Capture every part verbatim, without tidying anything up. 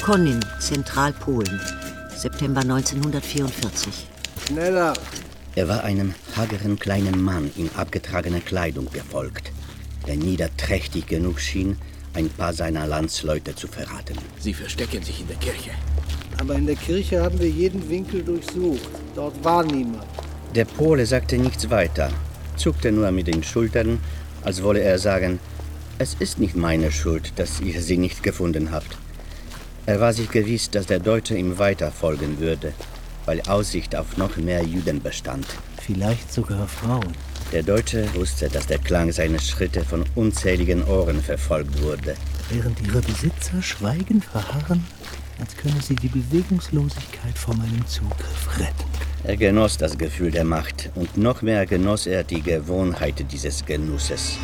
Konin, Zentralpolen, September neunzehnhundertvierundvierzig. Schneller! Er war einem hageren kleinen Mann in abgetragener Kleidung gefolgt, der niederträchtig genug schien, ein paar seiner Landsleute zu verraten. Sie verstecken sich in der Kirche. Aber in der Kirche haben wir jeden Winkel durchsucht. Dort war niemand. Der Pole sagte nichts weiter, zuckte nur mit den Schultern, als wolle er sagen, es ist nicht meine Schuld, dass ihr sie nicht gefunden habt. Er war sich gewiss, dass der Deutsche ihm weiter folgen würde, weil Aussicht auf noch mehr Juden bestand. Vielleicht sogar Frauen. Der Deutsche wusste, dass der Klang seiner Schritte von unzähligen Ohren verfolgt wurde. Während ihre Besitzer schweigend verharren, als könne sie die Bewegungslosigkeit vor meinem Zugriff retten. Er genoss das Gefühl der Macht und noch mehr genoss er die Gewohnheit dieses Genusses.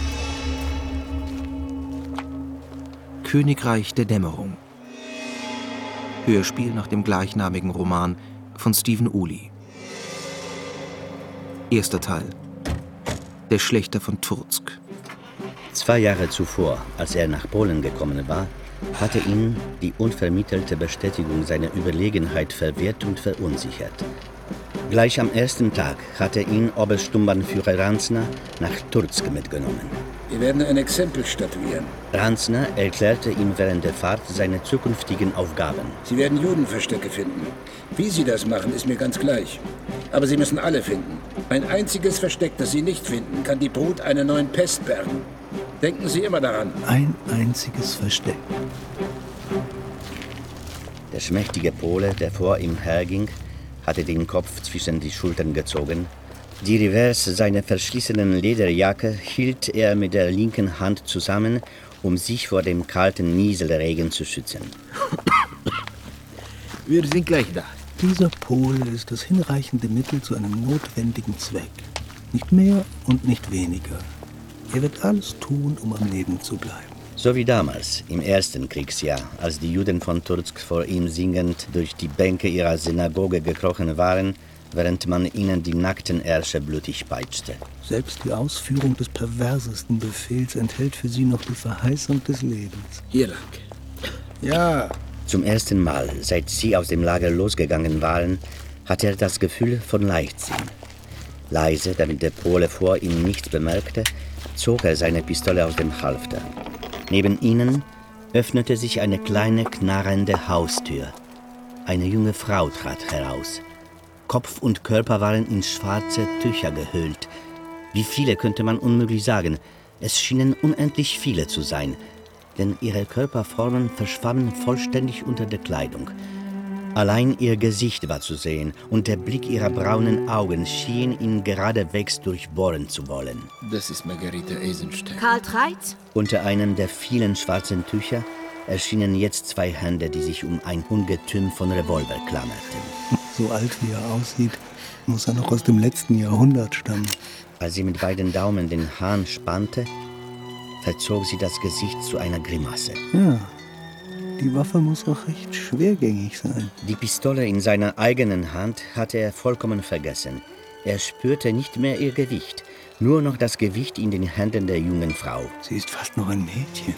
Königreich der Dämmerung. Hörspiel nach dem gleichnamigen Roman von Stephen Uli. Erster Teil. Der Schlächter von Turzk. Zwei Jahre zuvor, als er nach Polen gekommen war, hatte ihn die unvermittelte Bestätigung seiner Überlegenheit verwirrt und verunsichert. Gleich am ersten Tag hatte ihn Obersturmbannführer Ranzner nach Turzk mitgenommen. Wir werden ein Exempel statuieren. Ranzner erklärte ihm während der Fahrt seine zukünftigen Aufgaben. Sie werden Judenverstecke finden. Wie Sie das machen, ist mir ganz gleich. Aber Sie müssen alle finden. Ein einziges Versteck, das Sie nicht finden, kann die Brut einer neuen Pest bergen. Denken Sie immer daran. Ein einziges Versteck. Der schmächtige Pole, der vor ihm herging, hatte den Kopf zwischen die Schultern gezogen. Die Revers seiner verschlissenen Lederjacke hielt er mit der linken Hand zusammen, um sich vor dem kalten Nieselregen zu schützen. Wir sind gleich da. Dieser Pole ist das hinreichende Mittel zu einem notwendigen Zweck. Nicht mehr und nicht weniger. Er wird alles tun, um am Leben zu bleiben. So wie damals, im ersten Kriegsjahr, als die Juden von Turzk vor ihm singend durch die Bänke ihrer Synagoge gekrochen waren, während man ihnen die nackten Ärsche blutig peitschte. Selbst die Ausführung des perversesten Befehls enthält für sie noch die Verheißung des Lebens. Hier lang. Ja. Zum ersten Mal, seit sie aus dem Lager losgegangen waren, hatte er das Gefühl von Leichtsinn. Leise, damit der Pole vor ihm nichts bemerkte, zog er seine Pistole aus dem Halfter. Neben ihnen öffnete sich eine kleine, knarrende Haustür. Eine junge Frau trat heraus. Kopf und Körper waren in schwarze Tücher gehüllt. Wie viele könnte man unmöglich sagen. Es schienen unendlich viele zu sein, denn ihre Körperformen verschwammen vollständig unter der Kleidung. Allein ihr Gesicht war zu sehen und der Blick ihrer braunen Augen schien ihn geradewegs durchbohren zu wollen. Das ist Margarita Eisenstein. Karl Treitz? Unter einem der vielen schwarzen Tücher erschienen jetzt zwei Hände, die sich um ein Ungetüm von Revolver klammerten. So alt wie er aussieht, muss er noch aus dem letzten Jahrhundert stammen. Als sie mit beiden Daumen den Hahn spannte, verzog sie das Gesicht zu einer Grimasse. Ja, die Waffe muss auch recht schwergängig sein. Die Pistole in seiner eigenen Hand hatte er vollkommen vergessen. Er spürte nicht mehr ihr Gewicht, nur noch das Gewicht in den Händen der jungen Frau. Sie ist fast noch ein Mädchen.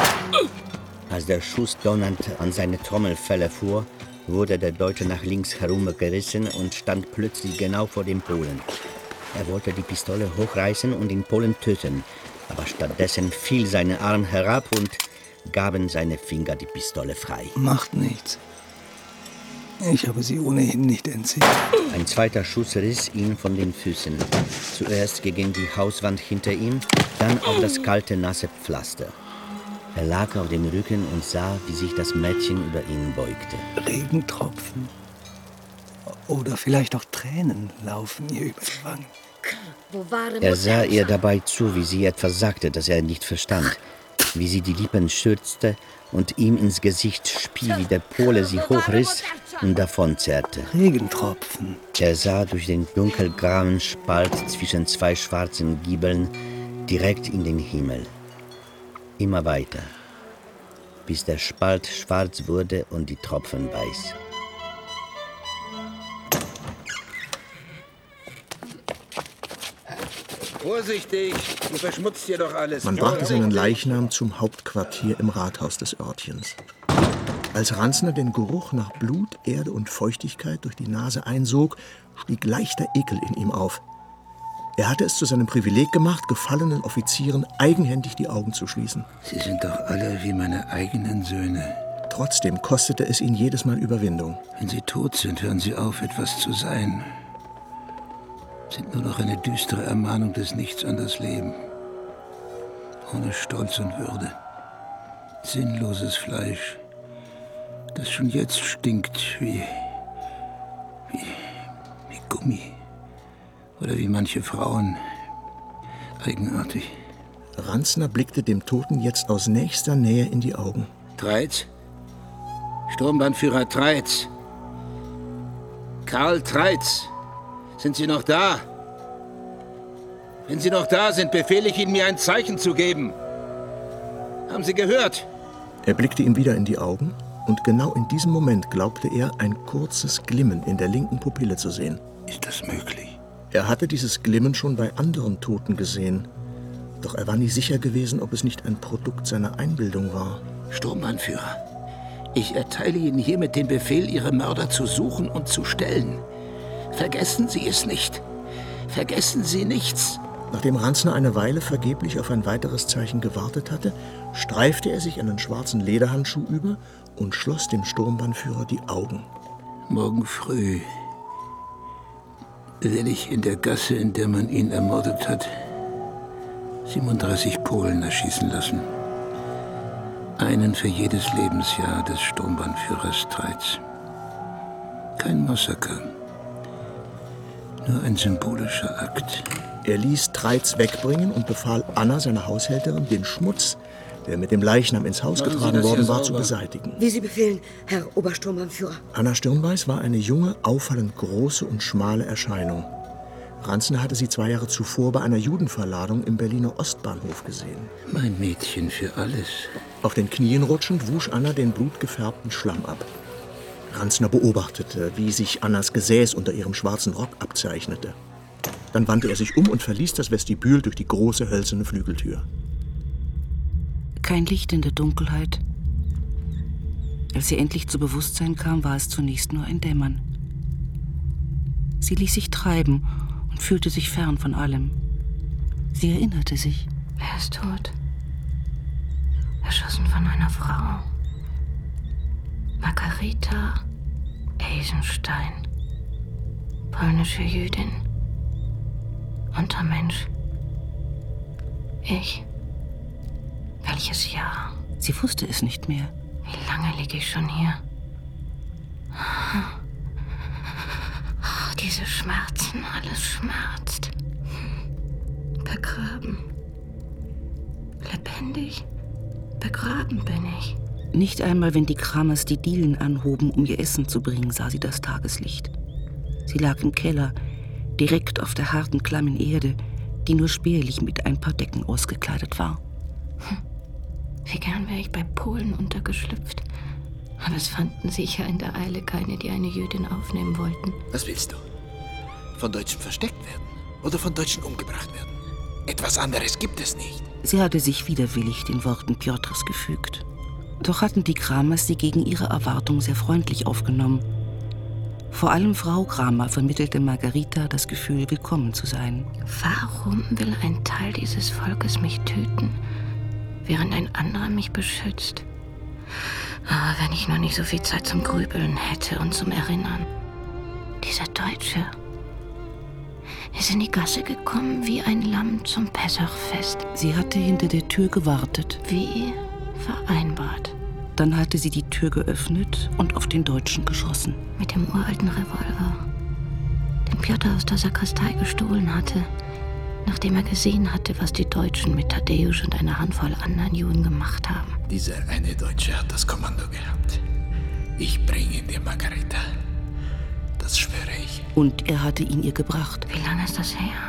Als der Schuss donnernd an seine Trommelfelle fuhr, wurde der Deutsche nach links herumgerissen und stand plötzlich genau vor dem Polen. Er wollte die Pistole hochreißen und den Polen töten, aber stattdessen fiel sein Arm herab und gaben seine Finger die Pistole frei. Macht nichts. Ich habe sie ohnehin nicht entzieht. Ein zweiter Schuss riss ihn von den Füßen. Zuerst gegen die Hauswand hinter ihm, dann auf das kalte, nasse Pflaster. Er lag auf dem Rücken und sah, wie sich das Mädchen über ihn beugte. Regentropfen. Oder vielleicht auch Tränen laufen ihr über die Wangen. Wo waren Er sah ihr dabei zu, wie sie etwas sagte, das er nicht verstand. Wie sie die Lippen schürzte und ihm ins Gesicht spie, wie der Pole sie hochriss und davonzerrte. Regentropfen. Er sah durch den dunkelgrauen Spalt zwischen zwei schwarzen Giebeln direkt in den Himmel. Immer weiter, bis der Spalt schwarz wurde und die Tropfen weiß. Vorsichtig, du verschmutzt hier doch alles. Man brachte seinen Leichnam zum Hauptquartier im Rathaus des Örtchens. Als Ranzner den Geruch nach Blut, Erde und Feuchtigkeit durch die Nase einsog, stieg leichter Ekel in ihm auf. Er hatte es zu seinem Privileg gemacht, gefallenen Offizieren eigenhändig die Augen zu schließen. Sie sind doch alle wie meine eigenen Söhne. Trotzdem kostete es ihn jedes Mal Überwindung. Wenn sie tot sind, hören sie auf, etwas zu sein. Sind nur noch eine düstere Ermahnung des Nichts an das Leben. Ohne Stolz und Würde. Sinnloses Fleisch, das schon jetzt stinkt wie, wie, wie Gummi. Oder wie manche Frauen. Eigenartig. Ranzner blickte dem Toten jetzt aus nächster Nähe in die Augen. Treitz? Sturmbannführer Treitz. Karl Treitz. Sind Sie noch da? Wenn Sie noch da sind, befehle ich Ihnen, mir ein Zeichen zu geben. Haben Sie gehört? Er blickte ihm wieder in die Augen und genau in diesem Moment glaubte er, ein kurzes Glimmen in der linken Pupille zu sehen. Ist das möglich? Er hatte dieses Glimmen schon bei anderen Toten gesehen. Doch er war nie sicher gewesen, ob es nicht ein Produkt seiner Einbildung war. Sturmbannführer, ich erteile Ihnen hiermit den Befehl, Ihre Mörder zu suchen und zu stellen. Vergessen Sie es nicht. Vergessen Sie nichts. Nachdem Ranzner eine Weile vergeblich auf ein weiteres Zeichen gewartet hatte, streifte er sich einen schwarzen Lederhandschuh über und schloss dem Sturmbannführer die Augen. Morgen früh will ich in der Gasse, in der man ihn ermordet hat, siebenunddreißig Polen erschießen lassen. Einen für jedes Lebensjahr des Sturmbannführers Treitz. Kein Massaker, nur ein symbolischer Akt. Er ließ Treitz wegbringen und befahl Anna, seiner Haushälterin, den Schmutz, der mit dem Leichnam ins Haus getragen worden war, zu beseitigen. Wie Sie befehlen, Herr Obersturmbannführer. Anna Stirnbeiß war eine junge, auffallend große und schmale Erscheinung. Ranzner hatte sie zwei Jahre zuvor bei einer Judenverladung im Berliner Ostbahnhof gesehen. Mein Mädchen für alles. Auf den Knien rutschend wusch Anna den blutgefärbten Schlamm ab. Ranzner beobachtete, wie sich Annas Gesäß unter ihrem schwarzen Rock abzeichnete. Dann wandte er sich um und verließ das Vestibül durch die große hölzerne Flügeltür. Kein Licht in der Dunkelheit. Als sie endlich zu Bewusstsein kam, war es zunächst nur ein Dämmern. Sie ließ sich treiben und fühlte sich fern von allem. Sie erinnerte sich. Er ist tot. Erschossen von einer Frau. Margarita Eisenstein. Polnische Jüdin. Untermensch. Ich. Welches Jahr? Sie wusste es nicht mehr. Wie lange liege ich schon hier? Oh, diese Schmerzen, alles schmerzt. Begraben. Lebendig. Begraben bin ich. Nicht einmal, wenn die Kramers die Dielen anhoben, um ihr Essen zu bringen, sah sie das Tageslicht. Sie lag im Keller, direkt auf der harten, klammen Erde, die nur spärlich mit ein paar Decken ausgekleidet war. Hm. Wie gern wäre ich bei Polen untergeschlüpft. Aber es fanden sicher in der Eile keine, die eine Jüdin aufnehmen wollten. Was willst du? Von Deutschen versteckt werden oder von Deutschen umgebracht werden? Etwas anderes gibt es nicht. Sie hatte sich widerwillig den Worten Piotrs gefügt. Doch hatten die Kramers sie gegen ihre Erwartung sehr freundlich aufgenommen. Vor allem Frau Kramer vermittelte Margarita das Gefühl, willkommen zu sein. Warum will ein Teil dieses Volkes mich töten, während ein anderer mich beschützt? Aber wenn ich nur nicht so viel Zeit zum Grübeln hätte und zum Erinnern. Dieser Deutsche ist in die Gasse gekommen wie ein Lamm zum Pessachfest. Sie hatte hinter der Tür gewartet. Wie vereinbart. Dann hatte sie die Tür geöffnet und auf den Deutschen geschossen. Mit dem uralten Revolver, den Piotr aus der Sakristei gestohlen hatte, nachdem er gesehen hatte, was die Deutschen mit Tadeusz und einer Handvoll anderen Juden gemacht haben. Dieser eine Deutsche hat das Kommando gehabt. Ich bringe ihn dir, Margarita. Das schwöre ich. Und er hatte ihn ihr gebracht. Wie lange ist das her?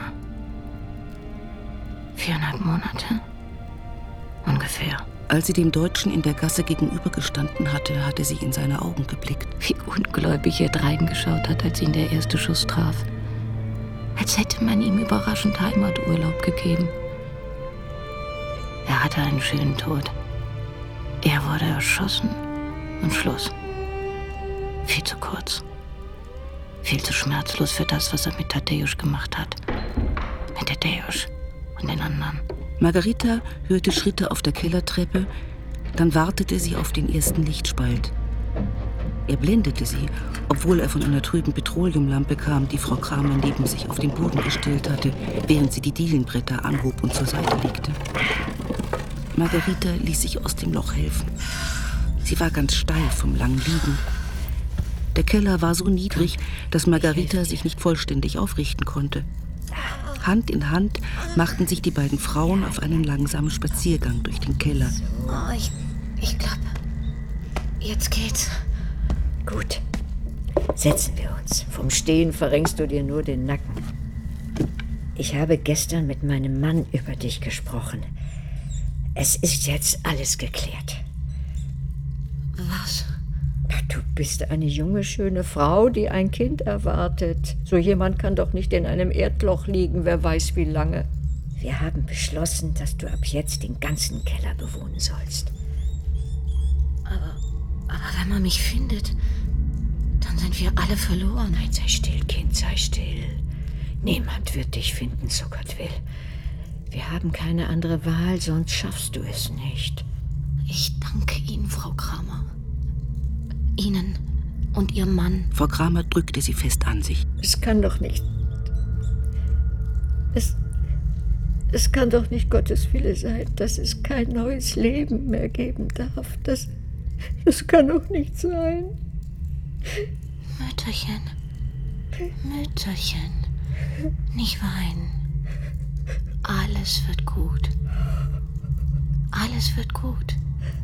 Viereinhalb Monate? Ungefähr. Als sie dem Deutschen in der Gasse gegenübergestanden hatte, hatte sie in seine Augen geblickt. Wie ungläubig er dreingeschaut hat, als ihn der erste Schuss traf. Als hätte man ihm überraschend Heimaturlaub gegeben. Er hatte einen schönen Tod. Er wurde erschossen Und Schluss. Viel zu kurz. Viel zu schmerzlos für das, was er mit Tadeusz gemacht hat. Mit Tadeusz und den anderen. Margarita hörte Schritte auf der Kellertreppe, dann wartete sie auf den ersten Lichtspalt. Er blendete sie, obwohl er von einer trüben Petroleumlampe kam, die Frau Kramer neben sich auf den Boden gestellt hatte, während sie die Dielenbretter anhob und zur Seite legte. Margarita ließ sich aus dem Loch helfen. Sie war ganz steif vom langen Liegen. Der Keller war so niedrig, dass Margarita sich nicht vollständig aufrichten konnte. Hand in Hand machten sich die beiden Frauen auf einen langsamen Spaziergang durch den Keller. Oh, ich, ich glaube, jetzt geht's. Gut. Setzen wir uns. Vom Stehen verrenkst du dir nur den Nacken. Ich habe gestern mit meinem Mann über dich gesprochen. Es ist jetzt alles geklärt. Was? Du bist eine junge, schöne Frau, die ein Kind erwartet. So jemand kann doch nicht in einem Erdloch liegen, wer weiß wie lange. Wir haben beschlossen, dass du ab jetzt den ganzen Keller bewohnen sollst. Aber, aber wenn man mich findet, dann sind wir alle verloren. Nein, sei still, Kind, sei still. Niemand wird dich finden, so Gott will. Wir haben keine andere Wahl, sonst schaffst du es nicht. Ich danke Ihnen, Frau Kramer. Ihnen und Ihrem Mann. Frau Kramer drückte sie fest an sich. Es kann doch nicht... Es... Es kann doch nicht Gottes Wille sein, dass es kein neues Leben mehr geben darf. Das... Das kann doch nicht sein. Mütterchen. Mütterchen. Nicht weinen. Alles wird gut. Alles wird gut.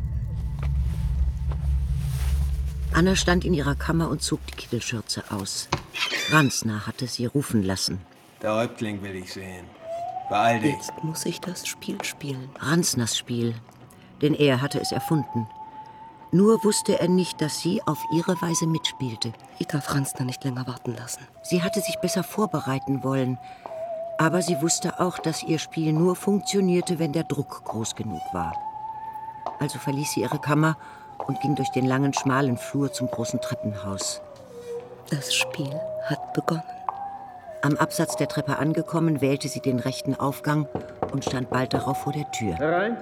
Anna stand in ihrer Kammer und zog die Kittelschürze aus. Ransner hatte sie rufen lassen. Der Häuptling will ich sehen. Beeil dich. Jetzt muss ich das Spiel spielen. Ransners Spiel, denn er hatte es erfunden. Nur wusste er nicht, dass sie auf ihre Weise mitspielte. Ich darf Ransner nicht länger warten lassen. Sie hatte sich besser vorbereiten wollen. Aber sie wusste auch, dass ihr Spiel nur funktionierte, wenn der Druck groß genug war. Also verließ sie ihre Kammer und ging durch den langen, schmalen Flur zum großen Treppenhaus. Das Spiel hat begonnen. Am Absatz der Treppe angekommen, wählte sie den rechten Aufgang und stand bald darauf vor der Tür. Herein.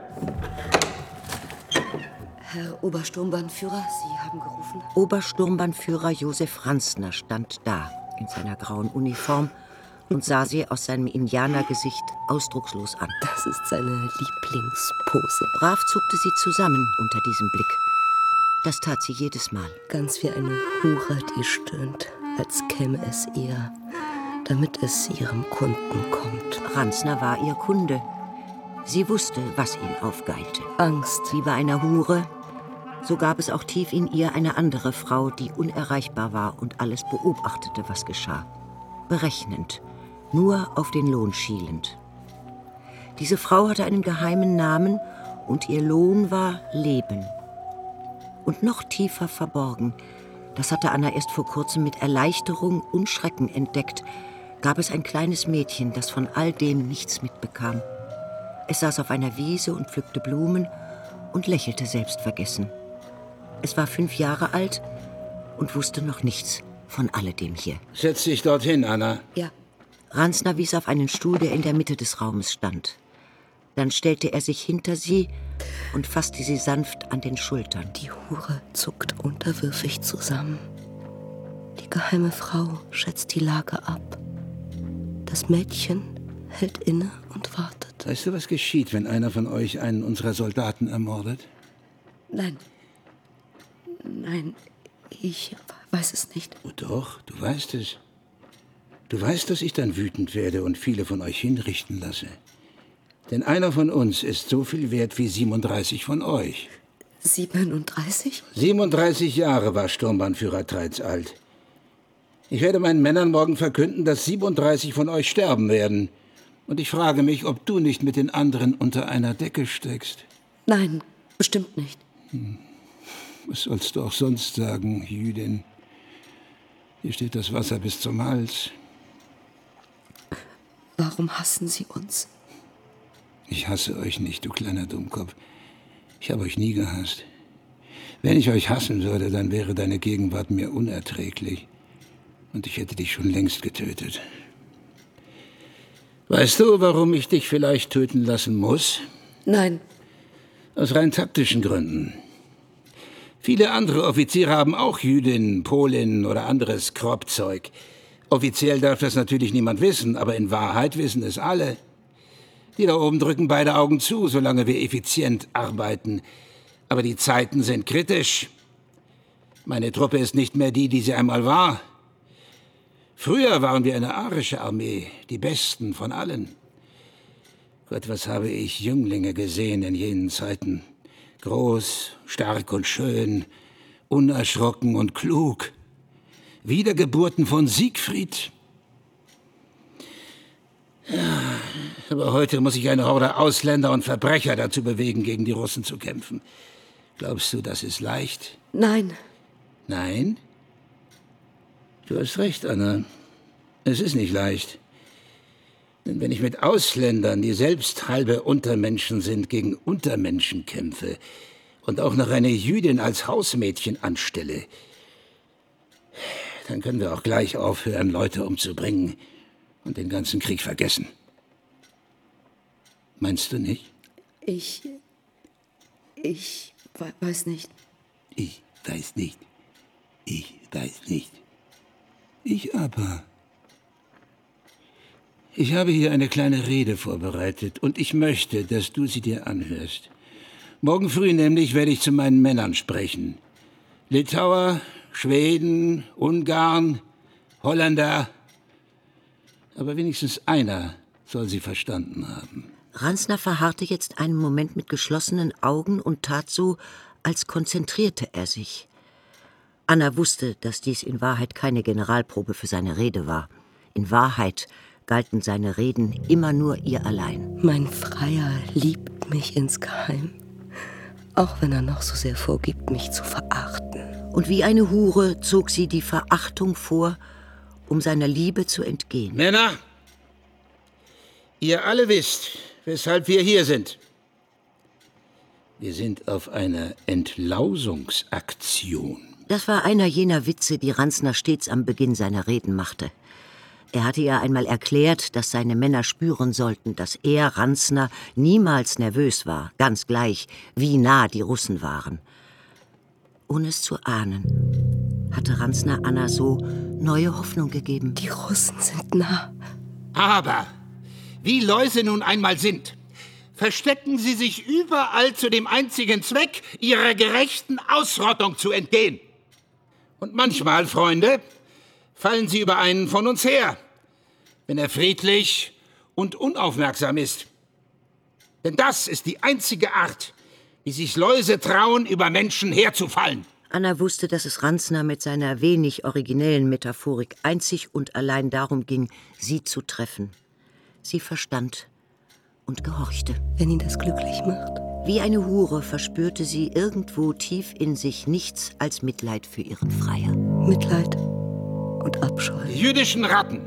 Herr Obersturmbannführer, Sie haben gerufen? Obersturmbannführer Josef Ransner stand da, in seiner grauen Uniform, und sah sie aus seinem Indianergesicht ausdruckslos an. Das ist seine Lieblingspose. Brav zuckte sie zusammen unter diesem Blick. Das tat sie jedes Mal. Ganz wie eine Hure, die stöhnt, als käme es ihr, damit es ihrem Kunden kommt. Ransner war ihr Kunde. Sie wusste, was ihn aufgeilte. Angst. Wie bei einer Hure, so gab es auch tief in ihr eine andere Frau, die unerreichbar war und alles beobachtete, was geschah. Berechnend, nur auf den Lohn schielend. Diese Frau hatte einen geheimen Namen und ihr Lohn war Leben. Und noch tiefer verborgen, das hatte Anna erst vor kurzem mit Erleichterung und Schrecken entdeckt, gab es ein kleines Mädchen, das von all dem nichts mitbekam. Es saß auf einer Wiese und pflückte Blumen und lächelte selbstvergessen. Es war fünf Jahre alt und wusste noch nichts von alledem hier. Setz dich dorthin, Anna. Ja. Ransner wies auf einen Stuhl, der in der Mitte des Raumes stand. Dann stellte er sich hinter sie und fasste sie sanft an den Schultern. Die Hure zuckt unterwürfig zusammen. Die geheime Frau schätzt die Lage ab. Das Mädchen hält inne und wartet. Weißt du, was geschieht, wenn einer von euch einen unserer Soldaten ermordet? Nein. Nein, ich weiß es nicht. Oh doch, du weißt es. Du weißt, dass ich dann wütend werde und viele von euch hinrichten lasse. Denn einer von uns ist so viel wert wie siebenunddreißig von euch. siebenunddreißig? siebenunddreißig Jahre war Sturmbannführer Treitz alt. Ich werde meinen Männern morgen verkünden, dass siebenunddreißig von euch sterben werden. Und ich frage mich, ob du nicht mit den anderen unter einer Decke steckst. Nein, bestimmt nicht. Hm. Was sollst du auch sonst sagen, Jüdin? Hier steht das Wasser bis zum Hals. Warum hassen Sie uns? Ich hasse euch nicht, du kleiner Dummkopf. Ich habe euch nie gehasst. Wenn ich euch hassen würde, dann wäre deine Gegenwart mir unerträglich. Und ich hätte dich schon längst getötet. Weißt du, warum ich dich vielleicht töten lassen muss? Nein. Aus rein taktischen Gründen. Viele andere Offiziere haben auch Jüdinnen, Polinnen oder anderes Kropfzeug. Offiziell darf das natürlich niemand wissen, aber in Wahrheit wissen es alle. Die da oben drücken beide Augen zu, solange wir effizient arbeiten. Aber die Zeiten sind kritisch. Meine Truppe ist nicht mehr die, die sie einmal war. Früher waren wir eine arische Armee, die besten von allen. Gott, was habe ich Jünglinge gesehen in jenen Zeiten. Groß, stark und schön, unerschrocken und klug. Wiedergeburten von Siegfried. Ja, aber heute muss ich eine Horde Ausländer und Verbrecher dazu bewegen, gegen die Russen zu kämpfen. Glaubst du, das ist leicht? Nein. Nein? Du hast recht, Anna. Es ist nicht leicht. Denn wenn ich mit Ausländern, die selbst halbe Untermenschen sind, gegen Untermenschen kämpfe und auch noch eine Jüdin als Hausmädchen anstelle, dann können wir auch gleich aufhören, Leute umzubringen und den ganzen Krieg vergessen. Meinst du nicht? Ich... Ich weiß nicht. Ich weiß nicht. Ich weiß nicht. Ich aber... Ich habe hier eine kleine Rede vorbereitet und ich möchte, dass du sie dir anhörst. Morgen früh nämlich werde ich zu meinen Männern sprechen. Litauer, Schweden, Ungarn, Holländer. Aber wenigstens einer soll sie verstanden haben. Ransner verharrte jetzt einen Moment mit geschlossenen Augen und tat so, als konzentrierte er sich. Anna wusste, dass dies in Wahrheit keine Generalprobe für seine Rede war. In Wahrheit galten seine Reden immer nur ihr allein. Mein Freier liebt mich insgeheim, auch wenn er noch so sehr vorgibt, mich zu verachten. Und wie eine Hure zog sie die Verachtung vor, um seiner Liebe zu entgehen. Männer, ihr alle wisst, weshalb wir hier sind. Wir sind auf einer Entlausungsaktion. Das war einer jener Witze, die Ransner stets am Beginn seiner Reden machte. Er hatte ihr einmal erklärt, dass seine Männer spüren sollten, dass er, Ransner, niemals nervös war, ganz gleich, wie nah die Russen waren. Ohne es zu ahnen, hatte Ransner Anna so neue Hoffnung gegeben. Die Russen sind nah. Aber, wie Läuse nun einmal sind, verstecken sie sich überall zu dem einzigen Zweck, ihrer gerechten Ausrottung zu entgehen. Und manchmal, Freunde, fallen sie über einen von uns her, wenn er friedlich und unaufmerksam ist. Denn das ist die einzige Art, wie sich Läuse trauen, über Menschen herzufallen. Anna wusste, dass es Ransner mit seiner wenig originellen Metaphorik einzig und allein darum ging, sie zu treffen. Sie verstand und gehorchte. Wenn ihn das glücklich macht. Wie eine Hure verspürte sie irgendwo tief in sich nichts als Mitleid für ihren Freier. Mitleid und Abscheu. Die jüdischen Ratten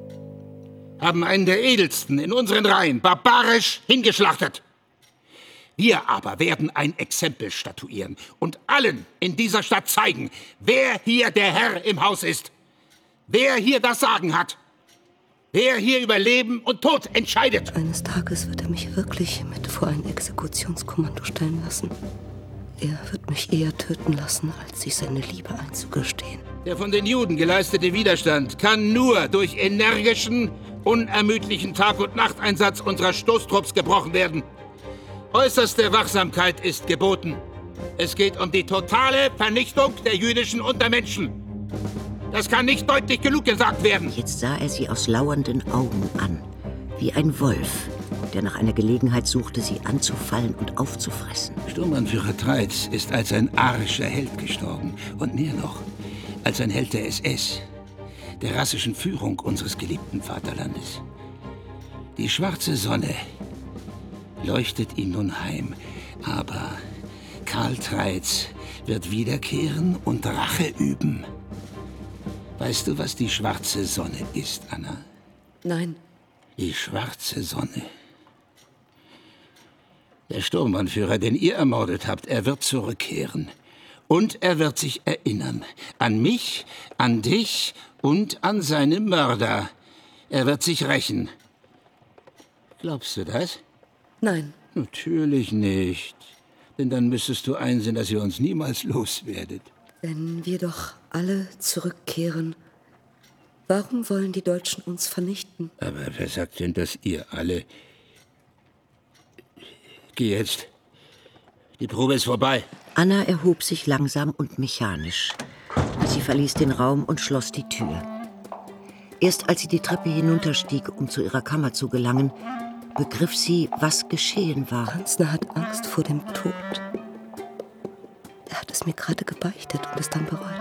haben einen der edelsten in unseren Reihen barbarisch hingeschlachtet. Wir aber werden ein Exempel statuieren und allen in dieser Stadt zeigen, wer hier der Herr im Haus ist, wer hier das Sagen hat, wer hier über Leben und Tod entscheidet. Eines Tages wird er mich wirklich mit vor ein Exekutionskommando stellen lassen. Er wird mich eher töten lassen, als sich seine Liebe einzugestehen. Der von den Juden geleistete Widerstand kann nur durch energischen, unermüdlichen Tag- und Nachteinsatz unserer Stoßtrupps gebrochen werden. Äußerste Wachsamkeit ist geboten. Es geht um die totale Vernichtung der jüdischen Untermenschen. Das kann nicht deutlich genug gesagt werden. Jetzt sah er sie aus lauernden Augen an, wie ein Wolf, der nach einer Gelegenheit suchte, sie anzufallen und aufzufressen. Sturmbannführer Treitz ist als ein arischer Held gestorben. Und mehr noch, als ein Held der S S, der rassischen Führung unseres geliebten Vaterlandes. Die schwarze Sonne leuchtet ihn nun heim. Aber Karl Treitz wird wiederkehren und Rache üben. Weißt du, was die schwarze Sonne ist, Anna? Nein. Die schwarze Sonne. Der Sturmbannführer, den ihr ermordet habt, er wird zurückkehren, Und er wird sich erinnern. An mich, an dich und an seine Mörder. Er wird sich rächen. Glaubst du das? Nein. Natürlich nicht. Denn dann müsstest du einsehen, dass ihr uns niemals loswerdet. Wenn wir doch alle zurückkehren, warum wollen die Deutschen uns vernichten? Aber wer sagt denn, dass ihr alle... Geh jetzt. Die Probe ist vorbei. Anna erhob sich langsam und mechanisch. Sie verließ den Raum und schloss die Tür. Erst als sie die Treppe hinunterstieg, um zu ihrer Kammer zu gelangen, begriff sie, was geschehen war. Ransner hat Angst vor dem Tod. Er hat es mir gerade gebeichtet und es dann bereut.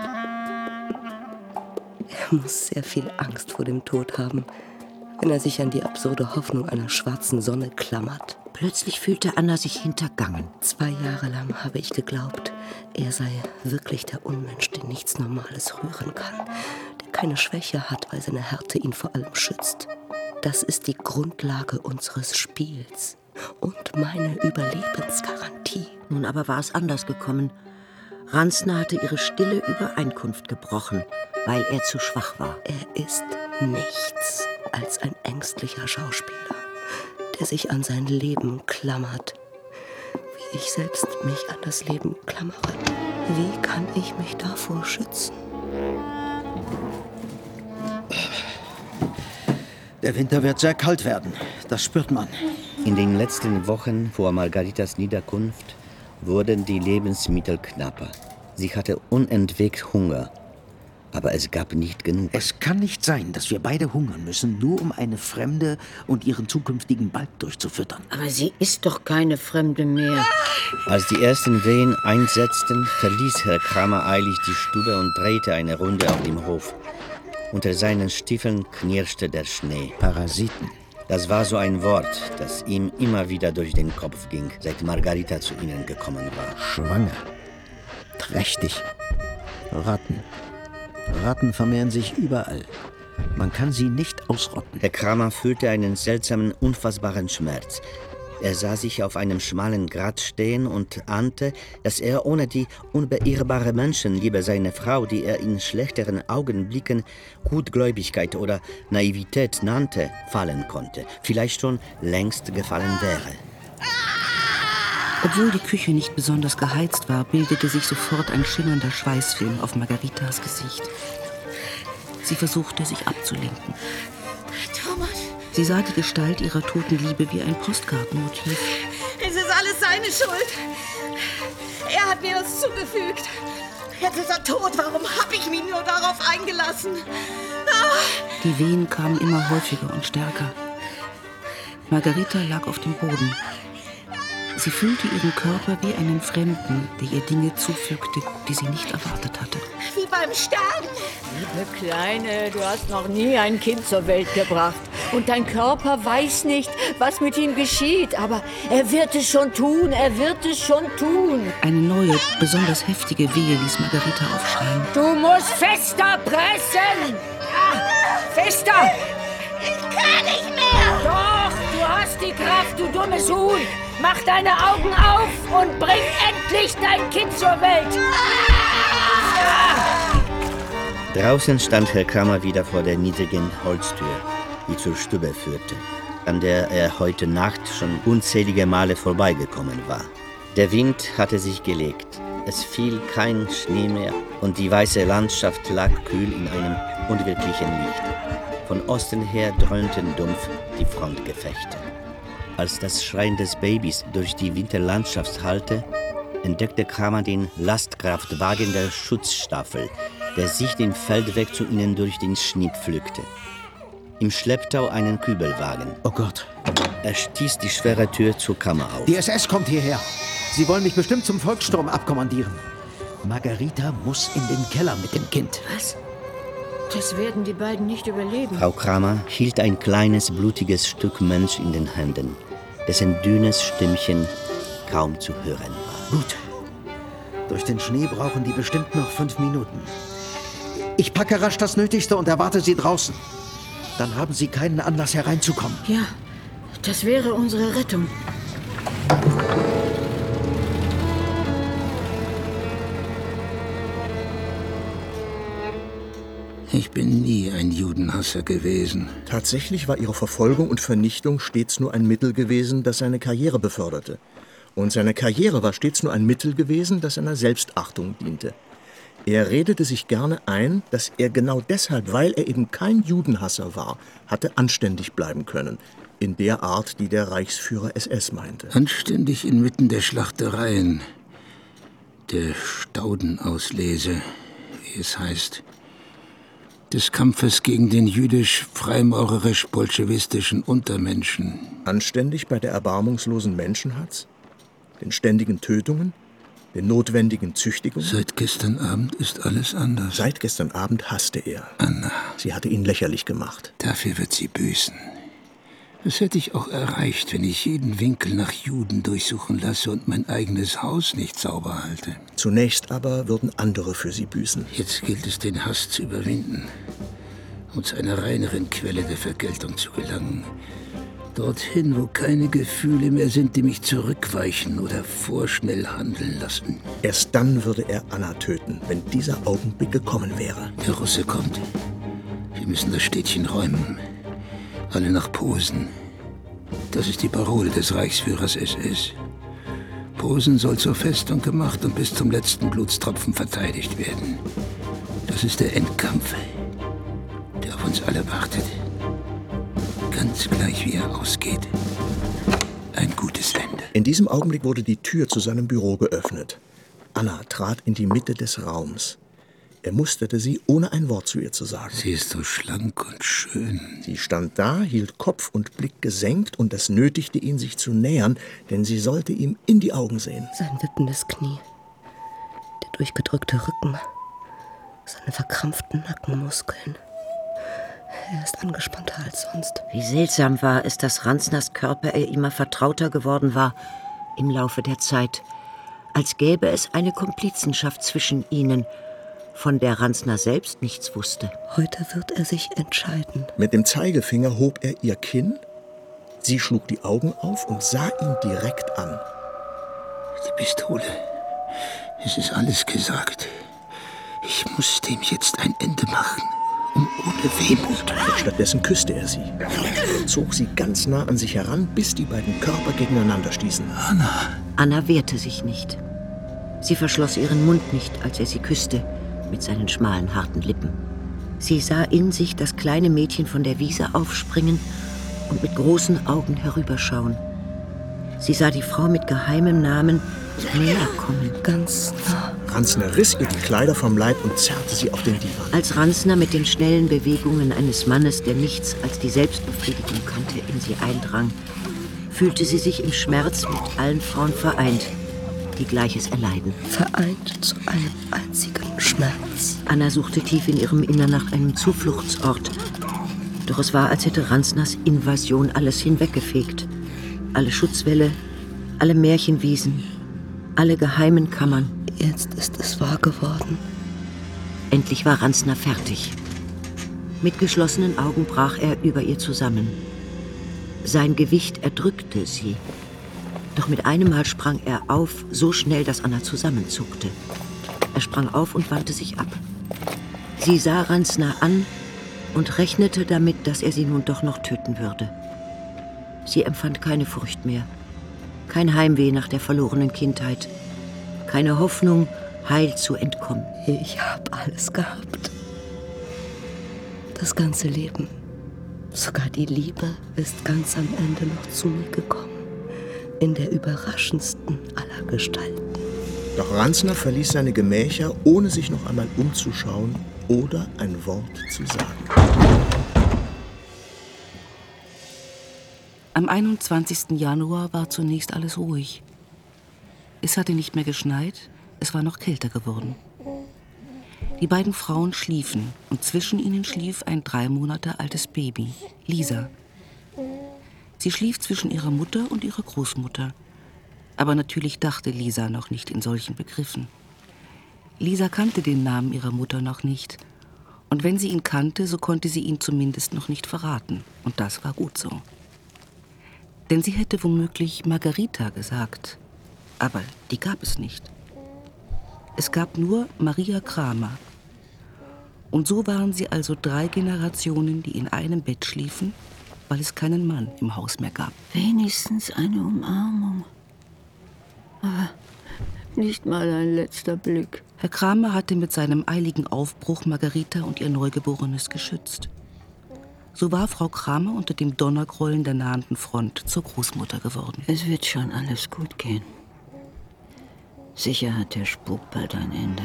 Er muss sehr viel Angst vor dem Tod haben, wenn er sich an die absurde Hoffnung einer schwarzen Sonne klammert. Plötzlich fühlte Anna sich hintergangen. Zwei Jahre lang habe ich geglaubt, er sei wirklich der Unmensch, den nichts Normales rühren kann, der keine Schwäche hat, weil seine Härte ihn vor allem schützt. Das ist die Grundlage unseres Spiels und meine Überlebensgarantie. Nun aber war es anders gekommen. Ransner hatte ihre stille Übereinkunft gebrochen, weil er zu schwach war. Er ist nichts als ein ängstlicher Schauspieler, der sich an sein Leben klammert, wie ich selbst mich an das Leben klammere. Wie kann ich mich davor schützen? Der Winter wird sehr kalt werden, das spürt man. In den letzten Wochen vor Margaritas Niederkunft wurden die Lebensmittel knapper. Sie hatte unentwegt Hunger, aber es gab nicht genug. Es kann nicht sein, dass wir beide hungern müssen, nur um eine Fremde und ihren zukünftigen Balg durchzufüttern. Aber sie ist doch keine Fremde mehr. Als die ersten Wehen einsetzten, verließ Herr Kramer eilig die Stube und drehte eine Runde auf dem Hof. Unter seinen Stiefeln knirschte der Schnee. Parasiten. Das war so ein Wort, das ihm immer wieder durch den Kopf ging, seit Margarita zu ihnen gekommen war. Schwanger. Trächtig. Ratten. Ratten vermehren sich überall. Man kann sie nicht ausrotten. Herr Kramer fühlte einen seltsamen, unfassbaren Schmerz. Er sah sich auf einem schmalen Grat stehen und ahnte, dass er ohne die unbeirrbare Menschenliebe seiner Frau, die er in schlechteren Augenblicken Gutgläubigkeit oder Naivität nannte, fallen konnte. Vielleicht schon längst gefallen wäre. Obwohl die Küche nicht besonders geheizt war, bildete sich sofort ein schimmernder Schweißfilm auf Margaritas Gesicht. Sie versuchte, sich abzulenken. Thomas! Sie sah die Gestalt ihrer toten Liebe wie ein Postkartenmotiv. Es ist alles seine Schuld. Er hat mir das zugefügt. Jetzt ist er tot. Warum habe ich mich nur darauf eingelassen? Ah. Die Wehen kamen immer häufiger und stärker. Margarita lag auf dem Boden. Sie fühlte ihren Körper wie einen Fremden, der ihr Dinge zufügte, die sie nicht erwartet hatte. Wie beim Sterben. Liebe Kleine, du hast noch nie ein Kind zur Welt gebracht. Und dein Körper weiß nicht, was mit ihm geschieht. Aber er wird es schon tun, er wird es schon tun. Eine neue, besonders heftige Wehe ließ Margarita aufschreien. Du musst fester pressen! Ah, fester! Ich kann nicht mehr! Doch, du hast die Kraft, du dummes Huhn! Mach deine Augen auf und bring endlich dein Kind zur Welt! Ah! Draußen stand Herr Kramer wieder vor der niedrigen Holztür, die zur Stube führte, an der er heute Nacht schon unzählige Male vorbeigekommen war. Der Wind hatte sich gelegt, es fiel kein Schnee mehr und die weiße Landschaft lag kühl in einem unwirklichen Licht. Von Osten her dröhnten dumpf die Frontgefechte. Als das Schreien des Babys durch die Winterlandschaft hallte, entdeckte Kramer den Lastkraftwagen der Schutzstaffel, der sich den Feldweg zu ihnen durch den Schnee pflückte. Im Schlepptau einen Kübelwagen. Oh Gott. Er stieß die schwere Tür zur Kammer auf. Die S S kommt hierher. Sie wollen mich bestimmt zum Volkssturm abkommandieren. Margarita muss in den Keller mit dem Kind. Was? Das werden die beiden nicht überleben. Frau Kramer hielt ein kleines, blutiges Stück Mensch in den Händen, dessen dünnes Stimmchen kaum zu hören war. Gut. Durch den Schnee brauchen die bestimmt noch fünf Minuten. Ich packe rasch das Nötigste und erwarte Sie draußen. Dann haben Sie keinen Anlass hereinzukommen. Ja, das wäre unsere Rettung. Ich bin nie ein Judenhasser gewesen. Tatsächlich war ihre Verfolgung und Vernichtung stets nur ein Mittel gewesen, das seine Karriere beförderte. Und seine Karriere war stets nur ein Mittel gewesen, das seiner Selbstachtung diente. Er redete sich gerne ein, dass er genau deshalb, weil er eben kein Judenhasser war, hatte anständig bleiben können. In der Art, die der Reichsführer S S meinte. Anständig inmitten der Schlachtereien, der Staudenauslese, wie es heißt, des Kampfes gegen den jüdisch-freimaurerisch-bolschewistischen Untermenschen. Anständig bei der erbarmungslosen Menschenhatz, den ständigen Tötungen, den notwendigen Züchtigungen. Seit gestern Abend ist alles anders. Seit gestern Abend hasste er. Anna. Sie hatte ihn lächerlich gemacht. Dafür wird sie büßen. Das hätte ich auch erreicht, wenn ich jeden Winkel nach Juden durchsuchen lasse und mein eigenes Haus nicht sauber halte. Zunächst aber würden andere für sie büßen. Jetzt gilt es, den Hass zu überwinden und zu einer reineren Quelle der Vergeltung zu gelangen. Dorthin, wo keine Gefühle mehr sind, die mich zurückweichen oder vorschnell handeln lassen. Erst dann würde er Anna töten, wenn dieser Augenblick gekommen wäre. Der Russe kommt. Wir müssen das Städtchen räumen. Alle nach Posen. Das ist die Parole des Reichsführers S S. Posen soll zur Festung gemacht und bis zum letzten Blutstropfen verteidigt werden. Das ist der Endkampf, der auf uns alle wartet. Ganz gleich, wie er ausgeht. Ein gutes Ende. In diesem Augenblick wurde die Tür zu seinem Büro geöffnet. Anna trat in die Mitte des Raums. Er musterte sie, ohne ein Wort zu ihr zu sagen. Sie ist so schlank und schön. Sie stand da, hielt Kopf und Blick gesenkt, und das nötigte ihn, sich zu nähern, denn sie sollte ihm in die Augen sehen. Sein wippendes Knie, der durchgedrückte Rücken, seine verkrampften Nackenmuskeln. Er ist angespannter als sonst. Wie seltsam war es, dass Ranzners Körper ihr immer vertrauter geworden war im Laufe der Zeit, als gäbe es eine Komplizenschaft zwischen ihnen, von der Ranzner selbst nichts wusste. Heute wird er sich entscheiden. Mit dem Zeigefinger hob er ihr Kinn. Sie schlug die Augen auf und sah ihn direkt an. Die Pistole. Es ist alles gesagt. Ich muss dem jetzt ein Ende machen. Und ohne Wehmut. Stattdessen küsste er sie. Er zog sie ganz nah an sich heran, bis die beiden Körper gegeneinander stießen. Anna. Anna wehrte sich nicht. Sie verschloss ihren Mund nicht, als er sie küsste, mit seinen schmalen, harten Lippen. Sie sah in sich das kleine Mädchen von der Wiese aufspringen und mit großen Augen herüberschauen. Sie sah die Frau mit geheimem Namen näher kommen. Ganz nah. Ranzner riss ihr die Kleider vom Leib und zerrte sie auf den Divan. Als Ranzner mit den schnellen Bewegungen eines Mannes, der nichts als die Selbstbefriedigung kannte, in sie eindrang, fühlte sie sich im Schmerz mit allen Frauen vereint, die Gleiches erleiden. Vereint zu einem einzigen Schmerz. Anna suchte tief in ihrem Innern nach einem Zufluchtsort. Doch es war, als hätte Ranzners Invasion alles hinweggefegt. Alle Schutzwälle, alle Märchenwiesen, alle geheimen Kammern. Jetzt ist es wahr geworden. Endlich war Ranzner fertig. Mit geschlossenen Augen brach er über ihr zusammen. Sein Gewicht erdrückte sie. Doch mit einem Mal sprang er auf, so schnell, dass Anna zusammenzuckte. Er sprang auf und wandte sich ab. Sie sah Ranzner an und rechnete damit, dass er sie nun doch noch töten würde. Sie empfand keine Furcht mehr, kein Heimweh nach der verlorenen Kindheit, keine Hoffnung, heil zu entkommen. Ich habe alles gehabt. Das ganze Leben, sogar die Liebe, ist ganz am Ende noch zu mir gekommen. In der überraschendsten aller Gestalten. Doch Ranzner verließ seine Gemächer, ohne sich noch einmal umzuschauen oder ein Wort zu sagen. Am einundzwanzigsten Januar war zunächst alles ruhig. Es hatte nicht mehr geschneit, es war noch kälter geworden. Die beiden Frauen schliefen und zwischen ihnen schlief ein drei Monate altes Baby, Lisa. Sie schlief zwischen ihrer Mutter und ihrer Großmutter. Aber natürlich dachte Lisa noch nicht in solchen Begriffen. Lisa kannte den Namen ihrer Mutter noch nicht. Und wenn sie ihn kannte, so konnte sie ihn zumindest noch nicht verraten. Und das war gut so. Denn sie hätte womöglich Margarita gesagt. Aber die gab es nicht. Es gab nur Maria Kramer. Und so waren sie also drei Generationen, die in einem Bett schliefen, weil es keinen Mann im Haus mehr gab. Wenigstens eine Umarmung. Aber nicht mal ein letzter Blick. Herr Kramer hatte mit seinem eiligen Aufbruch Margarita und ihr Neugeborenes geschützt. So war Frau Kramer unter dem Donnergrollen der nahenden Front zur Großmutter geworden. Es wird schon alles gut gehen. Sicher hat der Spuk bald ein Ende.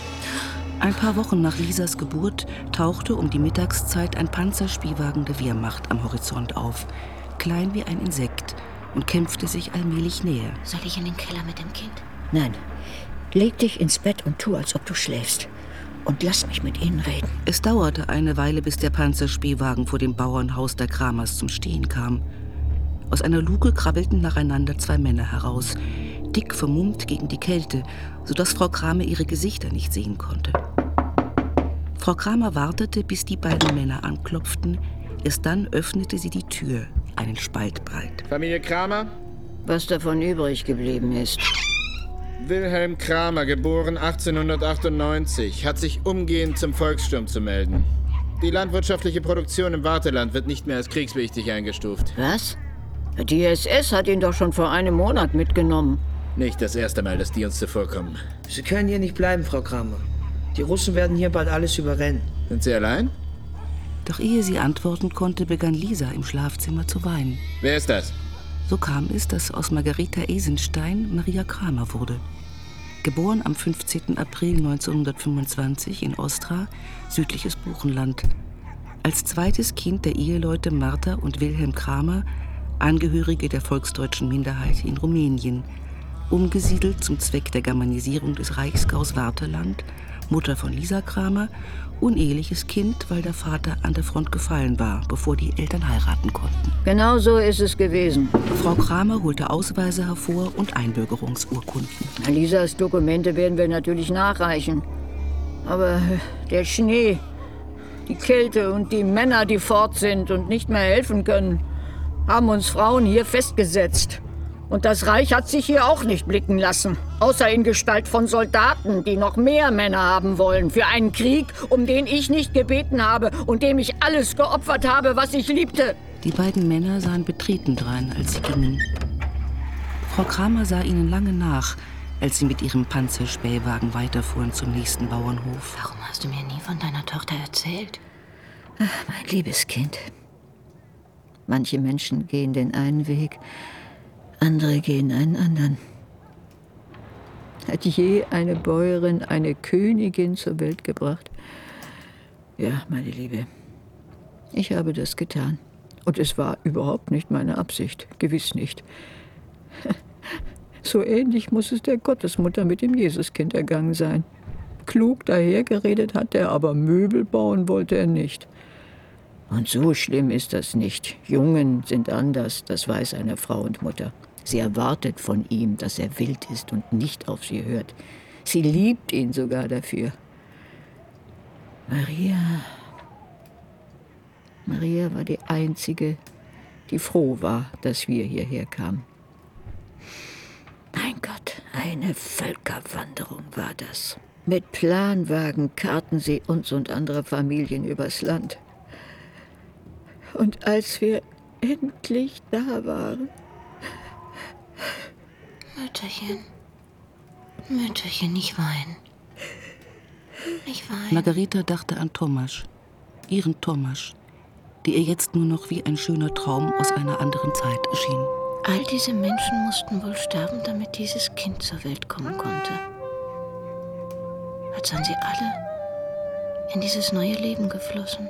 Ein paar Wochen nach Lisas Geburt tauchte um die Mittagszeit ein Panzerspielwagen der Wehrmacht am Horizont auf, klein wie ein Insekt, und kämpfte sich allmählich näher. Soll ich in den Keller mit dem Kind? Nein, leg dich ins Bett und tu, als ob du schläfst. Und lass mich mit ihnen reden. Es dauerte eine Weile, bis der Panzerspielwagen vor dem Bauernhaus der Kramers zum Stehen kam. Aus einer Luke krabbelten nacheinander zwei Männer heraus, dick vermummt gegen die Kälte, sodass Frau Kramer ihre Gesichter nicht sehen konnte. Frau Kramer wartete, bis die beiden Männer anklopften. Erst dann öffnete sie die Tür, einen Spalt breit. Familie Kramer? Was davon übrig geblieben ist. Wilhelm Kramer, geboren achtzehnhundertachtundneunzig, hat sich umgehend zum Volkssturm zu melden. Die landwirtschaftliche Produktion im Warteland wird nicht mehr als kriegswichtig eingestuft. Was? Die S S hat ihn doch schon vor einem Monat mitgenommen. Nicht das erste Mal, dass die uns zuvorkommen. Sie können hier nicht bleiben, Frau Kramer. Die Russen werden hier bald alles überrennen. Sind Sie allein? Doch ehe sie antworten konnte, begann Lisa im Schlafzimmer zu weinen. Wer ist das? So kam es, dass aus Margarita Esenstein Maria Kramer wurde. Geboren am fünfzehnten April neunzehnhundertfünfundzwanzig in Ostra, südliches Buchenland. Als zweites Kind der Eheleute Martha und Wilhelm Kramer, Angehörige der volksdeutschen Minderheit in Rumänien, umgesiedelt zum Zweck der Germanisierung des Reichsgaus Wartheland, Mutter von Lisa Kramer, uneheliches Kind, weil der Vater an der Front gefallen war, bevor die Eltern heiraten konnten. Genau so ist es gewesen. Frau Kramer holte Ausweise hervor und Einbürgerungsurkunden. Lisas Dokumente werden wir natürlich nachreichen. Aber der Schnee, die Kälte und die Männer, die fort sind und nicht mehr helfen können, haben uns Frauen hier festgesetzt. Und das Reich hat sich hier auch nicht blicken lassen. Außer in Gestalt von Soldaten, die noch mehr Männer haben wollen. Für einen Krieg, um den ich nicht gebeten habe und dem ich alles geopfert habe, was ich liebte. Die beiden Männer sahen betreten drein, als sie gingen. Frau Kramer sah ihnen lange nach, als sie mit ihrem Panzerspähwagen weiterfuhren zum nächsten Bauernhof. Warum hast du mir nie von deiner Tochter erzählt? Ach, mein liebes Kind. Manche Menschen gehen den einen Weg, andere gehen einen anderen. Hat je eine Bäuerin eine Königin zur Welt gebracht? Ja, meine Liebe, ich habe das getan. Und es war überhaupt nicht meine Absicht, gewiss nicht. So ähnlich muss es der Gottesmutter mit dem Jesuskind ergangen sein. Klug dahergeredet hat er, aber Möbel bauen wollte er nicht. Und so schlimm ist das nicht. Jungen sind anders, das weiß eine Frau und Mutter. Sie erwartet von ihm, dass er wild ist und nicht auf sie hört. Sie liebt ihn sogar dafür. Maria... Maria war die Einzige, die froh war, dass wir hierher kamen. Mein Gott, eine Völkerwanderung war das. Mit Planwagen karten sie uns und andere Familien übers Land. Und als wir endlich da waren... Mütterchen, Mütterchen, nicht weinen. Nicht weinen. Margarita dachte an Tomasz, ihren Tomasz, die ihr jetzt nur noch wie ein schöner Traum aus einer anderen Zeit erschien. All diese Menschen mussten wohl sterben, damit dieses Kind zur Welt kommen konnte. Als seien sie alle in dieses neue Leben geflossen.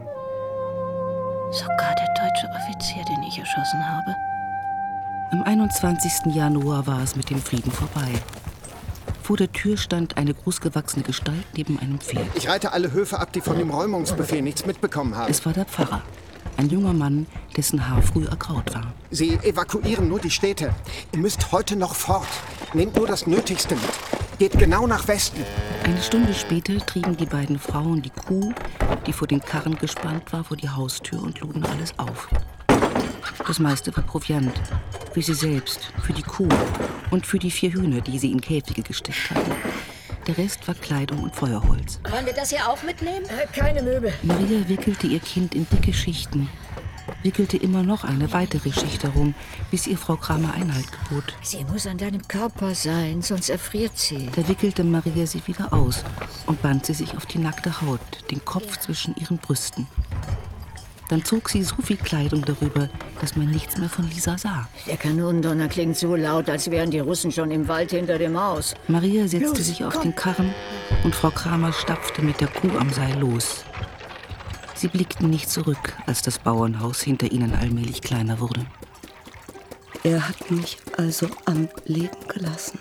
Sogar der deutsche Offizier, den ich erschossen habe. Am einundzwanzigsten Januar war es mit dem Frieden vorbei. Vor der Tür stand eine großgewachsene Gestalt neben einem Pferd. Ich reite alle Höfe ab, die von dem Räumungsbefehl nichts mitbekommen haben. Es war der Pfarrer, ein junger Mann, dessen Haar früh ergraut war. Sie evakuieren nur die Städte. Ihr müsst heute noch fort. Nehmt nur das Nötigste mit. Geht genau nach Westen. Eine Stunde später trieben die beiden Frauen die Kuh, die vor den Karren gespannt war, vor die Haustür und luden alles auf. Das meiste war Proviant. Für sie selbst, für die Kuh und für die vier Hühner, die sie in Käfige gesteckt hatten. Der Rest war Kleidung und Feuerholz. Wollen wir das hier auch mitnehmen? Äh, keine Möbel. Maria wickelte ihr Kind in dicke Schichten, wickelte immer noch eine weitere Schicht herum, bis ihr Frau Kramer Einhalt gebot. Sie muss an deinem Körper sein, sonst erfriert sie. Da wickelte Maria sie wieder aus und band sie sich auf die nackte Haut, den Kopf zwischen ihren Brüsten. Dann zog sie so viel Kleidung darüber, dass man nichts mehr von Lisa sah. Der Kanonendonner klingt so laut, als wären die Russen schon im Wald hinter dem Haus. Maria setzte Los, sich auf komm. den Karren und Frau Kramer stapfte mit der Kuh am Seil los. Sie blickten nicht zurück, als das Bauernhaus hinter ihnen allmählich kleiner wurde. Er hat mich also am Leben gelassen.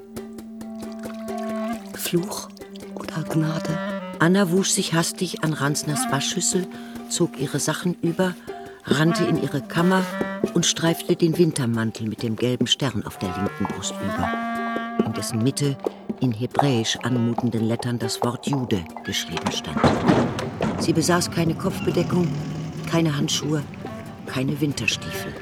Fluch oder Gnade? Anna wusch sich hastig an Ransners Waschschüssel, zog ihre Sachen über, rannte in ihre Kammer und streifte den Wintermantel mit dem gelben Stern auf der linken Brust über, in dessen Mitte in hebräisch anmutenden Lettern das Wort Jude geschrieben stand. Sie besaß keine Kopfbedeckung, keine Handschuhe, keine Winterstiefel.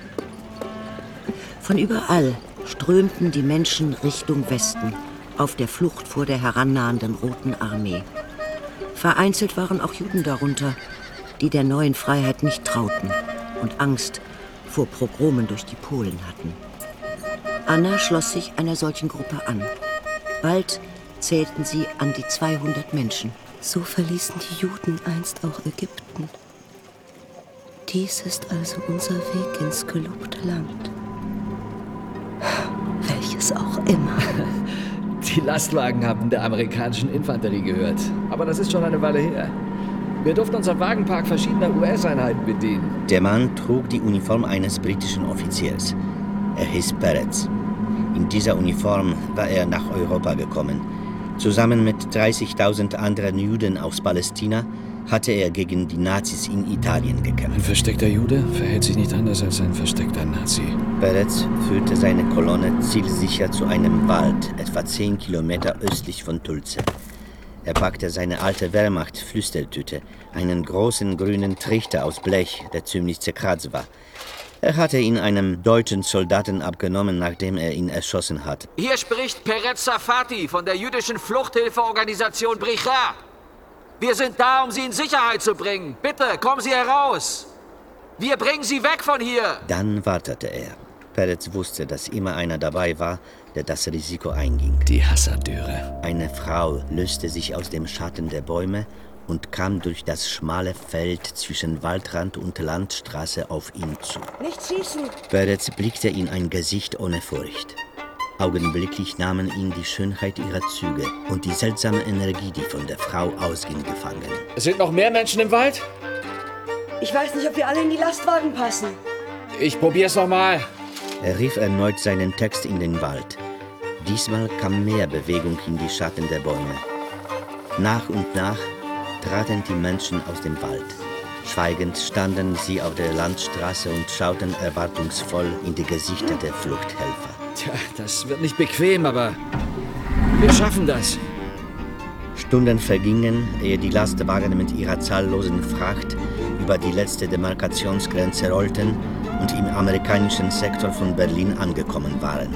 Von überall strömten die Menschen Richtung Westen, auf der Flucht vor der herannahenden Roten Armee. Vereinzelt waren auch Juden darunter, die der neuen Freiheit nicht trauten und Angst vor Pogromen durch die Polen hatten. Anna schloss sich einer solchen Gruppe an. Bald zählten sie an die zweihundert Menschen. So verließen die Juden einst auch Ägypten. Dies ist also unser Weg ins gelobte Land. Welches auch immer. Die Lastwagen haben der amerikanischen Infanterie gehört. Aber das ist schon eine Weile her. Wir durften uns am Wagenpark verschiedener U S-Einheiten bedienen. Der Mann trug die Uniform eines britischen Offiziers. Er hieß Peretz. In dieser Uniform war er nach Europa gekommen. Zusammen mit dreißigtausend anderen Juden aus Palästina hatte er gegen die Nazis in Italien gekämpft. Ein versteckter Jude verhält sich nicht anders als ein versteckter Nazi. Peretz führte seine Kolonne zielsicher zu einem Wald, etwa zehn Kilometer östlich von Tulze. Er packte seine alte Wehrmacht-Flüstertüte, einen großen grünen Trichter aus Blech, der ziemlich zerkratzt war. Er hatte ihn einem deutschen Soldaten abgenommen, nachdem er ihn erschossen hat. Hier spricht Peretz Safati von der jüdischen Fluchthilfeorganisation Bricha. Wir sind da, um Sie in Sicherheit zu bringen. Bitte, kommen Sie heraus. Wir bringen Sie weg von hier. Dann wartete er. Peretz wusste, dass immer einer dabei war, der das Risiko einging. Die Hassadüre. Eine Frau löste sich aus dem Schatten der Bäume und kam durch das schmale Feld zwischen Waldrand und Landstraße auf ihn zu. Nicht schießen! Peretz blickte in ein Gesicht ohne Furcht. Augenblicklich nahmen ihn die Schönheit ihrer Züge und die seltsame Energie, die von der Frau ausging, gefangen. Es sind noch mehr Menschen im Wald? Ich weiß nicht, ob wir alle in die Lastwagen passen. Ich probier's noch mal. Er rief erneut seinen Text in den Wald. Diesmal kam mehr Bewegung in die Schatten der Bäume. Nach und nach traten die Menschen aus dem Wald. Schweigend standen sie auf der Landstraße und schauten erwartungsvoll in die Gesichter der Fluchthelfer. Tja, das wird nicht bequem, aber wir schaffen das. Stunden vergingen, ehe die Lastwagen mit ihrer zahllosen Fracht über die letzte Demarkationsgrenze rollten und im amerikanischen Sektor von Berlin angekommen waren.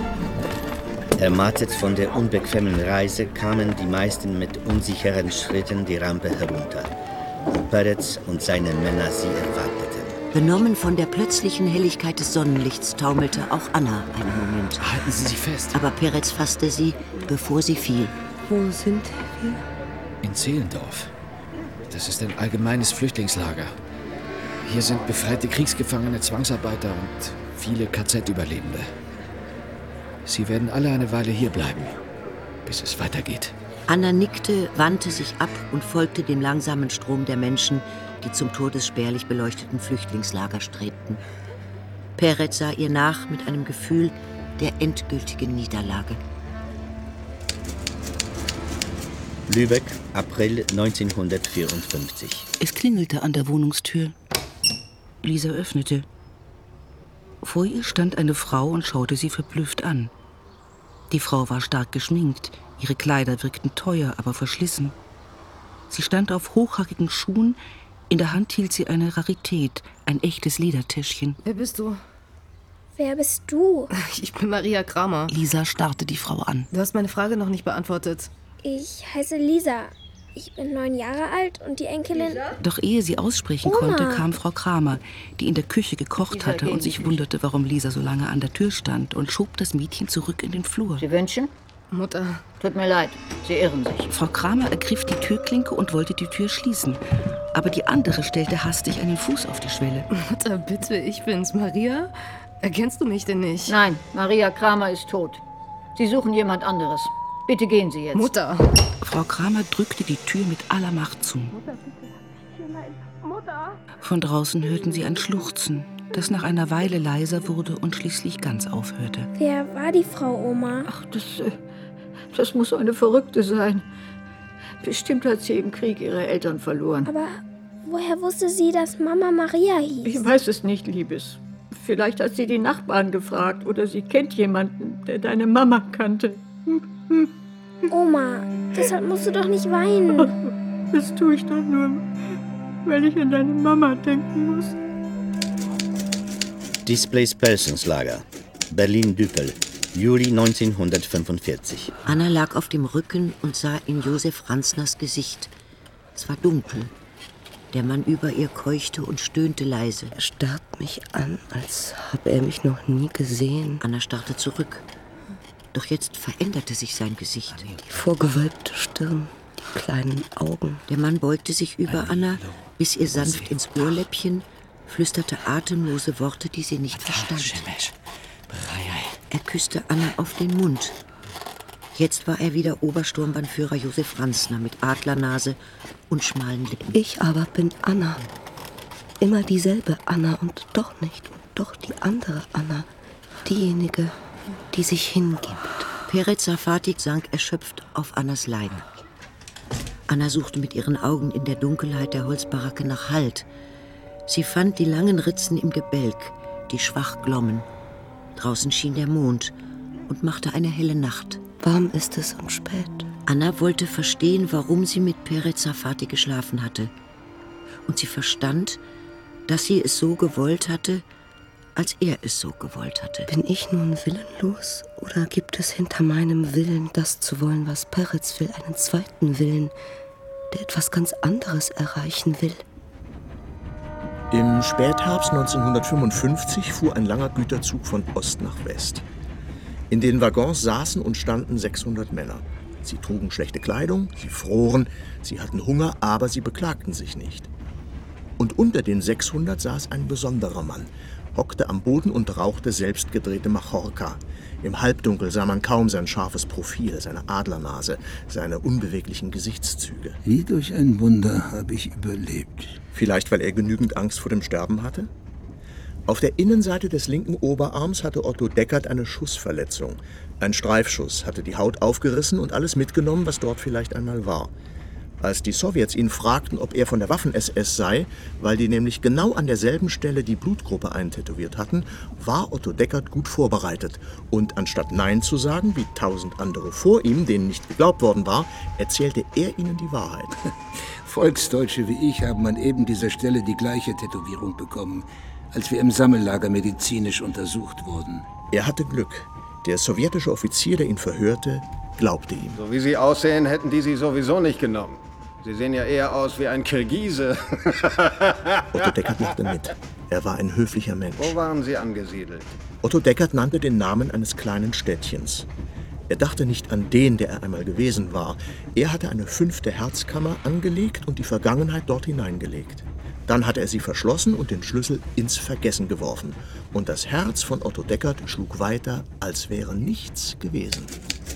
Ermattet von der unbequemen Reise kamen die meisten mit unsicheren Schritten die Rampe herunter, wo Peretz und seine Männer sie erwarteten. Benommen von der plötzlichen Helligkeit des Sonnenlichts taumelte auch Anna einen Moment. Halten Sie sich fest. Aber Peretz fasste sie, bevor sie fiel. Wo sind wir? In Zehlendorf. Das ist ein allgemeines Flüchtlingslager. Hier sind befreite Kriegsgefangene, Zwangsarbeiter und viele K Z-Überlebende. Sie werden alle eine Weile hier bleiben, bis es weitergeht. Anna nickte, wandte sich ab und folgte dem langsamen Strom der Menschen, die zum todesspärlich beleuchteten Flüchtlingslager strebten. Peretz sah ihr nach mit einem Gefühl der endgültigen Niederlage. Lübeck, April neunzehnhundertvierundfünfzig. Es klingelte an der Wohnungstür. Lisa öffnete. Vor ihr stand eine Frau und schaute sie verblüfft an. Die Frau war stark geschminkt. Ihre Kleider wirkten teuer, aber verschlissen. Sie stand auf hochhackigen Schuhen. In der Hand hielt sie eine Rarität, ein echtes Ledertäschchen. Wer bist du? Wer bist du? Ich bin Maria Kramer. Lisa starrte die Frau an. Du hast meine Frage noch nicht beantwortet. Ich heiße Lisa. Ich bin neun Jahre alt und die Enkelin... Doch ehe sie aussprechen Oma. konnte, kam Frau Kramer, die in der Küche gekocht Lisa, hatte gehen und Sie sich nicht. wunderte, warum Lisa so lange an der Tür stand, und schob das Mädchen zurück in den Flur. Sie wünschen? Mutter. Tut mir leid, Sie irren sich. Frau Kramer ergriff die Türklinke und wollte die Tür schließen. Aber die andere stellte hastig einen Fuß auf die Schwelle. Mutter, bitte, ich bin's. Maria? Erkennst du mich denn nicht? Nein, Maria Kramer ist tot. Sie suchen jemand anderes. Bitte gehen Sie jetzt. Mutter. Frau Kramer drückte die Tür mit aller Macht zu. Mutter, bitte. Hier hinein. Mutter. Von draußen hörten sie ein Schluchzen, das nach einer Weile leiser wurde und schließlich ganz aufhörte. Wer war die Frau, Oma? Ach, das, äh, das muss eine Verrückte sein. Bestimmt hat sie im Krieg ihre Eltern verloren. Aber woher wusste sie, dass Mama Maria hieß? Ich weiß es nicht, Liebes. Vielleicht hat sie die Nachbarn gefragt oder sie kennt jemanden, der deine Mama kannte. Oma, deshalb musst du doch nicht weinen. Das tue ich doch nur, weil ich an deine Mama denken muss. Displays Persons-Lager, Berlin-Düppel, Juli neunzehnhundertfünfundvierzig. Anna lag auf dem Rücken und sah in Josef Franzners Gesicht. Es war dunkel. Der Mann über ihr keuchte und stöhnte leise. Er starrt mich an, als habe er mich noch nie gesehen. Anna starrte zurück. Doch jetzt veränderte sich sein Gesicht. Die vorgewölbte Stirn, die kleinen Augen. Der Mann beugte sich über Anna, biss ihr sanft ins Ohrläppchen, flüsterte atemlose Worte, die sie nicht verstand. Er küsste Anna auf den Mund. Jetzt war er wieder Obersturmbannführer Josef Franzner mit Adlernase und schmalen Lippen. Ich aber bin Anna. Immer dieselbe Anna und doch nicht. Und doch die andere Anna. Diejenige, die sich hingibt. Perez Safati sank erschöpft auf Annas Leiden. Anna suchte mit ihren Augen in der Dunkelheit der Holzbaracke nach Halt. Sie fand die langen Ritzen im Gebälk, die schwach glommen. Draußen schien der Mond und machte eine helle Nacht. Warm ist es und spät. Anna wollte verstehen, warum sie mit Perez Safati geschlafen hatte. Und sie verstand, dass sie es so gewollt hatte, als er es so gewollt hatte. Bin ich nun willenlos oder gibt es hinter meinem Willen, das zu wollen, was Perez will, einen zweiten Willen, der etwas ganz anderes erreichen will? Im Spätherbst neunzehnhundertfünfundfünfzig fuhr ein langer Güterzug von Ost nach West. In den Waggons saßen und standen sechshundert Männer. Sie trugen schlechte Kleidung, sie froren, sie hatten Hunger, aber sie beklagten sich nicht. Und unter den sechshundert saß ein besonderer Mann, hockte am Boden und rauchte selbstgedrehte Machorka. Im Halbdunkel sah man kaum sein scharfes Profil, seine Adlernase, seine unbeweglichen Gesichtszüge. Wie durch ein Wunder habe ich überlebt. Vielleicht, weil er genügend Angst vor dem Sterben hatte? Auf der Innenseite des linken Oberarms hatte Otto Deckert eine Schussverletzung. Ein Streifschuss hatte die Haut aufgerissen und alles mitgenommen, was dort vielleicht einmal war. Als die Sowjets ihn fragten, ob er von der Waffen-S S sei, weil die nämlich genau an derselben Stelle die Blutgruppe eintätowiert hatten, war Otto Deckert gut vorbereitet. Und anstatt Nein zu sagen, wie tausend andere vor ihm, denen nicht geglaubt worden war, erzählte er ihnen die Wahrheit. Volksdeutsche wie ich haben an eben dieser Stelle die gleiche Tätowierung bekommen, als wir im Sammellager medizinisch untersucht wurden. Er hatte Glück. Der sowjetische Offizier, der ihn verhörte, glaubte ihm. So wie Sie aussehen, hätten die Sie sowieso nicht genommen. Sie sehen ja eher aus wie ein Kirgise. Otto Deckert machte mit. Er war ein höflicher Mensch. Wo waren Sie angesiedelt? Otto Deckert nannte den Namen eines kleinen Städtchens. Er dachte nicht an den, der er einmal gewesen war. Er hatte eine fünfte Herzkammer angelegt und die Vergangenheit dort hineingelegt. Dann hatte er sie verschlossen und den Schlüssel ins Vergessen geworfen. Und das Herz von Otto Deckert schlug weiter, als wäre nichts gewesen.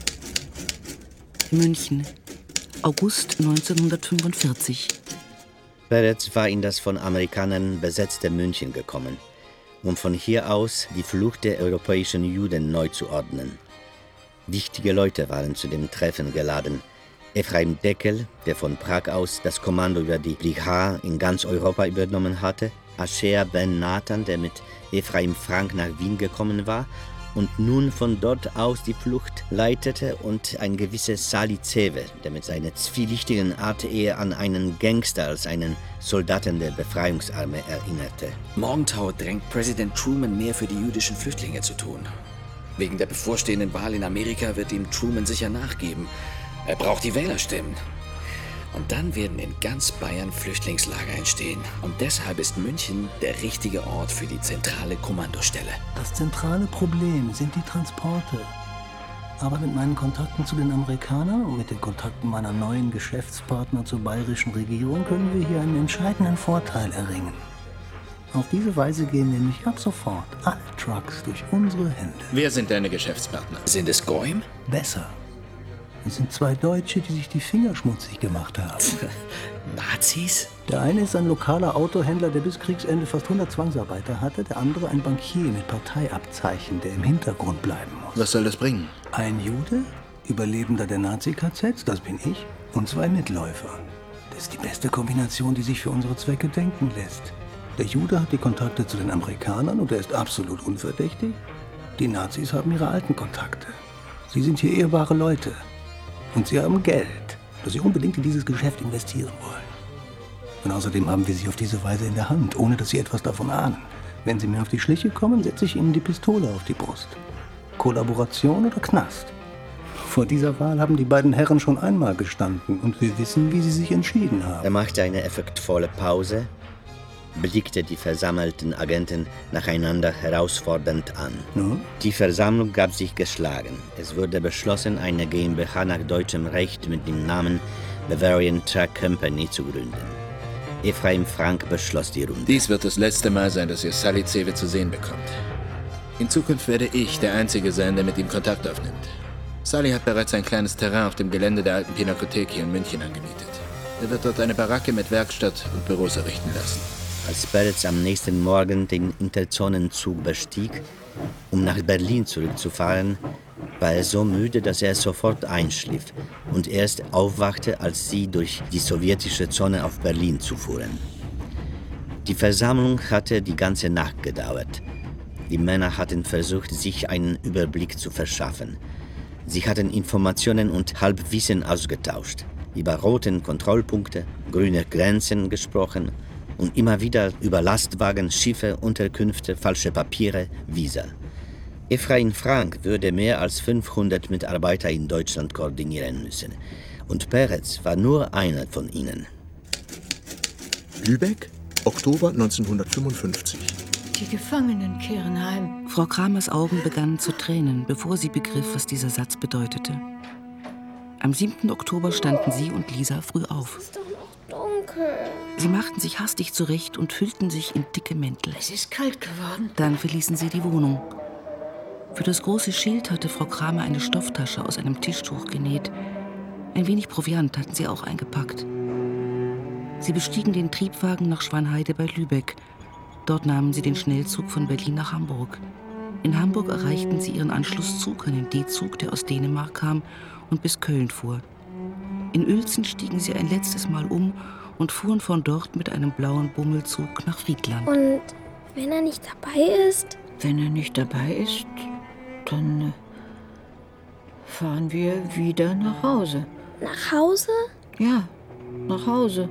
München, August neunzehnhundertfünfundvierzig. Perez war in das von Amerikanern besetzte München gekommen, um von hier aus die Flucht der europäischen Juden neu zu ordnen. Wichtige Leute waren zu dem Treffen geladen. Ephraim Deckel, der von Prag aus das Kommando über die Brigade in ganz Europa übernommen hatte, Asher Ben Nathan, der mit Ephraim Frank nach Wien gekommen war und nun von dort aus die Flucht leitete, und ein gewisser Sali Cewe, der mit seiner zwielichtigen Art eher an einen Gangster als einen Soldaten der Befreiungsarmee erinnerte. Morgenthau drängt Präsident Truman, mehr für die jüdischen Flüchtlinge zu tun. Wegen der bevorstehenden Wahl in Amerika wird ihm Truman sicher nachgeben. Er braucht die Wählerstimmen. Und dann werden in ganz Bayern Flüchtlingslager entstehen. Und deshalb ist München der richtige Ort für die zentrale Kommandostelle. Das zentrale Problem sind die Transporte. Aber mit meinen Kontakten zu den Amerikanern und mit den Kontakten meiner neuen Geschäftspartner zur bayerischen Regierung können wir hier einen entscheidenden Vorteil erringen. Auf diese Weise gehen nämlich ab sofort alle Trucks durch unsere Hände. Wer sind deine Geschäftspartner? Sind es Goim? Besser. Es sind zwei Deutsche, die sich die Finger schmutzig gemacht haben. Nazis? Der eine ist ein lokaler Autohändler, der bis Kriegsende fast hundert Zwangsarbeiter hatte. Der andere ein Bankier mit Parteiabzeichen, der im Hintergrund bleiben muss. Was soll das bringen? Ein Jude, Überlebender der Nazi-K Zs, das bin ich, und zwei Mitläufer. Das ist die beste Kombination, die sich für unsere Zwecke denken lässt. Der Jude hat die Kontakte zu den Amerikanern und er ist absolut unverdächtig. Die Nazis haben ihre alten Kontakte. Sie sind hier ehrbare Leute. Und sie haben Geld, das sie unbedingt in dieses Geschäft investieren wollen. Und außerdem haben wir sie auf diese Weise in der Hand, ohne dass sie etwas davon ahnen. Wenn sie mir auf die Schliche kommen, setze ich ihnen die Pistole auf die Brust. Kollaboration oder Knast? Vor dieser Wahl haben die beiden Herren schon einmal gestanden und wir wissen, wie sie sich entschieden haben. Er machte eine effektvolle Pause, blickte die versammelten Agenten nacheinander herausfordernd an. No? Die Versammlung gab sich geschlagen. Es wurde beschlossen, eine GmbH nach deutschem Recht mit dem Namen Bavarian Truck Company zu gründen. Ephraim Frank beschloss die Runde. Dies wird das letzte Mal sein, dass ihr Sally Cewe zu sehen bekommt. In Zukunft werde ich der Einzige sein, der mit ihm Kontakt aufnimmt. Sally hat bereits ein kleines Terrain auf dem Gelände der alten Pinakothek hier in München angemietet. Er wird dort eine Baracke mit Werkstatt und Büros errichten lassen. Als Peretz am nächsten Morgen den Interzonenzug bestieg, um nach Berlin zurückzufahren, war er so müde, dass er sofort einschlief und erst aufwachte, als sie durch die sowjetische Zone auf Berlin zufuhren. Die Versammlung hatte die ganze Nacht gedauert. Die Männer hatten versucht, sich einen Überblick zu verschaffen. Sie hatten Informationen und Halbwissen ausgetauscht, über roten Kontrollpunkte, grüne Grenzen gesprochen und immer wieder über Lastwagen, Schiffe, Unterkünfte, falsche Papiere, Visa. Ephraim Frank würde mehr als fünfhundert Mitarbeiter in Deutschland koordinieren müssen. Und Peretz war nur einer von ihnen. Lübeck, Oktober neunzehnhundertfünfundfünfzig. Die Gefangenen kehren heim. Frau Kramers Augen begannen zu tränen, bevor sie begriff, was dieser Satz bedeutete. Am siebten Oktober standen sie und Lisa früh auf. Es ist doch noch dunkel. Sie machten sich hastig zurecht und hüllten sich in dicke Mäntel. Es ist kalt geworden. Dann verließen sie die Wohnung. Für das große Schild hatte Frau Kramer eine Stofftasche aus einem Tischtuch genäht. Ein wenig Proviant hatten sie auch eingepackt. Sie bestiegen den Triebwagen nach Schwanheide bei Lübeck. Dort nahmen sie den Schnellzug von Berlin nach Hamburg. In Hamburg erreichten sie ihren Anschlusszug, einen D-Zug, der aus Dänemark kam und bis Köln fuhr. In Uelzen stiegen sie ein letztes Mal um und fuhren von dort mit einem blauen Bummelzug nach Friedland. Und wenn er nicht dabei ist? Wenn er nicht dabei ist, dann fahren wir wieder nach Hause. Nach Hause? Ja, nach Hause.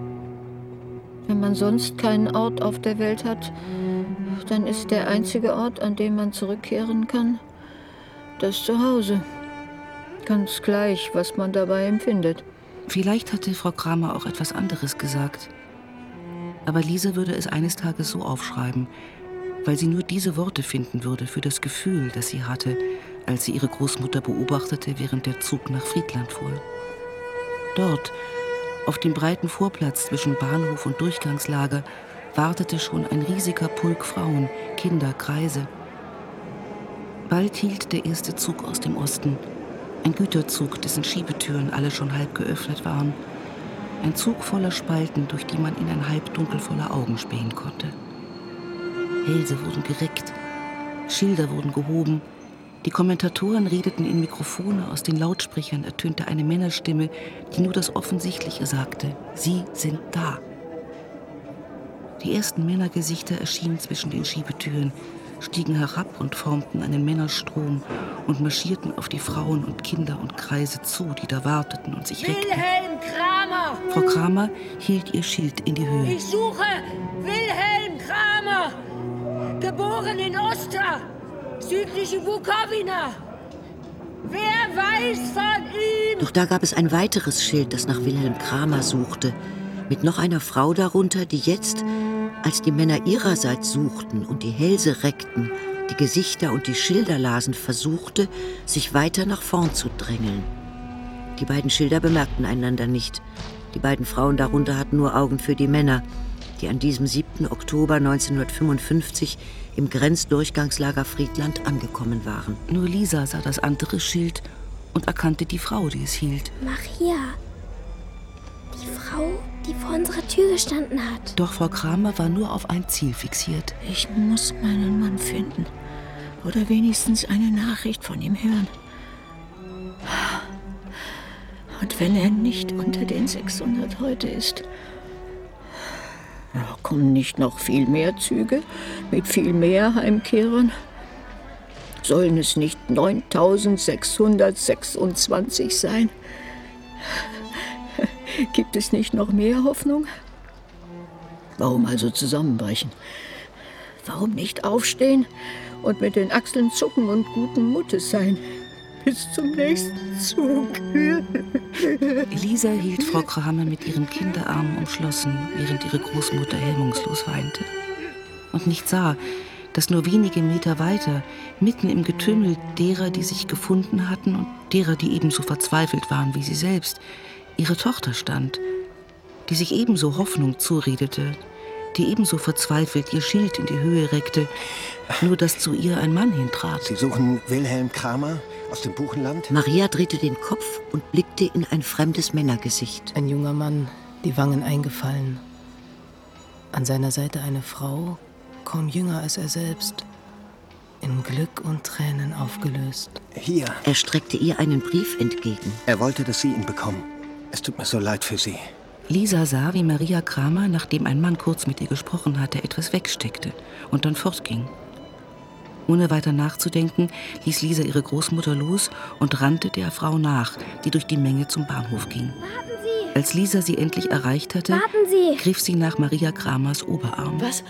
Wenn man sonst keinen Ort auf der Welt hat, dann ist der einzige Ort, an dem man zurückkehren kann, das Zuhause. Ganz gleich, was man dabei empfindet. Vielleicht hatte Frau Kramer auch etwas anderes gesagt. Aber Lisa würde es eines Tages so aufschreiben, weil sie nur diese Worte finden würde für das Gefühl, das sie hatte, als sie ihre Großmutter beobachtete, während der Zug nach Friedland fuhr. Dort, auf dem breiten Vorplatz zwischen Bahnhof und Durchgangslager, wartete schon ein riesiger Pulk Frauen, Kinder, Greise. Bald hielt der erste Zug aus dem Osten. Ein Güterzug, dessen Schiebetüren alle schon halb geöffnet waren. Ein Zug voller Spalten, durch die man in ein Halbdunkel voller Augen spähen konnte. Hälse wurden gereckt, Schilder wurden gehoben. Die Kommentatoren redeten in Mikrofone, aus den Lautsprechern ertönte eine Männerstimme, die nur das Offensichtliche sagte: Sie sind da. Die ersten Männergesichter erschienen zwischen den Schiebetüren, stiegen herab und formten einen Männerstrom und marschierten auf die Frauen und Kinder und Kreise zu, die da warteten und sich reckten. Wilhelm Kramer! Frau Kramer hielt ihr Schild in die Höhe. Ich suche Wilhelm Kramer! Geboren in Ostra, südliche Bukowina. Wer weiß von ihm? Doch da gab es ein weiteres Schild, das nach Wilhelm Kramer suchte, mit noch einer Frau darunter, die jetzt, als die Männer ihrerseits suchten und die Hälse reckten, die Gesichter und die Schilder lasen, versuchte, sich weiter nach vorn zu drängeln. Die beiden Schilder bemerkten einander nicht. Die beiden Frauen darunter hatten nur Augen für die Männer, die an diesem siebten Oktober neunzehnhundertfünfundfünfzig im Grenzdurchgangslager Friedland angekommen waren. Nur Lisa sah das andere Schild und erkannte die Frau, die es hielt. Maria. Die Frau, die vor unserer Tür gestanden hat. Doch Frau Kramer war nur auf ein Ziel fixiert. Ich muss meinen Mann finden. Oder wenigstens eine Nachricht von ihm hören. Und wenn er nicht unter den sechshundert heute ist, kommen nicht noch viel mehr Züge mit viel mehr Heimkehrern? Sollen es nicht neuntausendsechshundertsechsundzwanzig sein? Gibt es nicht noch mehr Hoffnung? Warum also zusammenbrechen? Warum nicht aufstehen und mit den Achseln zucken und guten Mutes sein? Bis zum nächsten Zug. Elisa hielt Frau Kramer mit ihren Kinderarmen umschlossen, während ihre Großmutter hemmungslos weinte. Und nicht sah, dass nur wenige Meter weiter, mitten im Getümmel derer, die sich gefunden hatten und derer, die ebenso verzweifelt waren wie sie selbst, ihre Tochter stand, die sich ebenso Hoffnung zuredete, die ebenso verzweifelt ihr Schild in die Höhe reckte, nur dass zu ihr ein Mann hintrat. Sie suchen Wilhelm Kramer aus dem Buchenland? Maria drehte den Kopf und blickte in ein fremdes Männergesicht. Ein junger Mann, die Wangen eingefallen. An seiner Seite eine Frau, kaum jünger als er selbst, in Glück und Tränen aufgelöst. Hier. Er streckte ihr einen Brief entgegen. Er wollte, dass Sie ihn bekommen. Es tut mir so leid für Sie. Lisa sah, wie Maria Kramer, nachdem ein Mann kurz mit ihr gesprochen hatte, etwas wegsteckte und dann fortging. Ohne weiter nachzudenken, ließ Lisa ihre Großmutter los und rannte der Frau nach, die durch die Menge zum Bahnhof ging. Warten Sie! Als Lisa sie endlich erreicht hatte, Warten Sie! griff sie nach Maria Kramers Oberarm. Was?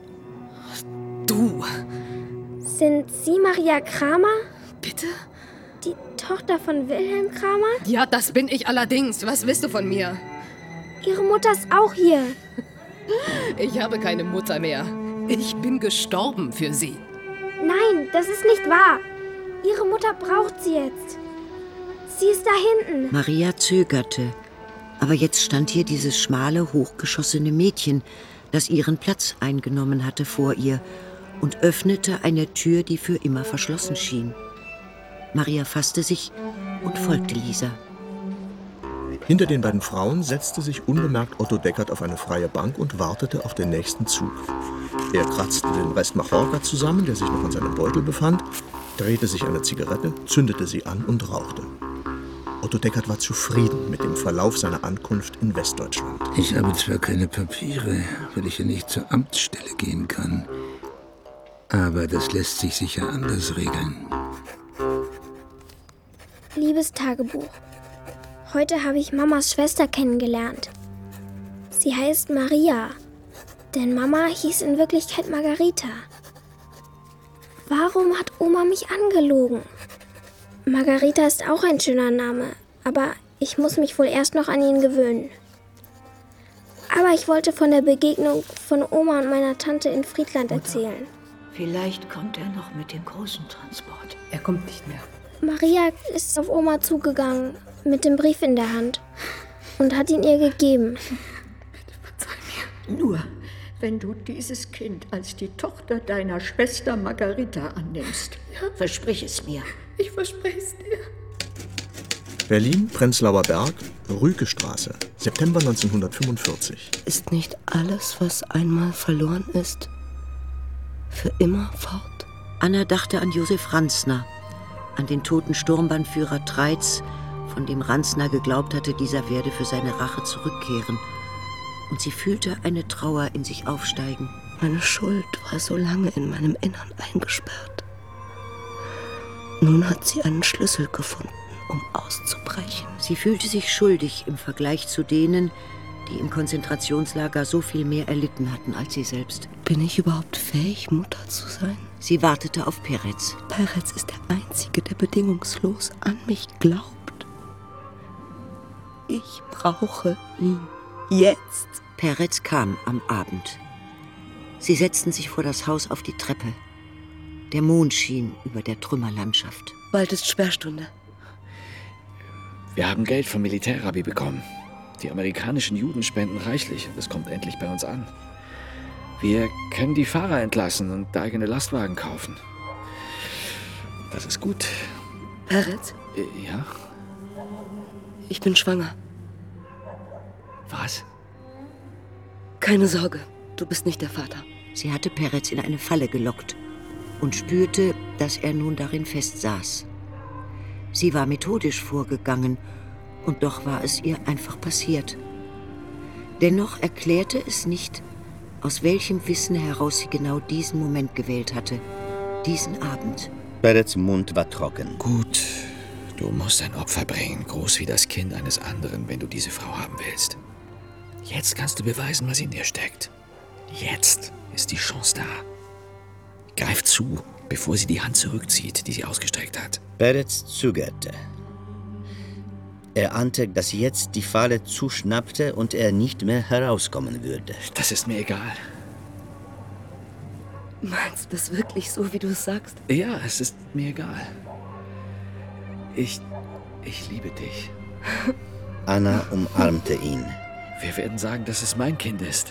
Du! Sind Sie Maria Kramer? Bitte? Die Tochter von Wilhelm Kramer? Ja, das bin ich allerdings. Was willst du von mir? Ihre Mutter ist auch hier. Ich habe keine Mutter mehr. Ich bin gestorben für sie. Nein, das ist nicht wahr. Ihre Mutter braucht sie jetzt. Sie ist da hinten. Maria zögerte. Aber jetzt stand hier dieses schmale, hochgeschossene Mädchen, das ihren Platz eingenommen hatte vor ihr und öffnete eine Tür, die für immer verschlossen schien. Maria fasste sich und folgte Lisa. Hinter den beiden Frauen setzte sich unbemerkt Otto Deckert auf eine freie Bank und wartete auf den nächsten Zug. Er kratzte den Rest Machorka zusammen, der sich noch in seinem Beutel befand, drehte sich eine Zigarette, zündete sie an und rauchte. Otto Deckert war zufrieden mit dem Verlauf seiner Ankunft in Westdeutschland. Ich habe zwar keine Papiere, weil ich ja nicht zur Amtsstelle gehen kann, aber das lässt sich sicher anders regeln. Liebes Tagebuch. Heute habe ich Mamas Schwester kennengelernt. Sie heißt Maria, denn Mama hieß in Wirklichkeit Margarita. Warum hat Oma mich angelogen? Margarita ist auch ein schöner Name, aber ich muss mich wohl erst noch an ihn gewöhnen. Aber ich wollte von der Begegnung von Oma und meiner Tante in Friedland erzählen. Vielleicht kommt er noch mit dem großen Transport. Er kommt nicht mehr. Maria ist auf Oma zugegangen, mit dem Brief in der Hand, und hat ihn ihr gegeben. Bitte verzeih mir. Nur, wenn du dieses Kind als die Tochter deiner Schwester Margarita annimmst. Ja? Versprich es mir. Ich verspreche es dir. Berlin, Prenzlauer Berg, Rükestraße, September neunzehnhundertfünfundvierzig. Ist nicht alles, was einmal verloren ist, für immer fort? Anna dachte an Josef Ranzner, an den toten Sturmbannführer Treitz, von dem Ranzner geglaubt hatte, dieser werde für seine Rache zurückkehren. Und sie fühlte eine Trauer in sich aufsteigen. Meine Schuld war so lange in meinem Innern eingesperrt. Nun hat sie einen Schlüssel gefunden, um auszubrechen. Sie fühlte sich schuldig im Vergleich zu denen, die im Konzentrationslager so viel mehr erlitten hatten als sie selbst. Bin ich überhaupt fähig, Mutter zu sein? Sie wartete auf Peretz. Peretz ist der Einzige, der bedingungslos an mich glaubt. Ich brauche ihn. Jetzt. Peretz kam am Abend. Sie setzten sich vor das Haus auf die Treppe. Der Mond schien über der Trümmerlandschaft. Bald ist Sperrstunde. Wir haben Geld vom Militärrabbi bekommen. Die amerikanischen Juden spenden reichlich und es kommt endlich bei uns an. Wir können die Fahrer entlassen und eigene Lastwagen kaufen. Das ist gut. Peretz? Äh, ja? Ich bin schwanger. Was? Keine Sorge, du bist nicht der Vater. Sie hatte Peretz in eine Falle gelockt und spürte, dass er nun darin festsaß. Sie war methodisch vorgegangen, und doch war es ihr einfach passiert. Dennoch erklärte es nicht, aus welchem Wissen heraus sie genau diesen Moment gewählt hatte, diesen Abend. Peretz' Mund war trocken. Gut, du musst ein Opfer bringen, groß wie das Kind eines anderen, wenn du diese Frau haben willst. Jetzt kannst du beweisen, was in dir steckt. Jetzt ist die Chance da. Greif zu, bevor sie die Hand zurückzieht, die sie ausgestreckt hat. Peretz zögerte. Er ahnte, dass jetzt die Falle zuschnappte und er nicht mehr herauskommen würde. Das ist mir egal. Meinst du das wirklich so, wie du es sagst? Ja, es ist mir egal. Ich... ich liebe dich. Anna umarmte ihn. Wir werden sagen, dass es mein Kind ist.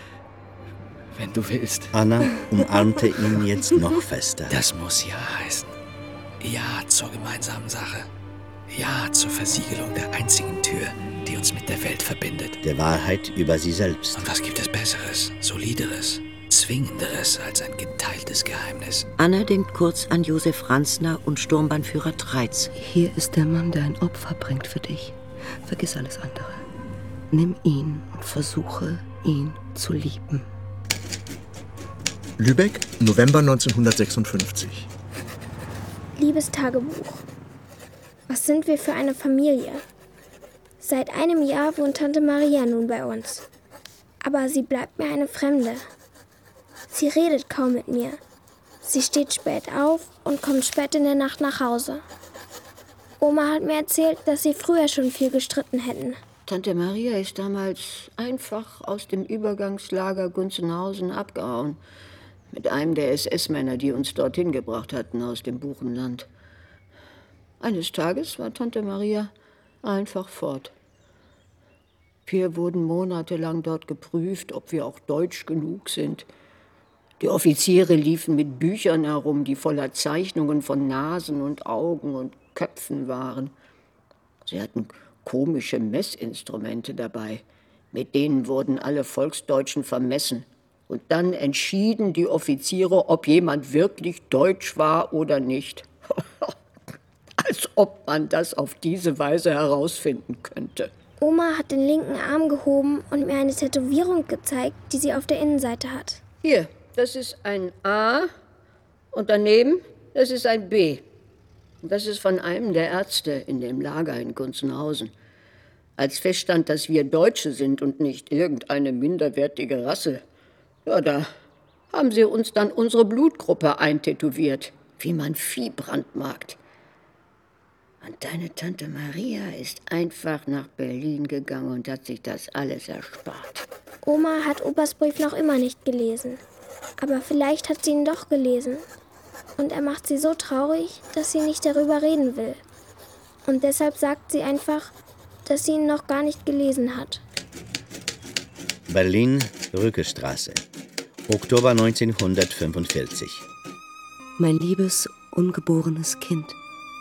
Wenn du willst. Anna umarmte ihn jetzt noch fester. Das muss ja heißen. Ja zur gemeinsamen Sache. Ja zur Versiegelung der einzigen Tür, die uns mit der Welt verbindet. Der Wahrheit über sie selbst. Und was gibt es Besseres, Solideres, Zwingenderes als ein geteiltes Geheimnis? Anna denkt kurz an Josef Ransner und Sturmbannführer Treitz. Hier ist der Mann, der ein Opfer bringt für dich. Vergiss alles andere. Nimm ihn und versuche, ihn zu lieben. Lübeck, November neunzehnhundertsechsundfünfzig. Liebes Tagebuch. Was sind wir für eine Familie? Seit einem Jahr wohnt Tante Maria nun bei uns. Aber sie bleibt mir eine Fremde. Sie redet kaum mit mir. Sie steht spät auf und kommt spät in der Nacht nach Hause. Oma hat mir erzählt, dass sie früher schon viel gestritten hätten. Tante Maria ist damals einfach aus dem Übergangslager Gunzenhausen abgehauen. Mit einem der S S-Männer, die uns dorthin gebracht hatten aus dem Buchenland. Eines Tages war Tante Maria einfach fort. Wir wurden monatelang dort geprüft, ob wir auch deutsch genug sind. Die Offiziere liefen mit Büchern herum, die voller Zeichnungen von Nasen und Augen und Köpfen waren. Sie hatten komische Messinstrumente dabei. Mit denen wurden alle Volksdeutschen vermessen. Und dann entschieden die Offiziere, ob jemand wirklich deutsch war oder nicht. Als ob man das auf diese Weise herausfinden könnte. Oma hat den linken Arm gehoben und mir eine Tätowierung gezeigt, die sie auf der Innenseite hat. Hier, das ist ein A und daneben, das ist ein B. Und das ist von einem der Ärzte in dem Lager in Gunzenhausen. Als feststand, dass wir Deutsche sind und nicht irgendeine minderwertige Rasse, ja, da haben sie uns dann unsere Blutgruppe eintätowiert, wie man Vieh brandmarkt. Und deine Tante Maria ist einfach nach Berlin gegangen und hat sich das alles erspart. Oma hat Opas Brief noch immer nicht gelesen. Aber vielleicht hat sie ihn doch gelesen. Und er macht sie so traurig, dass sie nicht darüber reden will. Und deshalb sagt sie einfach, dass sie ihn noch gar nicht gelesen hat. Berlin, Rückestraße, Oktober neunzehnhundertfünfundvierzig. Mein liebes, ungeborenes Kind.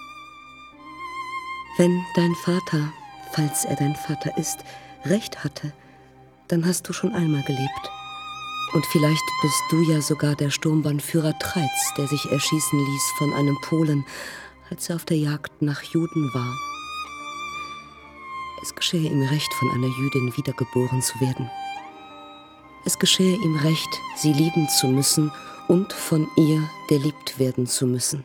Wenn dein Vater, falls er dein Vater ist, recht hatte, dann hast du schon einmal gelebt. Und vielleicht bist du ja sogar der Sturmbannführer Treitz, der sich erschießen ließ von einem Polen, als er auf der Jagd nach Juden war. Es geschehe ihm recht, von einer Jüdin wiedergeboren zu werden. Es geschehe ihm recht, sie lieben zu müssen und von ihr geliebt werden zu müssen.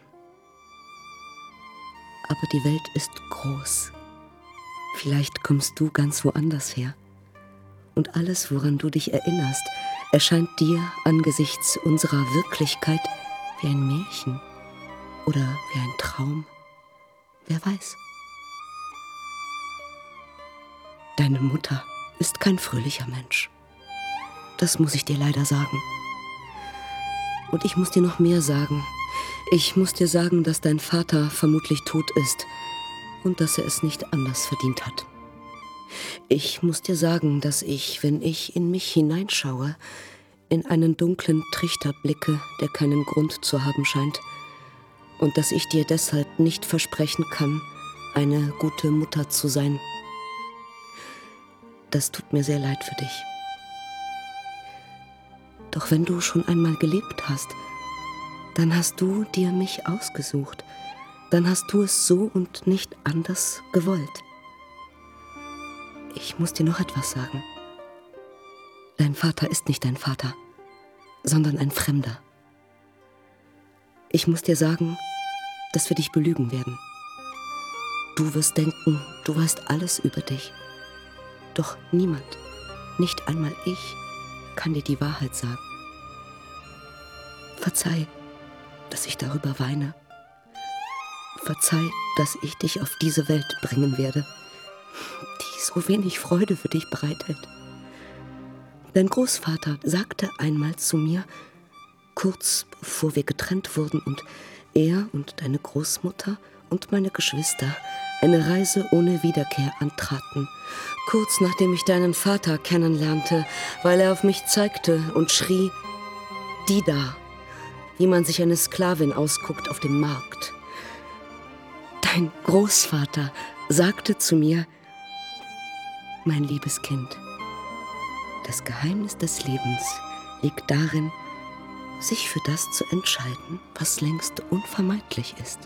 Aber die Welt ist groß. Vielleicht kommst du ganz woanders her. Und alles, woran du dich erinnerst, erscheint dir angesichts unserer Wirklichkeit wie ein Märchen oder wie ein Traum. Wer weiß. Deine Mutter ist kein fröhlicher Mensch. Das muss ich dir leider sagen. Und ich muss dir noch mehr sagen. Ich muss dir sagen, dass dein Vater vermutlich tot ist und dass er es nicht anders verdient hat. Ich muss dir sagen, dass ich, wenn ich in mich hineinschaue, in einen dunklen Trichter blicke, der keinen Grund zu haben scheint, und dass ich dir deshalb nicht versprechen kann, eine gute Mutter zu sein. Das tut mir sehr leid für dich. Doch wenn du schon einmal gelebt hast, dann hast du dir mich ausgesucht. Dann hast du es so und nicht anders gewollt. Ich muss dir noch etwas sagen. Dein Vater ist nicht dein Vater, sondern ein Fremder. Ich muss dir sagen, dass wir dich belügen werden. Du wirst denken, du weißt alles über dich. Doch niemand, nicht einmal ich, kann dir die Wahrheit sagen. Verzeih, dass ich darüber weine. Verzeih, dass ich dich auf diese Welt bringen werde, die so wenig Freude für dich bereithält. Dein Großvater sagte einmal zu mir, kurz bevor wir getrennt wurden und er und deine Großmutter und meine Geschwister eine Reise ohne Wiederkehr antraten, kurz nachdem ich deinen Vater kennenlernte, weil er auf mich zeigte und schrie, die da, wie man sich eine Sklavin ausguckt auf dem Markt. Dein Großvater sagte zu mir, mein liebes Kind, das Geheimnis des Lebens liegt darin, sich für das zu entscheiden, was längst unvermeidlich ist.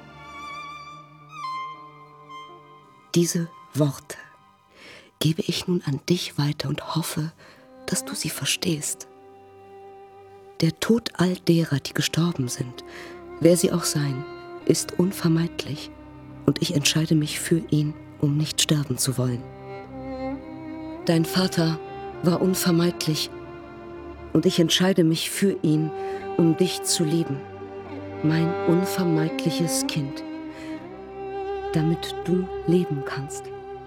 Diese Worte gebe ich nun an dich weiter und hoffe, dass du sie verstehst. Der Tod all derer, die gestorben sind, wer sie auch sein, ist unvermeidlich und ich entscheide mich für ihn, um nicht sterben zu wollen. Dein Vater war unvermeidlich und ich entscheide mich für ihn, um dich zu lieben, mein unvermeidliches Kind, damit du leben kannst.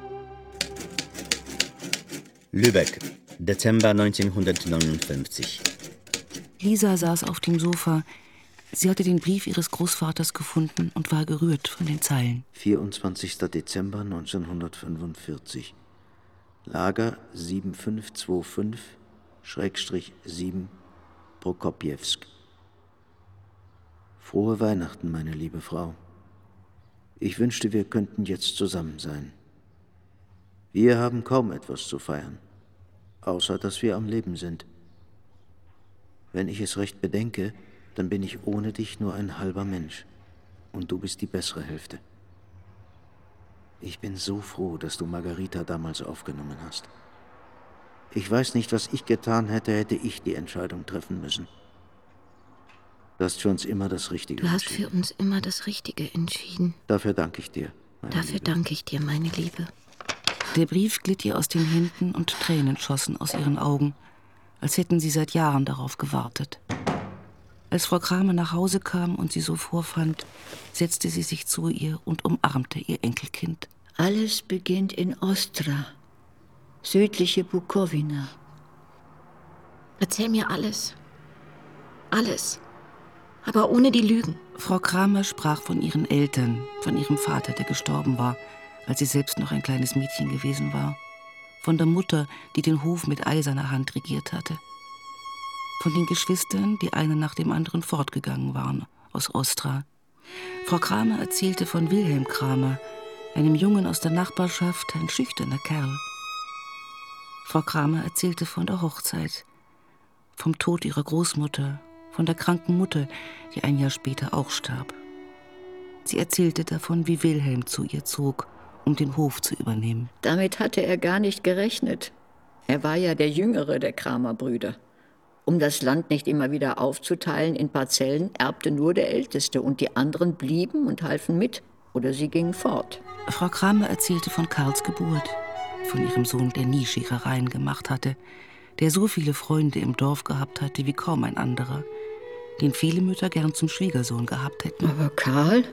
Lübeck, Dezember neunzehnhundertneunundfünfzig. Lisa saß auf dem Sofa. Sie hatte den Brief ihres Großvaters gefunden und war gerührt von den Zeilen. vierundzwanzigster Dezember neunzehnhundertfünfundvierzig. Lager sieben fünf zwei fünf sieben Prokopjewsk. Frohe Weihnachten, meine liebe Frau. Ich wünschte, wir könnten jetzt zusammen sein. Wir haben kaum etwas zu feiern, außer dass wir am Leben sind. Wenn ich es recht bedenke, dann bin ich ohne dich nur ein halber Mensch und du bist die bessere Hälfte. Ich bin so froh, dass du Margarita damals aufgenommen hast. Ich weiß nicht, was ich getan hätte, hätte ich die Entscheidung treffen müssen. Du hast für uns immer das Richtige entschieden. Du hast entschieden. für uns immer das Richtige entschieden. Dafür danke ich dir. Dafür Liebe. danke ich dir, meine Liebe. Der Brief glitt ihr aus den Händen und Tränen schossen aus ihren Augen, als hätten sie seit Jahren darauf gewartet. Als Frau Kramer nach Hause kam und sie so vorfand, setzte sie sich zu ihr und umarmte ihr Enkelkind. Alles beginnt in Ostra, südliche Bukowina. Erzähl mir alles. Alles. Aber ohne die Lügen. Frau Kramer sprach von ihren Eltern, von ihrem Vater, der gestorben war, als sie selbst noch ein kleines Mädchen gewesen war. Von der Mutter, die den Hof mit eiserner Hand regiert hatte. Von den Geschwistern, die eine nach dem anderen fortgegangen waren, aus Ostra. Frau Kramer erzählte von Wilhelm Kramer, einem Jungen aus der Nachbarschaft, ein schüchterner Kerl. Frau Kramer erzählte von der Hochzeit, vom Tod ihrer Großmutter, von der kranken Mutter, die ein Jahr später auch starb. Sie erzählte davon, wie Wilhelm zu ihr zog, um den Hof zu übernehmen. Damit hatte er gar nicht gerechnet. Er war ja der Jüngere der Kramer-Brüder. Um das Land nicht immer wieder aufzuteilen in Parzellen, erbte nur der Älteste und die anderen blieben und halfen mit oder sie gingen fort. Frau Kramer erzählte von Karls Geburt, von ihrem Sohn, der nie Scherereien gemacht hatte, der so viele Freunde im Dorf gehabt hatte wie kaum ein anderer, den viele Mütter gern zum Schwiegersohn gehabt hätten. Aber Karl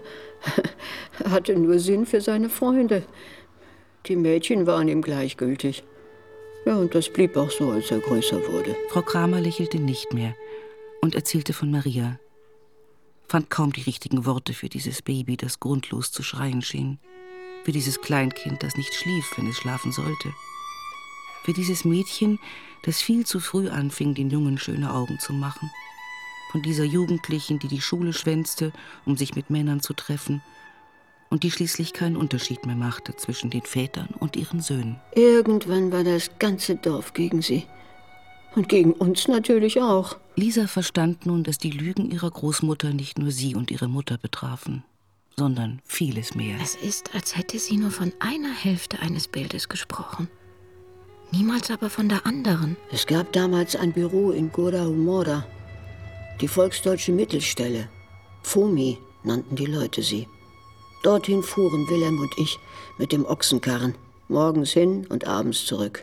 hatte nur Sinn für seine Freunde. Die Mädchen waren ihm gleichgültig. Ja, und das blieb auch so, als er größer wurde. Frau Kramer lächelte nicht mehr und erzählte von Maria, fand kaum die richtigen Worte für dieses Baby, das grundlos zu schreien schien, für dieses Kleinkind, das nicht schlief, wenn es schlafen sollte, für dieses Mädchen, das viel zu früh anfing, den Jungen schöne Augen zu machen, von dieser Jugendlichen, die die Schule schwänzte, um sich mit Männern zu treffen und die schließlich keinen Unterschied mehr machte zwischen den Vätern und ihren Söhnen. Irgendwann war das ganze Dorf gegen sie. Und gegen uns natürlich auch. Lisa verstand nun, dass die Lügen ihrer Großmutter nicht nur sie und ihre Mutter betrafen, sondern vieles mehr. Es ist, als hätte sie nur von einer Hälfte eines Bildes gesprochen. Niemals aber von der anderen. Es gab damals ein Büro in Gora Humora. Die volksdeutsche Mittelstelle. F O M I nannten die Leute sie. Dorthin fuhren Wilhelm und ich mit dem Ochsenkarren. Morgens hin und abends zurück.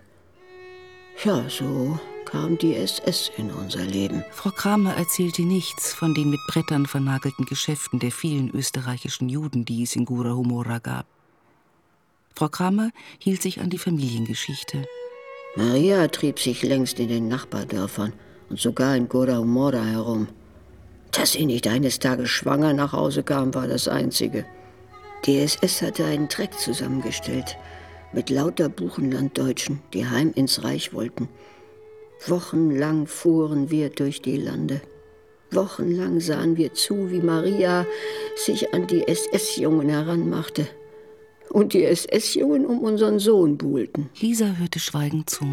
Ja, so kam die S S in unser Leben. Frau Kramer erzählte nichts von den mit Brettern vernagelten Geschäften der vielen österreichischen Juden, die es in Gora Humora gab. Frau Kramer hielt sich an die Familiengeschichte. Maria trieb sich längst in den Nachbardörfern und sogar in Gora Humora herum. Dass sie nicht eines Tages schwanger nach Hause kam, war das Einzige. Die S S hatte einen Treck zusammengestellt mit lauter Buchenlanddeutschen, die heim ins Reich wollten. Wochenlang fuhren wir durch die Lande. Wochenlang sahen wir zu, wie Maria sich an die S S-Jungen heranmachte. Und die S S-Jungen um unseren Sohn buhlten. Lisa hörte schweigend zu.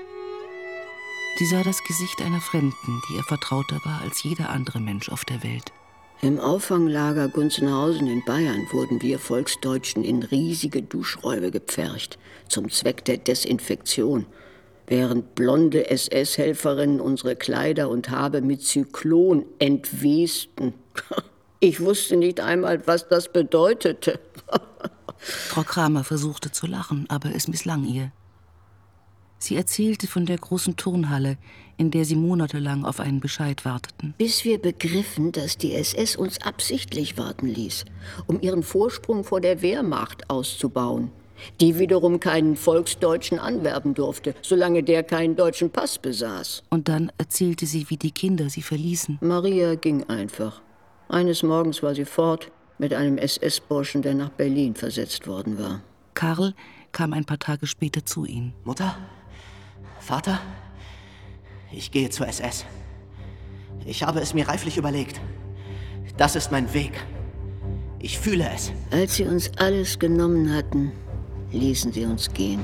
Sie sah das Gesicht einer Fremden, die ihr vertrauter war als jeder andere Mensch auf der Welt. Im Auffanglager Gunzenhausen in Bayern wurden wir Volksdeutschen in riesige Duschräume gepfercht, zum Zweck der Desinfektion, während blonde S S-Helferinnen unsere Kleider und Habe mit Zyklon entwesten. Ich wusste nicht einmal, was das bedeutete. Frau Kramer versuchte zu lachen, aber es misslang ihr. Sie erzählte von der großen Turnhalle, in der sie monatelang auf einen Bescheid warteten. Bis wir begriffen, dass die S S uns absichtlich warten ließ, um ihren Vorsprung vor der Wehrmacht auszubauen, die wiederum keinen Volksdeutschen anwerben durfte, solange der keinen deutschen Pass besaß. Und dann erzählte sie, wie die Kinder sie verließen. Maria ging einfach. Eines Morgens war sie fort mit einem S S-Burschen, der nach Berlin versetzt worden war. Karl kam ein paar Tage später zu ihnen. Mutter? Vater? Ich gehe zur S S. Ich habe es mir reiflich überlegt. Das ist mein Weg. Ich fühle es. Als sie uns alles genommen hatten, ließen sie uns gehen.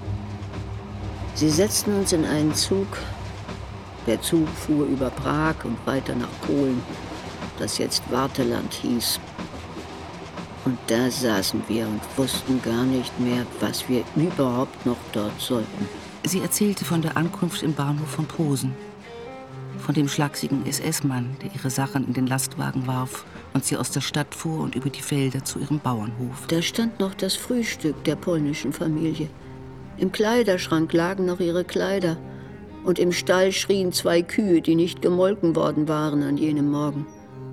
Sie setzten uns in einen Zug. Der Zug fuhr über Prag und weiter nach Polen, das jetzt Warteland hieß. Und da saßen wir und wussten gar nicht mehr, was wir überhaupt noch dort sollten. Sie erzählte von der Ankunft im Bahnhof von Posen, von dem schlachsigen S S-Mann, der ihre Sachen in den Lastwagen warf und sie aus der Stadt fuhr und über die Felder zu ihrem Bauernhof. Da stand noch das Frühstück der polnischen Familie. Im Kleiderschrank lagen noch ihre Kleider und im Stall schrien zwei Kühe, die nicht gemolken worden waren an jenem Morgen.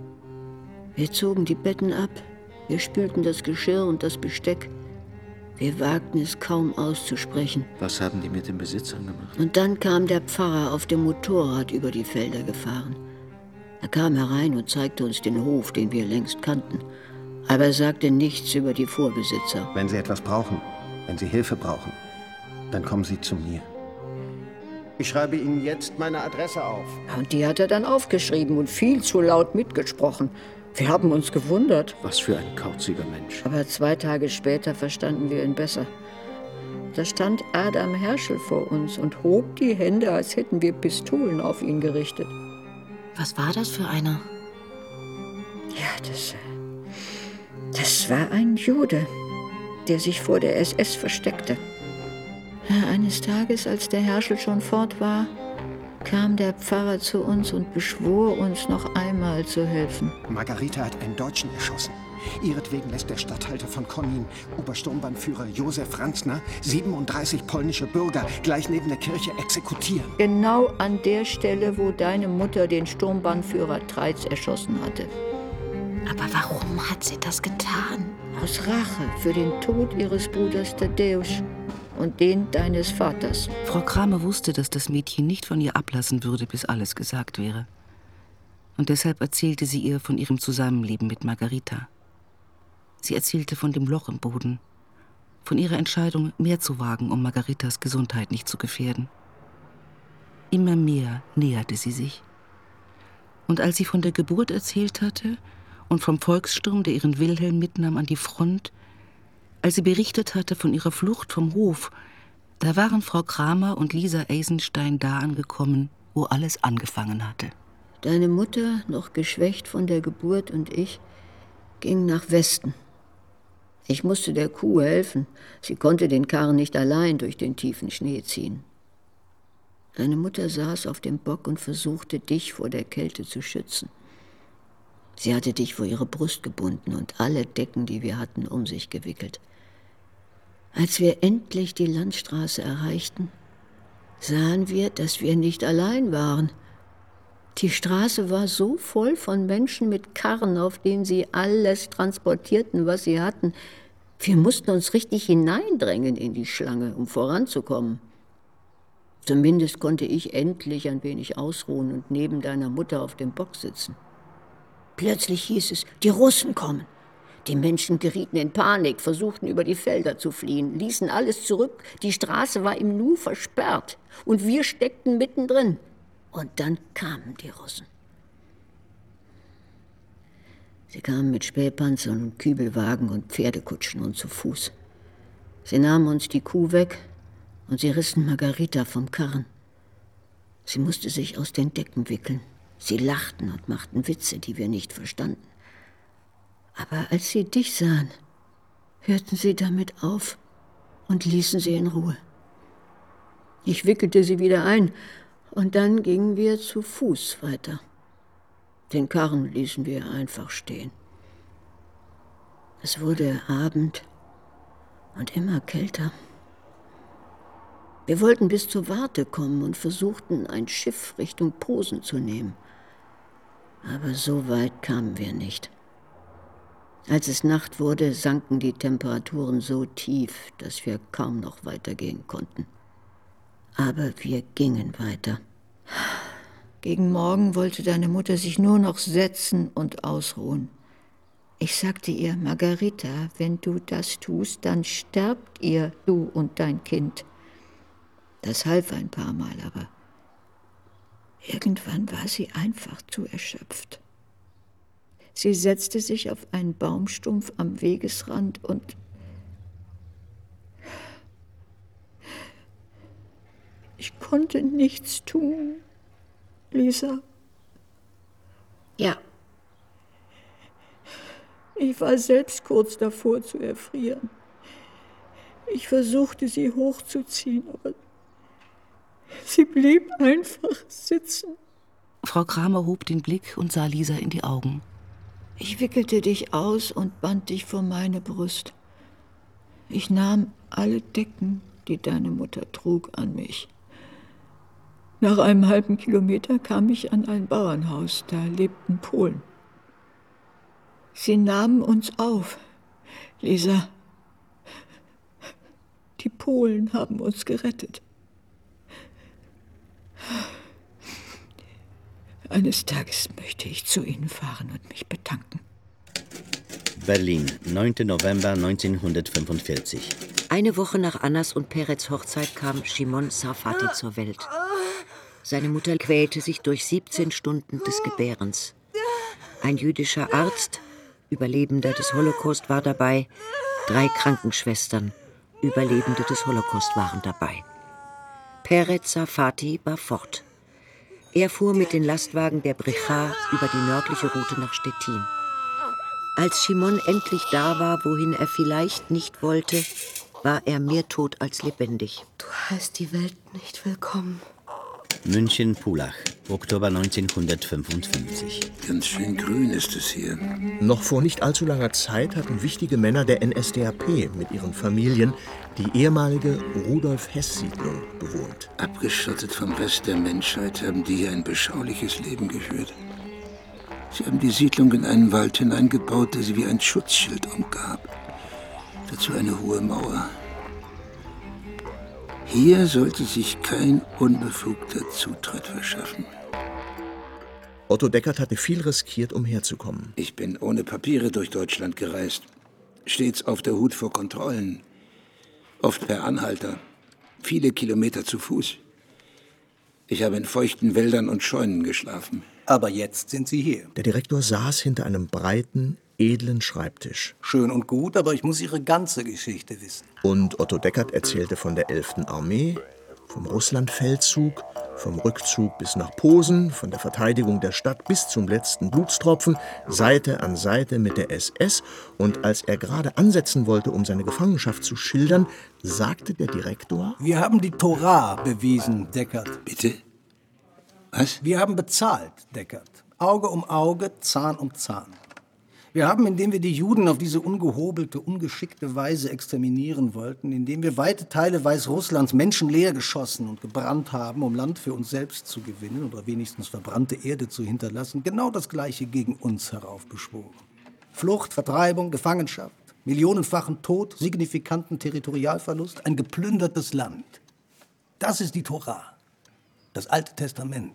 Wir zogen die Betten ab, wir spülten das Geschirr und das Besteck. Wir wagten es kaum auszusprechen. Was haben die mit den Besitzern gemacht? Und dann kam der Pfarrer auf dem Motorrad über die Felder gefahren. Er kam herein und zeigte uns den Hof, den wir längst kannten. Aber er sagte nichts über die Vorbesitzer. Wenn Sie etwas brauchen, wenn Sie Hilfe brauchen, dann kommen Sie zu mir. Ich schreibe Ihnen jetzt meine Adresse auf. Und die hat er dann aufgeschrieben und viel zu laut mitgesprochen. Wir haben uns gewundert. Was für ein kauziger Mensch. Aber zwei Tage später verstanden wir ihn besser. Da stand Adam Herschel vor uns und hob die Hände, als hätten wir Pistolen auf ihn gerichtet. Was war das für einer? Ja, das, das war ein Jude, der sich vor der S S versteckte. Ja, eines Tages, als der Herschel schon fort war, kam der Pfarrer zu uns und beschwor uns, noch einmal zu helfen. Margarita hat einen Deutschen erschossen. Ihretwegen lässt der Statthalter von Konin, Obersturmbannführer Josef Franzner, siebenunddreißig polnische Bürger gleich neben der Kirche exekutieren. Genau an der Stelle, wo deine Mutter den Sturmbannführer Treitz erschossen hatte. Aber warum hat sie das getan? Aus Rache für den Tod ihres Bruders Tadeusz und den deines Vaters. Frau Kramer wusste, dass das Mädchen nicht von ihr ablassen würde, bis alles gesagt wäre. Und deshalb erzählte sie ihr von ihrem Zusammenleben mit Margarita. Sie erzählte von dem Loch im Boden, von ihrer Entscheidung, mehr zu wagen, um Margaritas Gesundheit nicht zu gefährden. Immer mehr näherte sie sich. Und als sie von der Geburt erzählt hatte und vom Volkssturm, der ihren Wilhelm mitnahm an die Front, als sie berichtet hatte von ihrer Flucht vom Hof, da waren Frau Kramer und Lisa Eisenstein da angekommen, wo alles angefangen hatte. Deine Mutter, noch geschwächt von der Geburt, und ich gingen nach Westen. Ich musste der Kuh helfen. Sie konnte den Karren nicht allein durch den tiefen Schnee ziehen. Deine Mutter saß auf dem Bock und versuchte, dich vor der Kälte zu schützen. Sie hatte dich vor ihre Brust gebunden und alle Decken, die wir hatten, um sich gewickelt. Als wir endlich die Landstraße erreichten, sahen wir, dass wir nicht allein waren. Die Straße war so voll von Menschen mit Karren, auf denen sie alles transportierten, was sie hatten. Wir mussten uns richtig hineindrängen in die Schlange, um voranzukommen. Zumindest konnte ich endlich ein wenig ausruhen und neben deiner Mutter auf dem Bock sitzen. Plötzlich hieß es, die Russen kommen. Die Menschen gerieten in Panik, versuchten über die Felder zu fliehen, ließen alles zurück. Die Straße war im Nu versperrt und wir steckten mittendrin. Und dann kamen die Russen. Sie kamen mit Spähpanzern und Kübelwagen und Pferdekutschen und zu Fuß. Sie nahmen uns die Kuh weg und sie rissen Margarita vom Karren. Sie musste sich aus den Decken wickeln. Sie lachten und machten Witze, die wir nicht verstanden. Aber als sie dich sahen, hörten sie damit auf und ließen sie in Ruhe. Ich wickelte sie wieder ein. Und dann gingen wir zu Fuß weiter. Den Karren ließen wir einfach stehen. Es wurde Abend und immer kälter. Wir wollten bis zur Warte kommen und versuchten, ein Schiff Richtung Posen zu nehmen. Aber so weit kamen wir nicht. Als es Nacht wurde, sanken die Temperaturen so tief, dass wir kaum noch weitergehen konnten. Aber wir gingen weiter. Gegen Morgen wollte deine Mutter sich nur noch setzen und ausruhen. Ich sagte ihr, Margarita, wenn du das tust, dann sterbt ihr, du und dein Kind. Das half ein paar Mal, aber irgendwann war sie einfach zu erschöpft. Sie setzte sich auf einen Baumstumpf am Wegesrand und ich konnte nichts tun, Lisa. Ja. Ich war selbst kurz davor zu erfrieren. Ich versuchte, sie hochzuziehen, aber sie blieb einfach sitzen. Frau Kramer hob den Blick und sah Lisa in die Augen. Ich wickelte dich aus und band dich vor meine Brust. Ich nahm alle Decken, die deine Mutter trug, an mich. Nach einem halben Kilometer kam ich an ein Bauernhaus, da lebten Polen. Sie nahmen uns auf, Lisa. Die Polen haben uns gerettet. Eines Tages möchte ich zu Ihnen fahren und mich bedanken. Berlin, neunter November neunzehnhundertfünfundvierzig. Eine Woche nach Annas und Perez Hochzeit kam Shimon Sarfati zur Welt. Seine Mutter quälte sich durch siebzehn Stunden des Gebärens. Ein jüdischer Arzt, Überlebender des Holocaust, war dabei. Drei Krankenschwestern, Überlebende des Holocaust, waren dabei. Perez Sarfati war fort. Er fuhr mit den Lastwagen der Bricha über die nördliche Route nach Stettin. Als Shimon endlich da war, wohin er vielleicht nicht wollte, war er mehr tot als lebendig. Du heißt die Welt nicht willkommen. München-Pullach, Oktober neunzehnhundertfünfundfünfzig. Ganz schön grün ist es hier. Noch vor nicht allzu langer Zeit hatten wichtige Männer der N S D A P mit ihren Familien die ehemalige Rudolf-Hess-Siedlung bewohnt. Abgeschottet vom Rest der Menschheit haben die hier ein beschauliches Leben geführt. Sie haben die Siedlung in einen Wald hineingebaut, der sie wie ein Schutzschild umgab. Dazu eine hohe Mauer. Hier sollte sich kein unbefugter Zutritt verschaffen. Otto Deckert hatte viel riskiert, um herzukommen. Ich bin ohne Papiere durch Deutschland gereist. Stets auf der Hut vor Kontrollen. Oft per Anhalter. Viele Kilometer zu Fuß. Ich habe in feuchten Wäldern und Scheunen geschlafen. Aber jetzt sind Sie hier. Der Direktor saß hinter einem breiten, edlen Schreibtisch. Schön und gut, aber ich muss Ihre ganze Geschichte wissen. Und Otto Deckert erzählte von der elften Armee, vom Russlandfeldzug, vom Rückzug bis nach Posen, von der Verteidigung der Stadt bis zum letzten Blutstropfen, Seite an Seite mit der S S. Und als er gerade ansetzen wollte, um seine Gefangenschaft zu schildern, sagte der Direktor: Wir haben die Tora bewiesen, Deckert. Bitte? Was? Wir haben bezahlt, Deckert. Auge um Auge, Zahn um Zahn. Wir haben, indem wir die Juden auf diese ungehobelte, ungeschickte Weise exterminieren wollten, indem wir weite Teile Weißrusslands menschenleer geschossen und gebrannt haben, um Land für uns selbst zu gewinnen oder wenigstens verbrannte Erde zu hinterlassen, genau das Gleiche gegen uns heraufbeschworen. Flucht, Vertreibung, Gefangenschaft, millionenfachen Tod, signifikanten Territorialverlust, ein geplündertes Land. Das ist die Tora, das Alte Testament.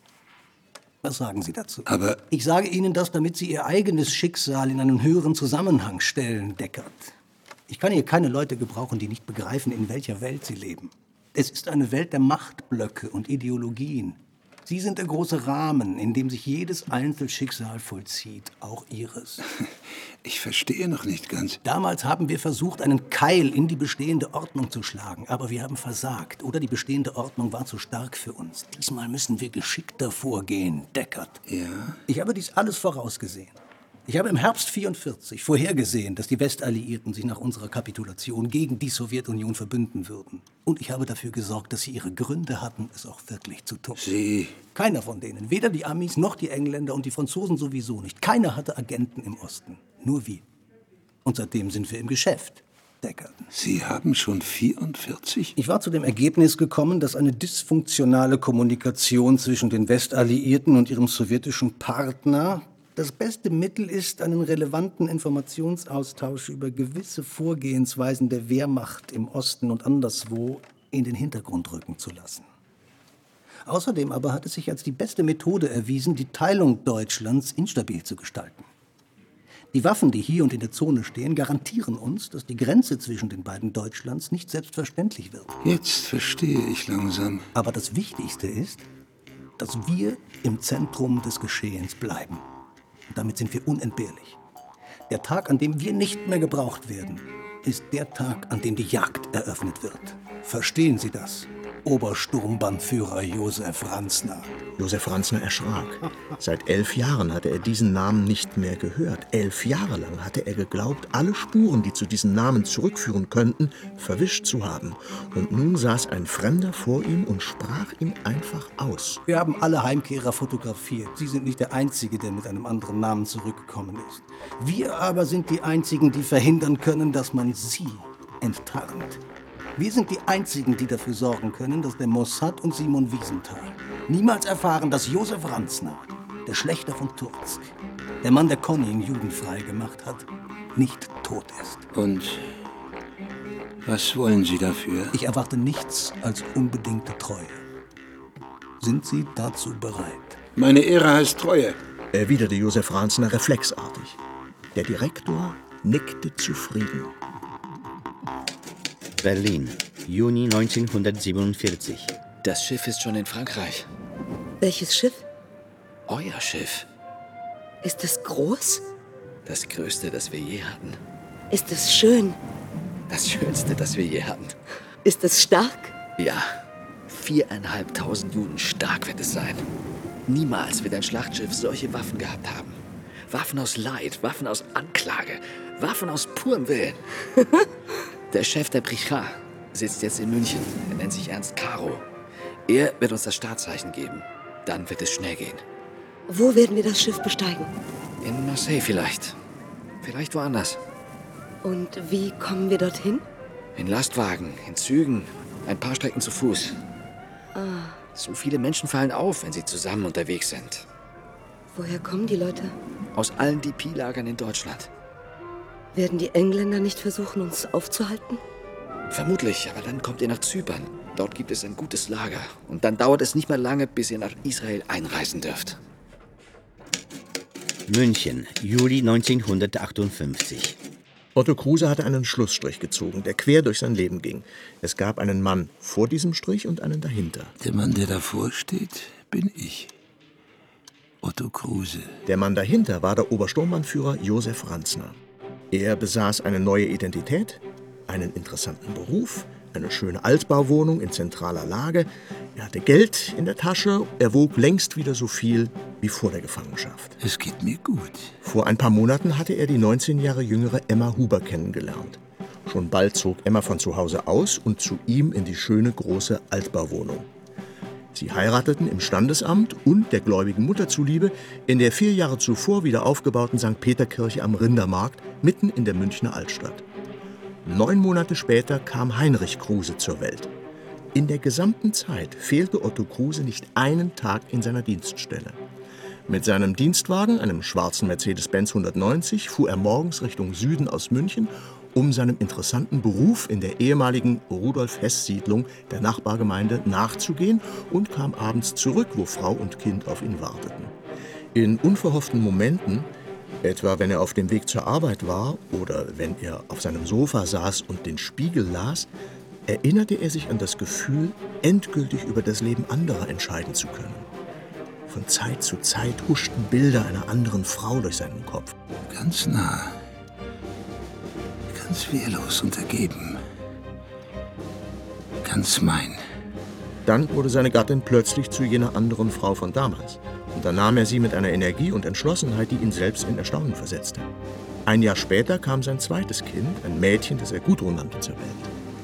Was sagen Sie dazu? Aber ich sage Ihnen das, damit Sie Ihr eigenes Schicksal in einen höheren Zusammenhang stellen, Deckert. Ich kann hier keine Leute gebrauchen, die nicht begreifen, in welcher Welt sie leben. Es ist eine Welt der Machtblöcke und Ideologien. Sie sind der große Rahmen, in dem sich jedes Einzelschicksal vollzieht, auch Ihres. Ich verstehe noch nicht ganz. Damals haben wir versucht, einen Keil in die bestehende Ordnung zu schlagen, aber wir haben versagt. Oder die bestehende Ordnung war zu stark für uns. Diesmal müssen wir geschickter vorgehen, Deckert. Ja? Ich habe dies alles vorausgesehen. Ich habe im Herbst vierundvierzig vorhergesehen, dass die Westalliierten sich nach unserer Kapitulation gegen die Sowjetunion verbünden würden. Und ich habe dafür gesorgt, dass sie ihre Gründe hatten, es auch wirklich zu tun. Sie? Keiner von denen, weder die Amis noch die Engländer und die Franzosen sowieso nicht. Keiner hatte Agenten im Osten, nur wir. Und seitdem sind wir im Geschäft, Deckert. Sie haben schon vierundvierzig? Ich war zu dem Ergebnis gekommen, dass eine dysfunktionale Kommunikation zwischen den Westalliierten und ihrem sowjetischen Partner das beste Mittel ist, einen relevanten Informationsaustausch über gewisse Vorgehensweisen der Wehrmacht im Osten und anderswo in den Hintergrund rücken zu lassen. Außerdem aber hat es sich als die beste Methode erwiesen, die Teilung Deutschlands instabil zu gestalten. Die Waffen, die hier und in der Zone stehen, garantieren uns, dass die Grenze zwischen den beiden Deutschlands nicht selbstverständlich wird. Jetzt verstehe ich langsam. Aber das Wichtigste ist, dass wir im Zentrum des Geschehens bleiben. Und damit sind wir unentbehrlich. Der Tag, an dem wir nicht mehr gebraucht werden, ist der Tag, an dem die Jagd eröffnet wird. Verstehen Sie das, Obersturmbannführer Josef Ranzner? Josef Ranzner erschrak. Seit elf Jahren hatte er diesen Namen nicht mehr gehört. Elf Jahre lang hatte er geglaubt, alle Spuren, die zu diesem Namen zurückführen könnten, verwischt zu haben. Und nun saß ein Fremder vor ihm und sprach ihn einfach aus. Wir haben alle Heimkehrer fotografiert. Sie sind nicht der Einzige, der mit einem anderen Namen zurückgekommen ist. Wir aber sind die Einzigen, die verhindern können, dass man sie enttarnt. Wir sind die Einzigen, die dafür sorgen können, dass der Mossad und Simon Wiesenthal niemals erfahren, dass Josef Ranzner, der Schlächter von Tursk, der Mann, der Konin judenfrei gemacht hat, nicht tot ist. Und was wollen Sie dafür? Ich erwarte nichts als unbedingte Treue. Sind Sie dazu bereit? Meine Ehre heißt Treue, erwiderte Josef Ranzner reflexartig. Der Direktor nickte zufrieden. Berlin, Juni neunzehnhundertsiebenundvierzig. Das Schiff ist schon in Frankreich. Welches Schiff? Euer Schiff. Ist es groß? Das größte, das wir je hatten. Ist es schön? Das schönste, das wir je hatten. Ist es stark? Ja, viereinhalbtausend Juden stark wird es sein. Niemals wird ein Schlachtschiff solche Waffen gehabt haben. Waffen aus Leid, Waffen aus Anklage, Waffen aus purem Willen. Der Chef der Brichard sitzt jetzt in München. Er nennt sich Ernst Caro. Er wird uns das Startzeichen geben. Dann wird es schnell gehen. Wo werden wir das Schiff besteigen? In Marseille vielleicht. Vielleicht woanders. Und wie kommen wir dorthin? In Lastwagen, in Zügen, ein paar Strecken zu Fuß. Ah. So viele Menschen fallen auf, wenn sie zusammen unterwegs sind. Woher kommen die Leute? Aus allen D P-Lagern in Deutschland. Werden die Engländer nicht versuchen, uns aufzuhalten? Vermutlich, aber dann kommt ihr nach Zypern. Dort gibt es ein gutes Lager. Und dann dauert es nicht mehr lange, bis ihr nach Israel einreisen dürft. München, Juli neunzehnhundertachtundfünfzig. Otto Kruse hatte einen Schlussstrich gezogen, der quer durch sein Leben ging. Es gab einen Mann vor diesem Strich und einen dahinter. Der Mann, der davor steht, bin ich. Otto Kruse. Der Mann dahinter war der Obersturmbannführer Josef Franzner. Er besaß eine neue Identität, einen interessanten Beruf, eine schöne Altbauwohnung in zentraler Lage. Er hatte Geld in der Tasche, er wog längst wieder so viel wie vor der Gefangenschaft. Es geht mir gut. Vor ein paar Monaten hatte er die neunzehn Jahre jüngere Emma Huber kennengelernt. Schon bald zog Emma von zu Hause aus und zu ihm in die schöne große Altbauwohnung. Sie heirateten im Standesamt und der gläubigen Mutter zuliebe in der vier Jahre zuvor wieder aufgebauten Sankt Peterkirche am Rindermarkt, mitten in der Münchner Altstadt. Neun Monate später kam Heinrich Kruse zur Welt. In der gesamten Zeit fehlte Otto Kruse nicht einen Tag in seiner Dienststelle. Mit seinem Dienstwagen, einem schwarzen Mercedes-Benz hundertneunzig, fuhr er morgens Richtung Süden aus München, um seinem interessanten Beruf in der ehemaligen Rudolf-Hess-Siedlung der Nachbargemeinde nachzugehen und kam abends zurück, wo Frau und Kind auf ihn warteten. In unverhofften Momenten, etwa wenn er auf dem Weg zur Arbeit war oder wenn er auf seinem Sofa saß und den Spiegel las, erinnerte er sich an das Gefühl, endgültig über das Leben anderer entscheiden zu können. Von Zeit zu Zeit huschten Bilder einer anderen Frau durch seinen Kopf. Ganz nah. Ganz wehrlos und ergeben. Ganz mein. Dann wurde seine Gattin plötzlich zu jener anderen Frau von damals. Und dann nahm er sie mit einer Energie und Entschlossenheit, die ihn selbst in Erstaunen versetzte. Ein Jahr später kam sein zweites Kind, ein Mädchen, das er Gudrun nannte, zur Welt.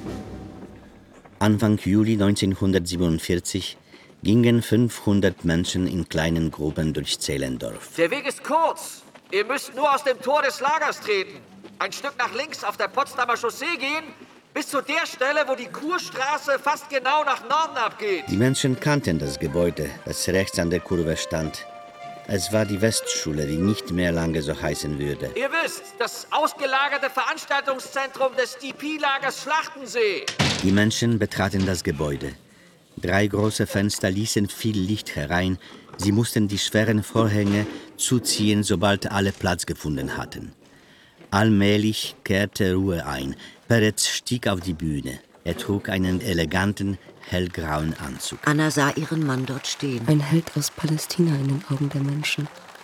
Anfang Juli neunzehnhundertsiebenundvierzig gingen fünfhundert Menschen in kleinen Gruppen durch Zehlendorf. Der Weg ist kurz. Ihr müsst nur aus dem Tor des Lagers treten. Ein Stück nach links auf der Potsdamer Chaussee gehen, bis zu der Stelle, wo die Kurstraße fast genau nach Norden abgeht. Die Menschen kannten das Gebäude, das rechts an der Kurve stand. Es war die Westschule, die nicht mehr lange so heißen würde. Ihr wisst, das ausgelagerte Veranstaltungszentrum des D P-Lagers Schlachtensee. Die Menschen betraten das Gebäude. Drei große Fenster ließen viel Licht herein. Sie mussten die schweren Vorhänge zuziehen, sobald alle Platz gefunden hatten. Allmählich kehrte Ruhe ein. Peretz stieg auf die Bühne. Er trug einen eleganten, hellgrauen Anzug. Anna sah ihren Mann dort stehen. Ein Held aus Palästina in den Augen der Menschen.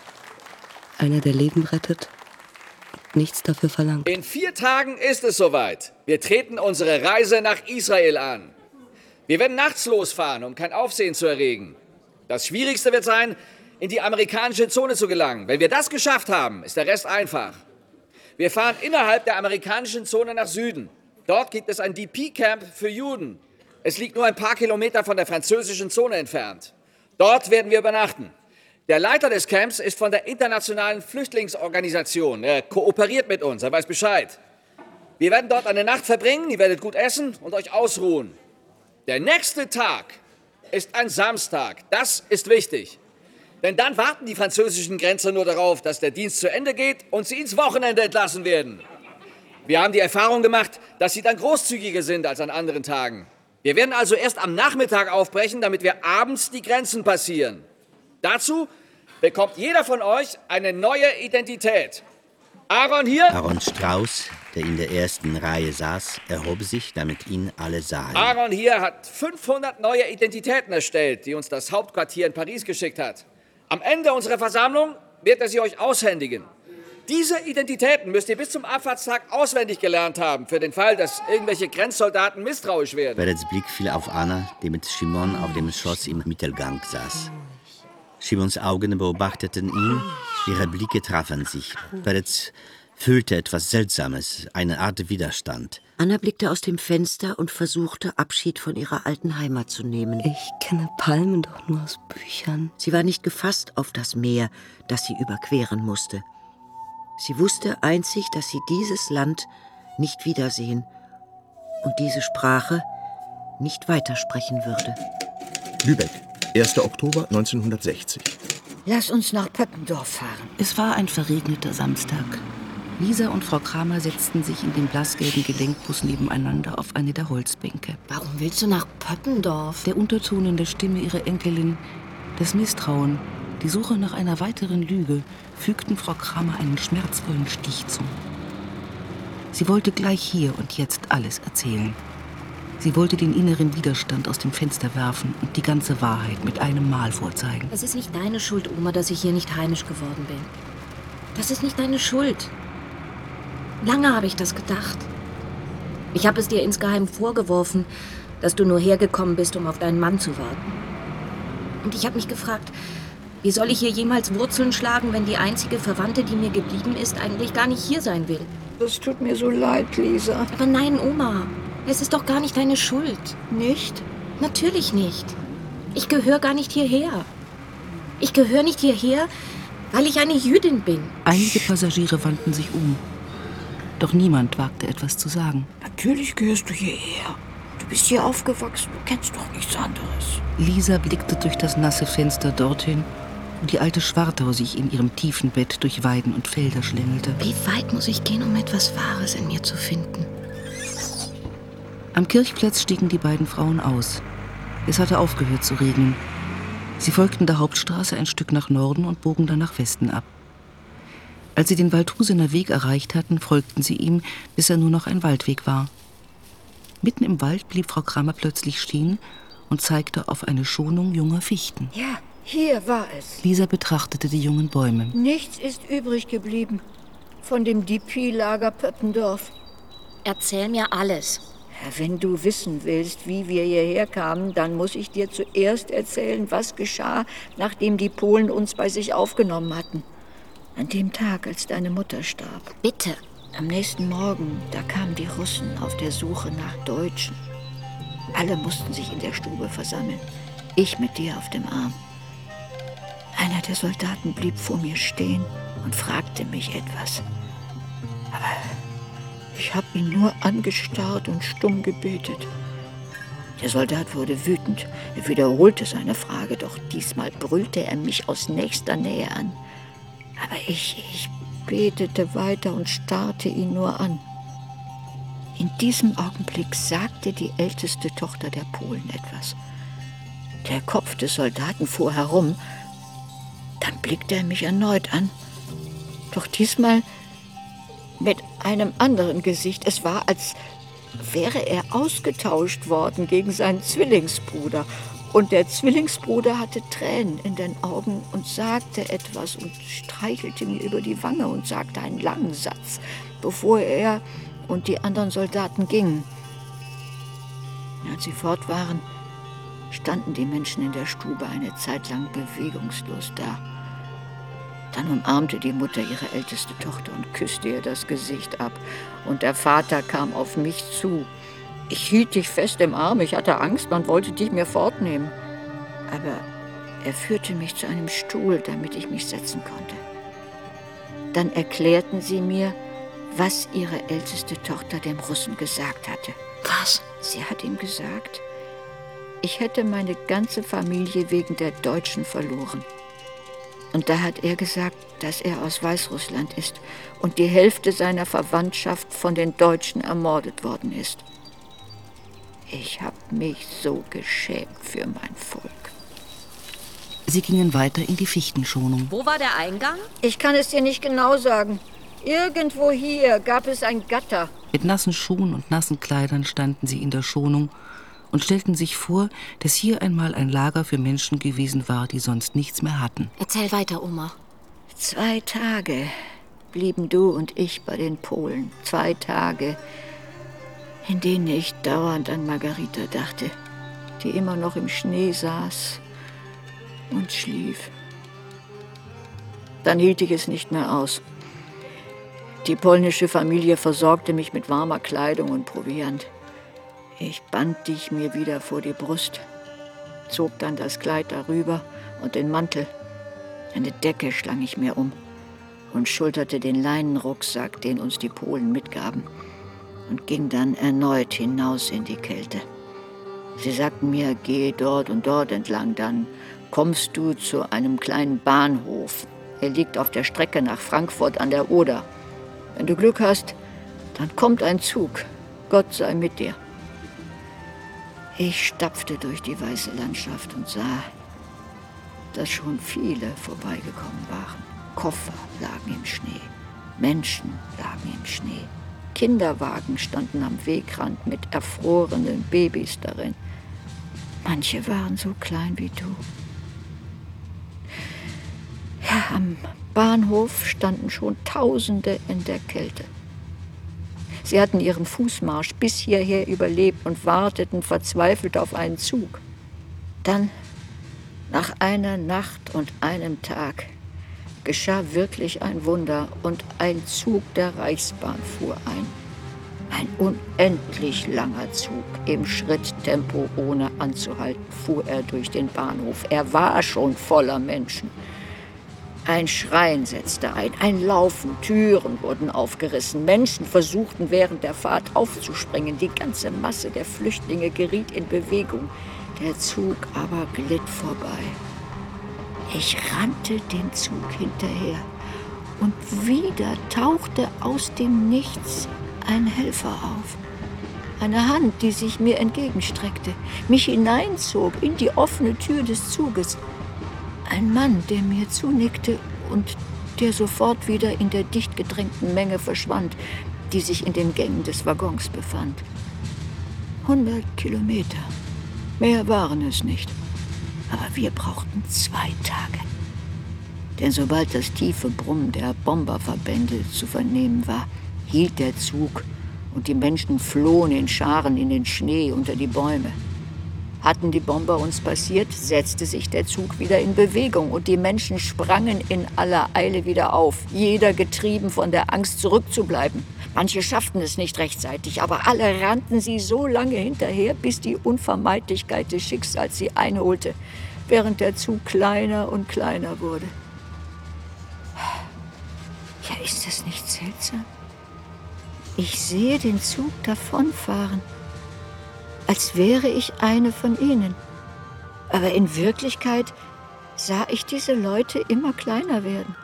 Einer, der Leben rettet und nichts dafür verlangt. In vier Tagen ist es soweit. Wir treten unsere Reise nach Israel an. Wir werden nachts losfahren, um kein Aufsehen zu erregen. Das Schwierigste wird sein, in die amerikanische Zone zu gelangen. Wenn wir das geschafft haben, ist der Rest einfach. Wir fahren innerhalb der amerikanischen Zone nach Süden. Dort gibt es ein D P-Camp für Juden. Es liegt nur ein paar Kilometer von der französischen Zone entfernt. Dort werden wir übernachten. Der Leiter des Camps ist von der Internationalen Flüchtlingsorganisation. Er kooperiert mit uns, er weiß Bescheid. Wir werden dort eine Nacht verbringen, ihr werdet gut essen und euch ausruhen. Der nächste Tag ist ein Samstag. Das ist wichtig. Denn dann warten die französischen Grenzer nur darauf, dass der Dienst zu Ende geht und sie ins Wochenende entlassen werden. Wir haben die Erfahrung gemacht, dass sie dann großzügiger sind als an anderen Tagen. Wir werden also erst am Nachmittag aufbrechen, damit wir abends die Grenzen passieren. Dazu bekommt jeder von euch eine neue Identität. Aaron hier. Aaron Strauß, der in der ersten Reihe saß, erhob sich, damit ihn alle sahen. Aaron hier hat fünfhundert neue Identitäten erstellt, die uns das Hauptquartier in Paris geschickt hat. Am Ende unserer Versammlung wird er sie euch aushändigen. Diese Identitäten müsst ihr bis zum Abfahrtstag auswendig gelernt haben, für den Fall, dass irgendwelche Grenzsoldaten misstrauisch werden. Perets Blick fiel auf Anna, die mit Shimon auf dem Schoß im Mittelgang saß. Shimons Augen beobachteten ihn, ihre Blicke trafen sich. Perez fühlte etwas Seltsames, eine Art Widerstand. Anna blickte aus dem Fenster und versuchte, Abschied von ihrer alten Heimat zu nehmen. Ich kenne Palmen doch nur aus Büchern. Sie war nicht gefasst auf das Meer, das sie überqueren musste. Sie wusste einzig, dass sie dieses Land nicht wiedersehen und diese Sprache nicht weitersprechen würde. Lübeck, erster Oktober neunzehnhundertsechzig. Lass uns nach Pöppendorf fahren. Es war ein verregneter Samstag. Lisa und Frau Kramer setzten sich in dem blassgelben Gelenkbus nebeneinander auf eine der Holzbänke. Warum willst du nach Pöppendorf? Der Unterton in der Stimme ihrer Enkelin, das Misstrauen, die Suche nach einer weiteren Lüge, fügten Frau Kramer einen schmerzvollen Stich zu. Sie wollte gleich hier und jetzt alles erzählen. Sie wollte den inneren Widerstand aus dem Fenster werfen und die ganze Wahrheit mit einem Mal vorzeigen. Es ist nicht deine Schuld, Oma, dass ich hier nicht heimisch geworden bin. Das ist nicht deine Schuld. Lange habe ich das gedacht. Ich habe es dir insgeheim vorgeworfen, dass du nur hergekommen bist, um auf deinen Mann zu warten. Und ich habe mich gefragt, wie soll ich hier jemals Wurzeln schlagen, wenn die einzige Verwandte, die mir geblieben ist, eigentlich gar nicht hier sein will? Das tut mir so leid, Lisa. Aber nein, Oma, es ist doch gar nicht deine Schuld. Nicht? Natürlich nicht. Ich gehöre gar nicht hierher. Ich gehöre nicht hierher, weil ich eine Jüdin bin. Einige Passagiere wandten sich um. Doch niemand wagte etwas zu sagen. Natürlich gehörst du hierher. Du bist hier aufgewachsen, du kennst doch nichts anderes. Lisa blickte durch das nasse Fenster dorthin, wo die alte Schwartau sich in ihrem tiefen Bett durch Weiden und Felder schlängelte. Wie weit muss ich gehen, um etwas Wahres in mir zu finden? Am Kirchplatz stiegen die beiden Frauen aus. Es hatte aufgehört zu regnen. Sie folgten der Hauptstraße ein Stück nach Norden und bogen dann nach Westen ab. Als sie den Waldhusener Weg erreicht hatten, folgten sie ihm, bis er nur noch ein Waldweg war. Mitten im Wald blieb Frau Kramer plötzlich stehen und zeigte auf eine Schonung junger Fichten. Ja, hier war es. Lisa betrachtete die jungen Bäume. Nichts ist übrig geblieben von dem D P-Lager Pöppendorf. Erzähl mir alles. Ja, wenn du wissen willst, wie wir hierher kamen, dann muss ich dir zuerst erzählen, was geschah, nachdem die Polen uns bei sich aufgenommen hatten. An dem Tag, als deine Mutter starb. Bitte. Am nächsten Morgen, da kamen die Russen auf der Suche nach Deutschen. Alle mussten sich in der Stube versammeln. Ich mit dir auf dem Arm. Einer der Soldaten blieb vor mir stehen und fragte mich etwas. Aber ich habe ihn nur angestarrt und stumm gebetet. Der Soldat wurde wütend. Er wiederholte seine Frage, doch diesmal brüllte er mich aus nächster Nähe an. Aber ich, ich betete weiter und starrte ihn nur an. In diesem Augenblick sagte die älteste Tochter der Polen etwas. Der Kopf des Soldaten fuhr herum. Dann blickte er mich erneut an. Doch diesmal mit einem anderen Gesicht. Es war, als wäre er ausgetauscht worden gegen seinen Zwillingsbruder. Und der Zwillingsbruder hatte Tränen in den Augen und sagte etwas und streichelte mir über die Wange und sagte einen langen Satz, bevor er und die anderen Soldaten gingen. Als sie fort waren, standen die Menschen in der Stube eine Zeit lang bewegungslos da. Dann umarmte die Mutter ihre älteste Tochter und küsste ihr das Gesicht ab. Und der Vater kam auf mich zu. Ich hielt dich fest im Arm, ich hatte Angst und wollte dich mir fortnehmen. Aber er führte mich zu einem Stuhl, damit ich mich setzen konnte. Dann erklärten sie mir, was ihre älteste Tochter dem Russen gesagt hatte. Was? Sie hat ihm gesagt, ich hätte meine ganze Familie wegen der Deutschen verloren. Und da hat er gesagt, dass er aus Weißrussland ist und die Hälfte seiner Verwandtschaft von den Deutschen ermordet worden ist. Ich habe mich so geschämt für mein Volk. Sie gingen weiter in die Fichtenschonung. Wo war der Eingang? Ich kann es dir nicht genau sagen. Irgendwo hier gab es ein Gatter. Mit nassen Schuhen und nassen Kleidern standen sie in der Schonung und stellten sich vor, dass hier einmal ein Lager für Menschen gewesen war, die sonst nichts mehr hatten. Erzähl weiter, Oma. Zwei Tage blieben du und ich bei den Polen. Zwei Tage, in denen ich dauernd an Margarita dachte, die immer noch im Schnee saß und schlief. Dann hielt ich es nicht mehr aus. Die polnische Familie versorgte mich mit warmer Kleidung und Proviant. Ich band dich mir wieder vor die Brust, zog dann das Kleid darüber und den Mantel. Eine Decke schlang ich mir um und schulterte den Leinenrucksack, den uns die Polen mitgaben, und ging dann erneut hinaus in die Kälte. Sie sagten mir, geh dort und dort entlang, dann kommst du zu einem kleinen Bahnhof. Er liegt auf der Strecke nach Frankfurt an der Oder. Wenn du Glück hast, dann kommt ein Zug. Gott sei mit dir. Ich stapfte durch die weiße Landschaft und sah, dass schon viele vorbeigekommen waren. Koffer lagen im Schnee, Menschen lagen im Schnee. Kinderwagen standen am Wegrand mit erfrorenen Babys darin. Manche waren so klein wie du. Ja, am Bahnhof standen schon Tausende in der Kälte. Sie hatten ihren Fußmarsch bis hierher überlebt und warteten verzweifelt auf einen Zug. Dann, nach einer Nacht und einem Tag, geschah wirklich ein Wunder und ein Zug der Reichsbahn fuhr ein. Ein unendlich langer Zug, im Schritttempo ohne anzuhalten, fuhr er durch den Bahnhof. Er war schon voller Menschen. Ein Schreien setzte ein, ein Laufen, Türen wurden aufgerissen. Menschen versuchten während der Fahrt aufzuspringen. Die ganze Masse der Flüchtlinge geriet in Bewegung. Der Zug aber glitt vorbei. Ich rannte den Zug hinterher. Und wieder tauchte aus dem Nichts ein Helfer auf. Eine Hand, die sich mir entgegenstreckte, mich hineinzog in die offene Tür des Zuges. Ein Mann, der mir zunickte und der sofort wieder in der dicht gedrängten Menge verschwand, die sich in den Gängen des Waggons befand. Hundert Kilometer. Mehr waren es nicht. Aber wir brauchten zwei Tage. Denn sobald das tiefe Brummen der Bomberverbände zu vernehmen war, hielt der Zug und die Menschen flohen in Scharen in den Schnee unter die Bäume. Hatten die Bomber uns passiert, setzte sich der Zug wieder in Bewegung und die Menschen sprangen in aller Eile wieder auf, jeder getrieben von der Angst zurückzubleiben. Manche schafften es nicht rechtzeitig, aber alle rannten sie so lange hinterher, bis die Unvermeidlichkeit des Schicksals sie einholte, während der Zug kleiner und kleiner wurde. Ja, ist das nicht seltsam? Ich sehe den Zug davonfahren, als wäre ich eine von ihnen. Aber in Wirklichkeit sah ich diese Leute immer kleiner werden.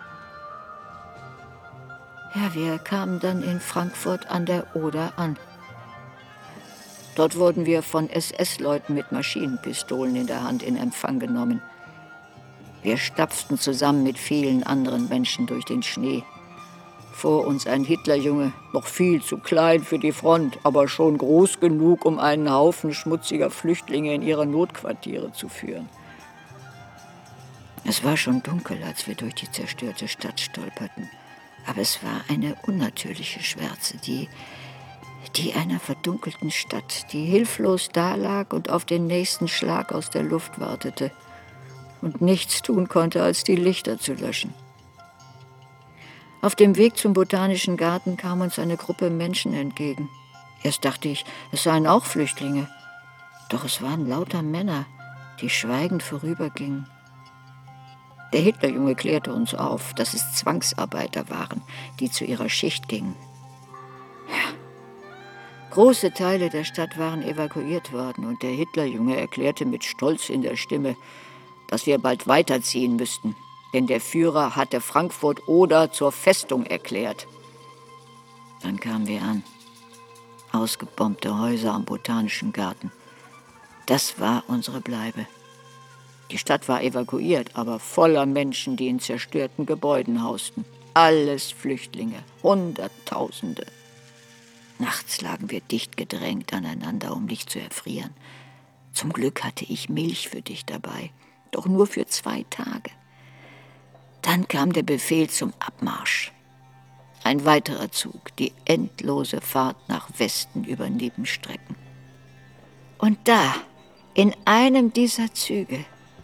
Ja, wir kamen dann in Frankfurt an der Oder an. Dort wurden wir von S S-Leuten mit Maschinenpistolen in der Hand in Empfang genommen. Wir stapften zusammen mit vielen anderen Menschen durch den Schnee. Vor uns ein Hitlerjunge, noch viel zu klein für die Front, aber schon groß genug, um einen Haufen schmutziger Flüchtlinge in ihre Notquartiere zu führen. Es war schon dunkel, als wir durch die zerstörte Stadt stolperten. Aber es war eine unnatürliche Schwärze, die, die einer verdunkelten Stadt, die hilflos dalag und auf den nächsten Schlag aus der Luft wartete und nichts tun konnte, als die Lichter zu löschen. Auf dem Weg zum Botanischen Garten kam uns eine Gruppe Menschen entgegen. Erst dachte ich, es seien auch Flüchtlinge. Doch es waren lauter Männer, die schweigend vorübergingen. Der Hitlerjunge klärte uns auf, dass es Zwangsarbeiter waren, die zu ihrer Schicht gingen. Ja. Große Teile der Stadt waren evakuiert worden und der Hitlerjunge erklärte mit Stolz in der Stimme, dass wir bald weiterziehen müssten. Denn der Führer hatte Frankfurt-Oder zur Festung erklärt. Dann kamen wir an. Ausgebombte Häuser am Botanischen Garten. Das war unsere Bleibe. Die Stadt war evakuiert, aber voller Menschen, die in zerstörten Gebäuden hausten. Alles Flüchtlinge, Hunderttausende. Nachts lagen wir dicht gedrängt aneinander, um nicht zu erfrieren. Zum Glück hatte ich Milch für dich dabei, doch nur für zwei Tage. Dann kam der Befehl zum Abmarsch. Ein weiterer Zug, die endlose Fahrt nach Westen über Nebenstrecken. Und da, in einem dieser Züge,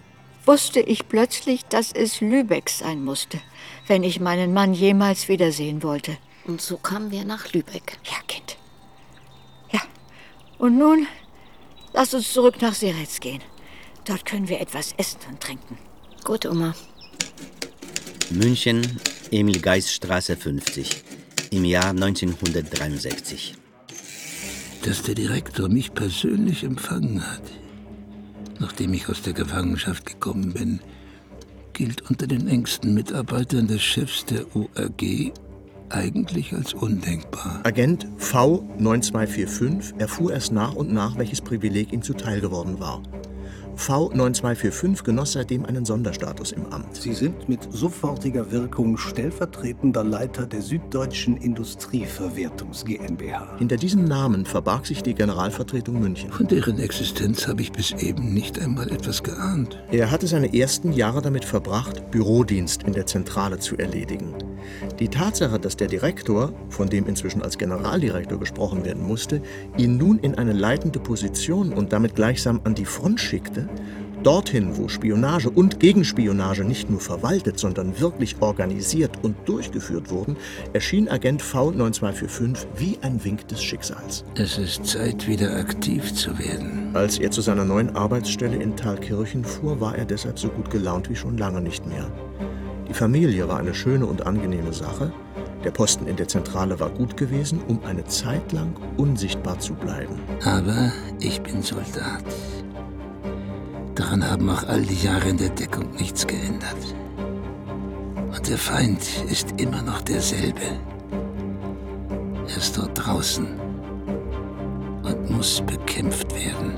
wusste ich plötzlich, dass es Lübeck sein musste, wenn ich meinen Mann jemals wiedersehen wollte. Und so kamen wir nach Lübeck. Ja, Kind. Ja. Und nun, lass uns zurück nach Seretz gehen. Dort können wir etwas essen und trinken. Gut, Oma. München, Emil-Geist-Straße fünfzig, im Jahr neunzehnhundertdreiundsechzig. Dass der Direktor mich persönlich empfangen hat, nachdem ich aus der Gefangenschaft gekommen bin, gilt unter den engsten Mitarbeitern des Chefs der O R G eigentlich als undenkbar. Agent V neun zwei vier fünf erfuhr erst nach und nach, welches Privileg ihm zuteil geworden war. V neun zwei vier fünf genoss seitdem einen Sonderstatus im Amt. Sie sind mit sofortiger Wirkung stellvertretender Leiter der Süddeutschen Industrieverwertungs GmbH. Hinter diesem Namen verbarg sich die Generalvertretung München. Von deren Existenz habe ich bis eben nicht einmal etwas geahnt. Er hatte seine ersten Jahre damit verbracht, Bürodienst in der Zentrale zu erledigen. Die Tatsache, dass der Direktor, von dem inzwischen als Generaldirektor gesprochen werden musste, ihn nun in eine leitende Position und damit gleichsam an die Front schickte, dorthin, wo Spionage und Gegenspionage nicht nur verwaltet, sondern wirklich organisiert und durchgeführt wurden, erschien Agent V neun zwei vier fünf wie ein Wink des Schicksals. Es ist Zeit, wieder aktiv zu werden. Als er zu seiner neuen Arbeitsstelle in Thalkirchen fuhr, war er deshalb so gut gelaunt wie schon lange nicht mehr. Die Familie war eine schöne und angenehme Sache. Der Posten in der Zentrale war gut gewesen, um eine Zeit lang unsichtbar zu bleiben. Aber ich bin Soldat. Daran haben auch all die Jahre in der Deckung nichts geändert. Und der Feind ist immer noch derselbe. Er ist dort draußen und muss bekämpft werden.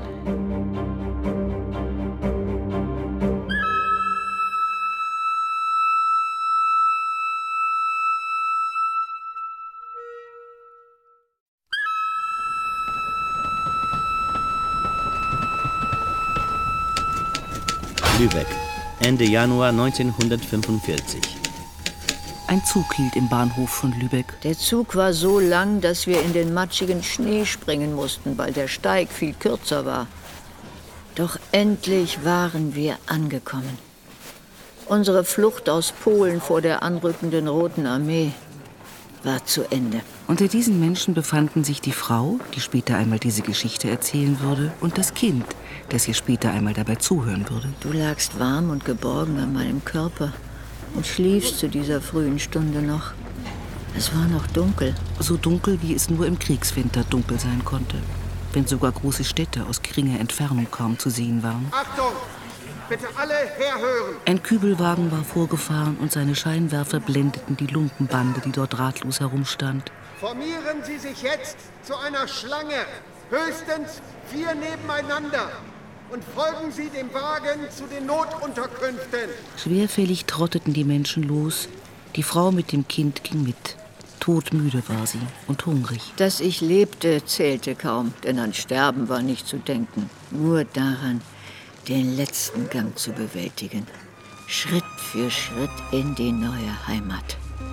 Lübeck, Ende Januar neunzehnhundertfünfundvierzig. Ein Zug hielt im Bahnhof von Lübeck. Der Zug war so lang, dass wir in den matschigen Schnee springen mussten, weil der Steig viel kürzer war. Doch endlich waren wir angekommen. Unsere Flucht aus Polen vor der anrückenden Roten Armee war zu Ende. Unter diesen Menschen befanden sich die Frau, die später einmal diese Geschichte erzählen würde, und das Kind, das ihr später einmal dabei zuhören würde. Du lagst warm und geborgen an meinem Körper und schliefst zu dieser frühen Stunde noch. Es war noch dunkel. So dunkel, wie es nur im Kriegswinter dunkel sein konnte, wenn sogar große Städte aus geringer Entfernung kaum zu sehen waren. Achtung! Bitte alle herhören! Ein Kübelwagen war vorgefahren und seine Scheinwerfer blendeten die Lumpenbande, die dort ratlos herumstand. Formieren Sie sich jetzt zu einer Schlange, höchstens vier nebeneinander, und folgen Sie dem Wagen zu den Notunterkünften. Schwerfällig trotteten die Menschen los. Die Frau mit dem Kind ging mit. Todmüde war sie und hungrig. Dass ich lebte, zählte kaum, denn an Sterben war nicht zu denken. Nur daran, den letzten Gang zu bewältigen. Schritt für Schritt in die neue Heimat.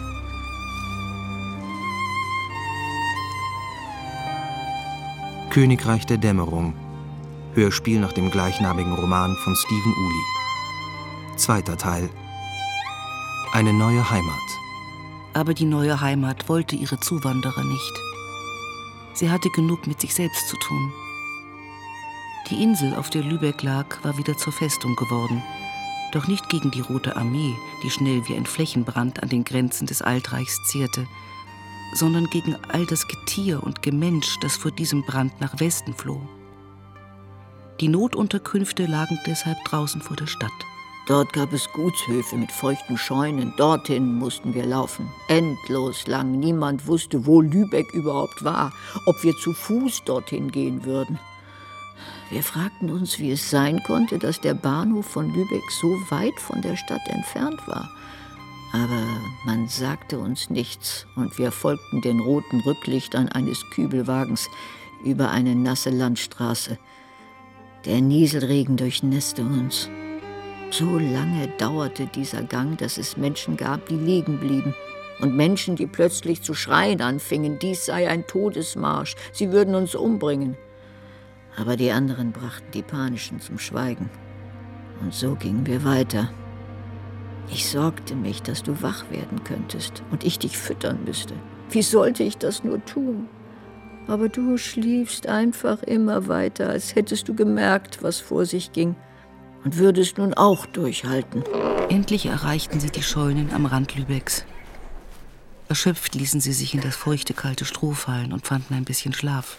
Königreich der Dämmerung. Hörspiel nach dem gleichnamigen Roman von Stephen Uli. Zweiter Teil. Eine neue Heimat. Aber die neue Heimat wollte ihre Zuwanderer nicht. Sie hatte genug mit sich selbst zu tun. Die Insel, auf der Lübeck lag, war wieder zur Festung geworden. Doch nicht gegen die Rote Armee, die schnell wie ein Flächenbrand an den Grenzen des Altreichs zehrte, sondern gegen all das Getier und Gemensch, das vor diesem Brand nach Westen floh. Die Notunterkünfte lagen deshalb draußen vor der Stadt. Dort gab es Gutshöfe mit feuchten Scheunen. Dorthin mussten wir laufen. Endlos lang. Niemand wusste, wo Lübeck überhaupt war, ob wir zu Fuß dorthin gehen würden. Wir fragten uns, wie es sein konnte, dass der Bahnhof von Lübeck so weit von der Stadt entfernt war. Aber man sagte uns nichts und wir folgten den roten Rücklichtern eines Kübelwagens über eine nasse Landstraße. Der Nieselregen durchnässte uns. So lange dauerte dieser Gang, dass es Menschen gab, die liegen blieben. Und Menschen, die plötzlich zu schreien anfingen, dies sei ein Todesmarsch, sie würden uns umbringen. Aber die anderen brachten die Panischen zum Schweigen. Und so gingen wir weiter. Ich sorgte mich, dass du wach werden könntest und ich dich füttern müsste. Wie sollte ich das nur tun? Aber du schliefst einfach immer weiter, als hättest du gemerkt, was vor sich ging und würdest nun auch durchhalten. Endlich erreichten sie die Scheunen am Rand Lübecks. Erschöpft ließen sie sich in das feuchte, kalte Stroh fallen und fanden ein bisschen Schlaf.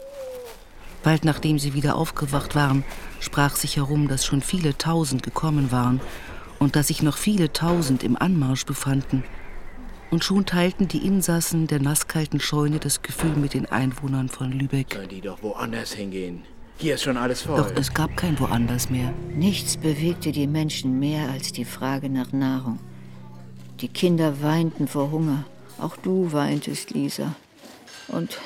Bald nachdem sie wieder aufgewacht waren, sprach sich herum, dass schon viele Tausend gekommen waren und dass sich noch viele Tausend im Anmarsch befanden. Und schon teilten die Insassen der nasskalten Scheune das Gefühl mit den Einwohnern von Lübeck. Sollen die doch woanders hingehen? Hier ist schon alles voll. Doch es gab kein Woanders mehr. Nichts bewegte die Menschen mehr als die Frage nach Nahrung. Die Kinder weinten vor Hunger. Auch du weintest, Lisa. Und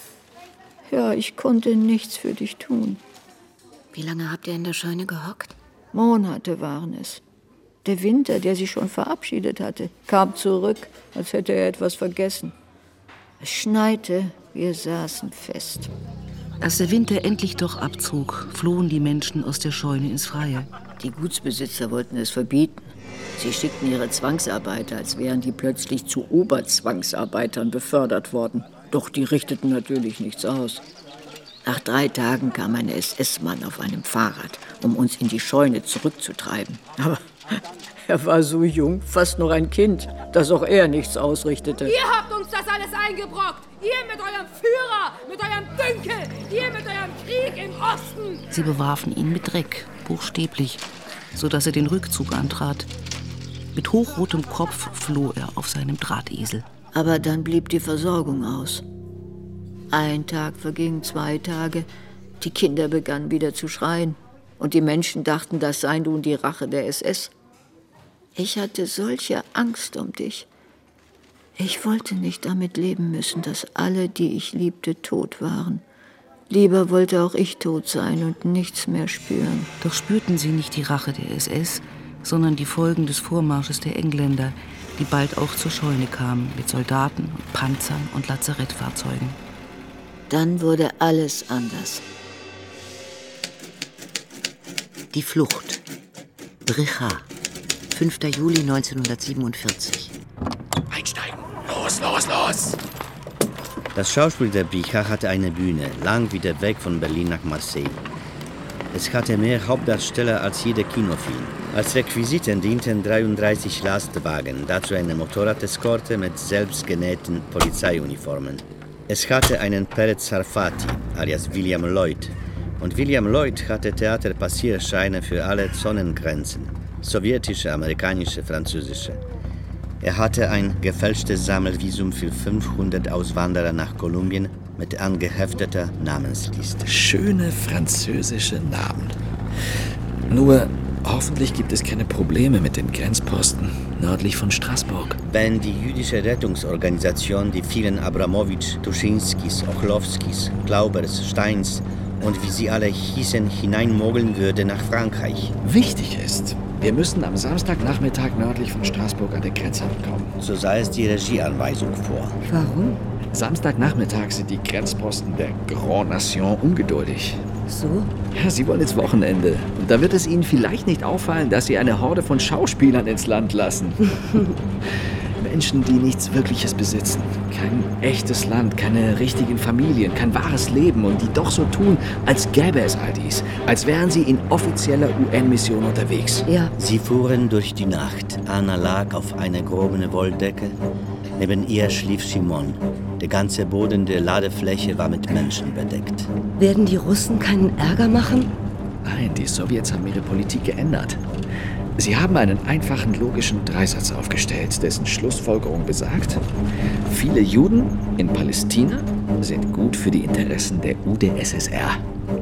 ja, ich konnte nichts für dich tun. Wie lange habt ihr in der Scheune gehockt? Monate waren es. Der Winter, der sich schon verabschiedet hatte, kam zurück, als hätte er etwas vergessen. Es schneite, wir saßen fest. Als der Winter endlich doch abzog, flohen die Menschen aus der Scheune ins Freie. Die Gutsbesitzer wollten es verbieten. Sie schickten ihre Zwangsarbeiter, als wären die plötzlich zu Oberzwangsarbeitern befördert worden. Doch die richteten natürlich nichts aus. Nach drei Tagen kam ein S S-Mann auf einem Fahrrad, um uns in die Scheune zurückzutreiben. Aber er war so jung, fast noch ein Kind, dass auch er nichts ausrichtete. Ihr habt uns das alles eingebrockt! Ihr mit eurem Führer, mit eurem Dünkel, ihr mit eurem Krieg im Osten! Sie bewarfen ihn mit Dreck, buchstäblich, sodass er den Rückzug antrat. Mit hochrotem Kopf floh er auf seinem Drahtesel. Aber dann blieb die Versorgung aus. Ein Tag verging, zwei Tage. Die Kinder begannen wieder zu schreien. Und die Menschen dachten, das sei nun die Rache der S S. Ich hatte solche Angst um dich. Ich wollte nicht damit leben müssen, dass alle, die ich liebte, tot waren. Lieber wollte auch ich tot sein und nichts mehr spüren. Doch spürten sie nicht die Rache der S S, sondern die Folgen des Vormarsches der Engländer, die bald auch zur Scheune kamen, mit Soldaten und Panzern und Lazarettfahrzeugen. Dann wurde alles anders. Die Flucht. Bricha. fünfter Juli neunzehnhundertsiebenundvierzig. Einsteigen! Los, los, los! Das Schauspiel der Bricha hatte eine Bühne, lang wie der Weg von Berlin nach Marseille. Es hatte mehr Hauptdarsteller als jeder Kinofilm. Als Requisiten dienten dreiunddreißig Lastwagen, dazu eine Motorradeskorte mit selbstgenähten Polizeiuniformen. Es hatte einen Perez Sarfati, alias William Lloyd. Und William Lloyd hatte Theaterpassierscheine für alle Zonengrenzen. Sowjetische, amerikanische, französische. Er hatte ein gefälschtes Sammelvisum für fünfhundert Auswanderer nach Kolumbien mit angehefteter Namensliste. Schöne französische Namen. Nur, hoffentlich gibt es keine Probleme mit den Grenzposten nördlich von Straßburg. Wenn die jüdische Rettungsorganisation die vielen Abramowitsch, Tuschinskis, Ochlowskis, Glaubers, Steins und wie sie alle hießen, hineinmogeln würde nach Frankreich. Wichtig ist, wir müssen am Samstagnachmittag nördlich von Straßburg an der Grenze ankommen. So sah es die Regieanweisung vor. Warum? Samstagnachmittag sind die Grenzposten der Grand Nation ungeduldig. So? Ja, sie wollen ins Wochenende. Und da wird es ihnen vielleicht nicht auffallen, dass sie eine Horde von Schauspielern ins Land lassen. Menschen, die nichts Wirkliches besitzen. Kein echtes Land, keine richtigen Familien, kein wahres Leben und die doch so tun, als gäbe es all dies. Als wären sie in offizieller U N-Mission unterwegs. Ja. Sie fuhren durch die Nacht. Anna lag auf einer groben Wolldecke. Neben ihr schlief Simon. Der ganze Boden der Ladefläche war mit Menschen bedeckt. Werden die Russen keinen Ärger machen? Nein, die Sowjets haben ihre Politik geändert. Sie haben einen einfachen logischen Dreisatz aufgestellt, dessen Schlussfolgerung besagt, viele Juden in Palästina sind gut für die Interessen der U d S S R.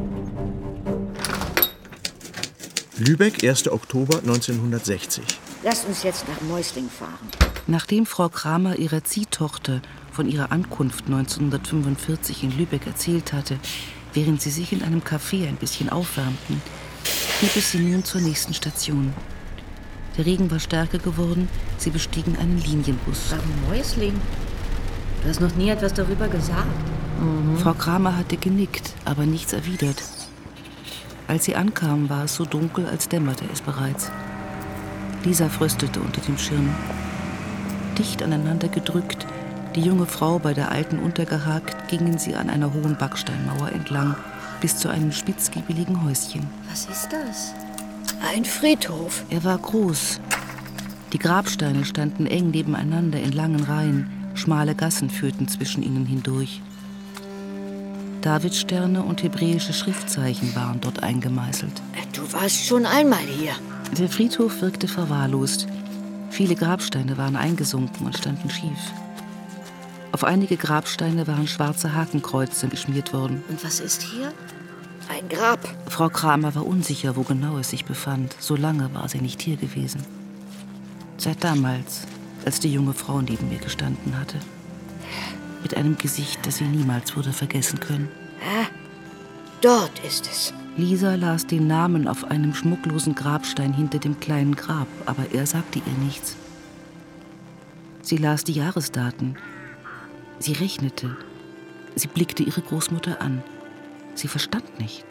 Lübeck, erster Oktober neunzehnhundertsechzig. Lasst uns jetzt nach Meusling fahren. Nachdem Frau Kramer ihrer Ziehtochter von ihrer Ankunft neunzehnhundertfünfundvierzig in Lübeck erzählt hatte, während sie sich in einem Café ein bisschen aufwärmten, trieb es sie nun zur nächsten Station. Der Regen war stärker geworden, sie bestiegen einen Linienbus. Warum Meusling? Du hast noch nie etwas darüber gesagt. Mhm. Frau Kramer hatte genickt, aber nichts erwidert. Als sie ankamen, war es so dunkel, als dämmerte es bereits. Lisa fröstelte unter dem Schirm. Dicht aneinander gedrückt, die junge Frau bei der Alten untergehakt, gingen sie an einer hohen Backsteinmauer entlang, bis zu einem spitzgiebeligen Häuschen. Was ist das? Ein Friedhof. Er war groß. Die Grabsteine standen eng nebeneinander in langen Reihen, schmale Gassen führten zwischen ihnen hindurch. Davidsterne und hebräische Schriftzeichen waren dort eingemeißelt. Du warst schon einmal hier. Der Friedhof wirkte verwahrlost. Viele Grabsteine waren eingesunken und standen schief. Auf einige Grabsteine waren schwarze Hakenkreuze geschmiert worden. Und was ist hier? Ein Grab. Frau Kramer war unsicher, wo genau es sich befand. So lange war sie nicht hier gewesen. Seit damals, als die junge Frau neben mir gestanden hatte. Mit einem Gesicht, das sie niemals würde vergessen können. Ah, dort ist es. Lisa las den Namen auf einem schmucklosen Grabstein hinter dem kleinen Grab, aber er sagte ihr nichts. Sie las die Jahresdaten. Sie rechnete. Sie blickte ihre Großmutter an. Sie verstand nicht.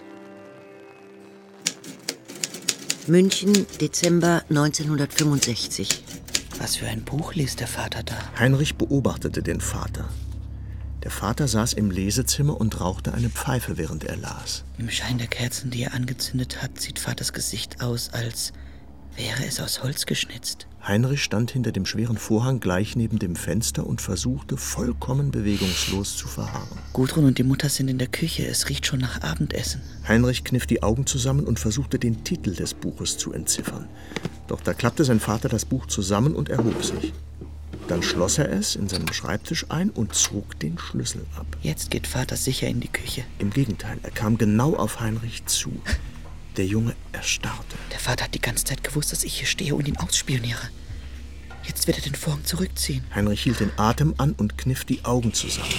München, Dezember neunzehnhundertfünfundsechzig. Was für ein Buch liest der Vater da? Heinrich beobachtete den Vater. Der Vater saß im Lesezimmer und rauchte eine Pfeife, während er las. Im Schein der Kerzen, die er angezündet hat, sieht Vaters Gesicht aus, als wäre es aus Holz geschnitzt. Heinrich stand hinter dem schweren Vorhang gleich neben dem Fenster und versuchte, vollkommen bewegungslos zu verharren. Gudrun und die Mutter sind in der Küche. Es riecht schon nach Abendessen. Heinrich kniff die Augen zusammen und versuchte, den Titel des Buches zu entziffern. Doch da klappte sein Vater das Buch zusammen und erhob sich. Dann schloss er es in seinem Schreibtisch ein und zog den Schlüssel ab. Jetzt geht Vater sicher in die Küche. Im Gegenteil, er kam genau auf Heinrich zu. Der Junge erstarrte. Der Vater hat die ganze Zeit gewusst, dass ich hier stehe und ihn ausspioniere. Jetzt wird er den Vorhang zurückziehen. Heinrich hielt den Atem an und kniff die Augen zusammen.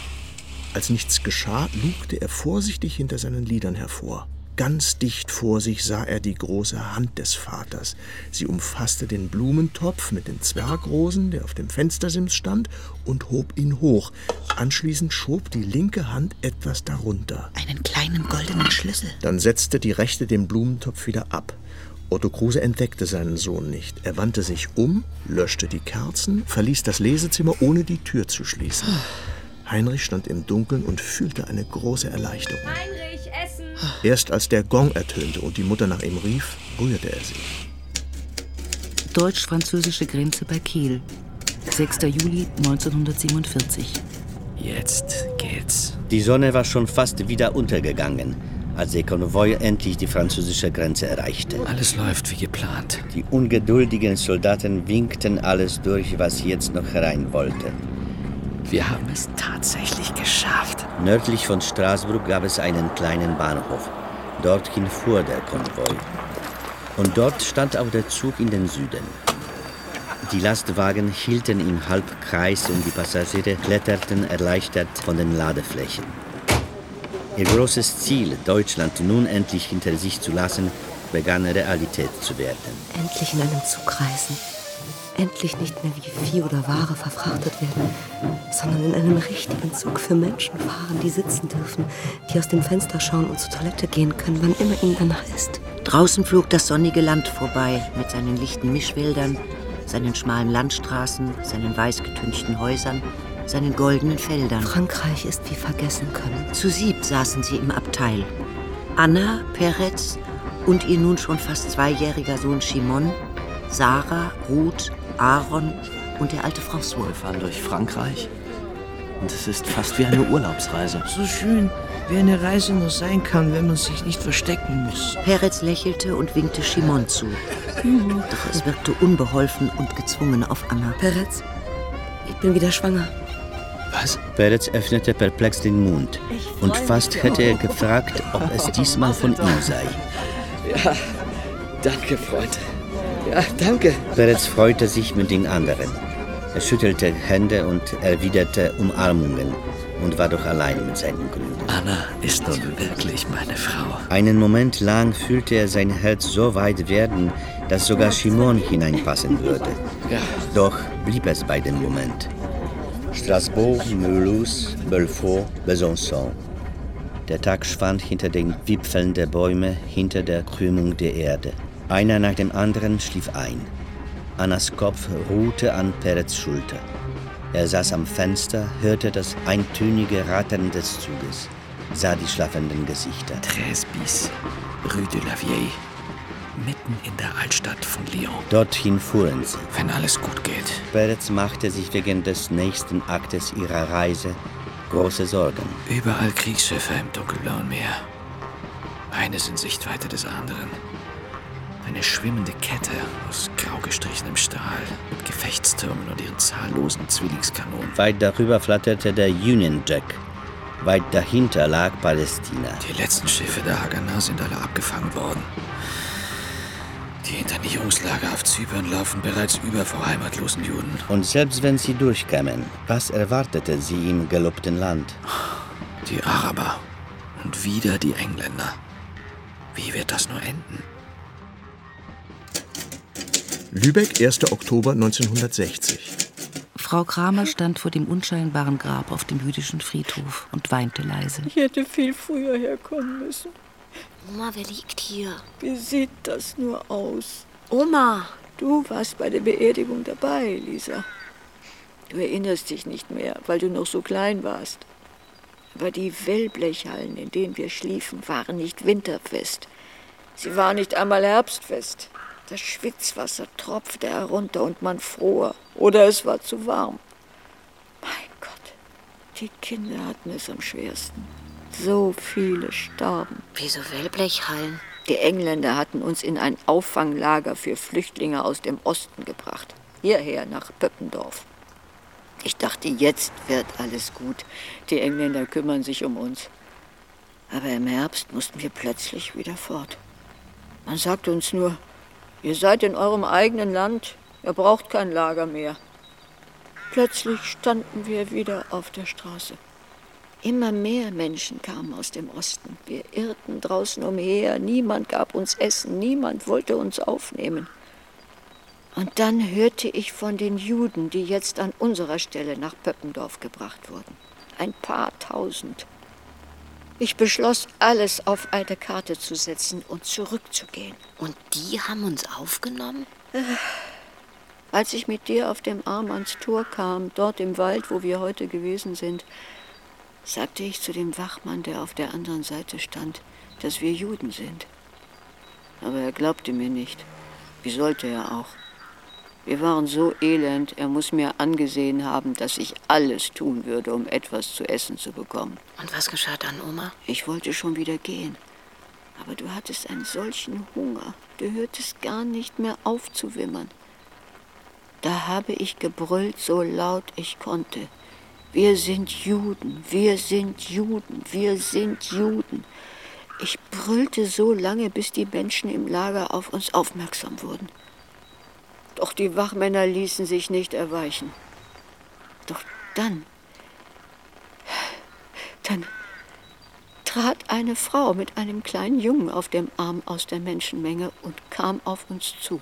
Als nichts geschah, lugte er vorsichtig hinter seinen Lidern hervor. Ganz dicht vor sich sah er die große Hand des Vaters. Sie umfasste den Blumentopf mit den Zwergrosen, der auf dem Fenstersims stand, und hob ihn hoch. Anschließend schob die linke Hand etwas darunter. Einen kleinen goldenen Schlüssel. Dann setzte die rechte den Blumentopf wieder ab. Otto Kruse entdeckte seinen Sohn nicht. Er wandte sich um, löschte die Kerzen, verließ das Lesezimmer, ohne die Tür zu schließen. Heinrich stand im Dunkeln und fühlte eine große Erleichterung. Heinrich, essen! Erst als der Gong ertönte und die Mutter nach ihm rief, rührte er sich. Deutsch-französische Grenze bei Kehl, sechster Juli neunzehnhundertsiebenundvierzig. Jetzt geht's. Die Sonne war schon fast wieder untergegangen, als der Konvoi endlich die französische Grenze erreichte. Alles läuft wie geplant. Die ungeduldigen Soldaten winkten alles durch, was jetzt noch herein wollte. Wir haben es tatsächlich geschafft. Nördlich von Straßburg gab es einen kleinen Bahnhof. Dorthin fuhr der Konvoi. Und dort stand auch der Zug in den Süden. Die Lastwagen hielten im Halbkreis und die Passagiere kletterten erleichtert von den Ladeflächen. Ihr großes Ziel, Deutschland nun endlich hinter sich zu lassen, begann Realität zu werden. Endlich in einem Zug reisen. Endlich nicht mehr wie Vieh oder Ware verfrachtet werden, sondern in einem richtigen Zug für Menschen fahren, die sitzen dürfen, die aus dem Fenster schauen und zur Toilette gehen können, wann immer ihnen danach ist. Draußen flog das sonnige Land vorbei mit seinen lichten Mischwäldern, seinen schmalen Landstraßen, seinen weiß getünchten Häusern, seinen goldenen Feldern. Frankreich ist wie vergessen können. Zu siebt saßen sie im Abteil. Anna, Peretz und ihr nun schon fast zweijähriger Sohn Shimon, Sarah, Ruth, Aaron und der alte François. Wir fahren durch Frankreich und es ist fast wie eine Urlaubsreise. So schön, wie eine Reise nur sein kann, wenn man sich nicht verstecken muss. Peretz lächelte und winkte Shimon zu. Doch es wirkte unbeholfen und gezwungen auf Anna. Peretz, ich bin wieder schwanger. Was? Peretz öffnete perplex den Mund und fast hätte er gefragt, ob es diesmal von ihm sei. Ja, danke, Freund. Ja, danke. Peretz freute sich mit den anderen. Er schüttelte Hände und erwiderte Umarmungen und war doch allein mit seinem Glühen. Anna ist nun wirklich meine Frau. Einen Moment lang fühlte er sein Herz so weit werden, dass sogar Shimon hineinpassen würde. Ja. Doch blieb es bei dem Moment. Strasbourg, Mulhouse, Belfort, Besançon. Der Tag schwand hinter den Wipfeln der Bäume, hinter der Krümmung der Erde. Einer nach dem anderen schlief ein. Annas Kopf ruhte an Perez Schulter. Er saß am Fenster, hörte das eintönige Rattern des Zuges, sah die schlafenden Gesichter. Treize bis, Rue de la Vieille, mitten in der Altstadt von Lyon. Dorthin fuhren sie. Wenn alles gut geht. Perez machte sich wegen des nächsten Aktes ihrer Reise große Sorgen. Überall Kriegsschiffe im dunkelblauen Meer. Eines in Sichtweite des anderen. Eine schwimmende Kette aus grau gestrichenem Stahl mit Gefechtstürmen und ihren zahllosen Zwillingskanonen. Weit darüber flatterte der Union Jack. Weit dahinter lag Palästina. Die letzten Schiffe der Haganah sind alle abgefangen worden. Die Internierungslager auf Zypern laufen bereits über vor heimatlosen Juden. Und selbst wenn sie durchkämen, was erwartete sie im gelobten Land? Die Araber und wieder die Engländer. Wie wird das nur enden? Lübeck, erster Oktober neunzehnhundertsechzig. Frau Kramer stand vor dem unscheinbaren Grab auf dem jüdischen Friedhof und weinte leise. Ich hätte viel früher herkommen müssen. Oma, wer liegt hier? Wie sieht das nur aus? Oma! Du warst bei der Beerdigung dabei, Lisa. Du erinnerst dich nicht mehr, weil du noch so klein warst. Aber die Wellblechhallen, in denen wir schliefen, waren nicht winterfest. Sie waren nicht einmal herbstfest. Das Schwitzwasser tropfte herunter und man fror. Oder es war zu warm. Mein Gott, die Kinder hatten es am schwersten. So viele starben. Wieso Wellblechhallen? Die Engländer hatten uns in ein Auffanglager für Flüchtlinge aus dem Osten gebracht. Hierher, nach Pöppendorf. Ich dachte, jetzt wird alles gut. Die Engländer kümmern sich um uns. Aber im Herbst mussten wir plötzlich wieder fort. Man sagte uns nur, ihr seid in eurem eigenen Land, ihr braucht kein Lager mehr. Plötzlich standen wir wieder auf der Straße. Immer mehr Menschen kamen aus dem Osten. Wir irrten draußen umher, niemand gab uns Essen, niemand wollte uns aufnehmen. Und dann hörte ich von den Juden, die jetzt an unserer Stelle nach Pöppendorf gebracht wurden. Ein paar tausend. Ich beschloss, alles auf eine Karte zu setzen und zurückzugehen. Und die haben uns aufgenommen? Als ich mit dir auf dem Arm ans Tor kam, dort im Wald, wo wir heute gewesen sind, sagte ich zu dem Wachmann, der auf der anderen Seite stand, dass wir Juden sind. Aber er glaubte mir nicht. Wie sollte er auch? Wir waren so elend, er muss mir angesehen haben, dass ich alles tun würde, um etwas zu essen zu bekommen. Und was geschah dann, Oma? Ich wollte schon wieder gehen. Aber du hattest einen solchen Hunger. Du hörtest gar nicht mehr auf zu wimmern. Da habe ich gebrüllt, so laut ich konnte. Wir sind Juden, wir sind Juden, wir sind Juden. Ich brüllte so lange, bis die Menschen im Lager auf uns aufmerksam wurden. Doch die Wachmänner ließen sich nicht erweichen. Doch dann, dann trat eine Frau mit einem kleinen Jungen auf dem Arm aus der Menschenmenge und kam auf uns zu.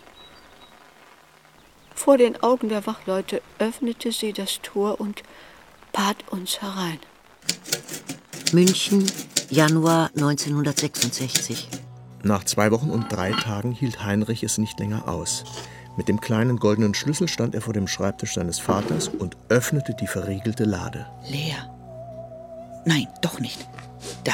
Vor den Augen der Wachleute öffnete sie das Tor und bat uns herein. München, Januar neunzehnhundertsechsundsechzig. Nach zwei Wochen und drei Tagen hielt Heinrich es nicht länger aus. Mit dem kleinen goldenen Schlüssel stand er vor dem Schreibtisch seines Vaters und öffnete die verriegelte Lade. Leer. Nein, doch nicht. Da.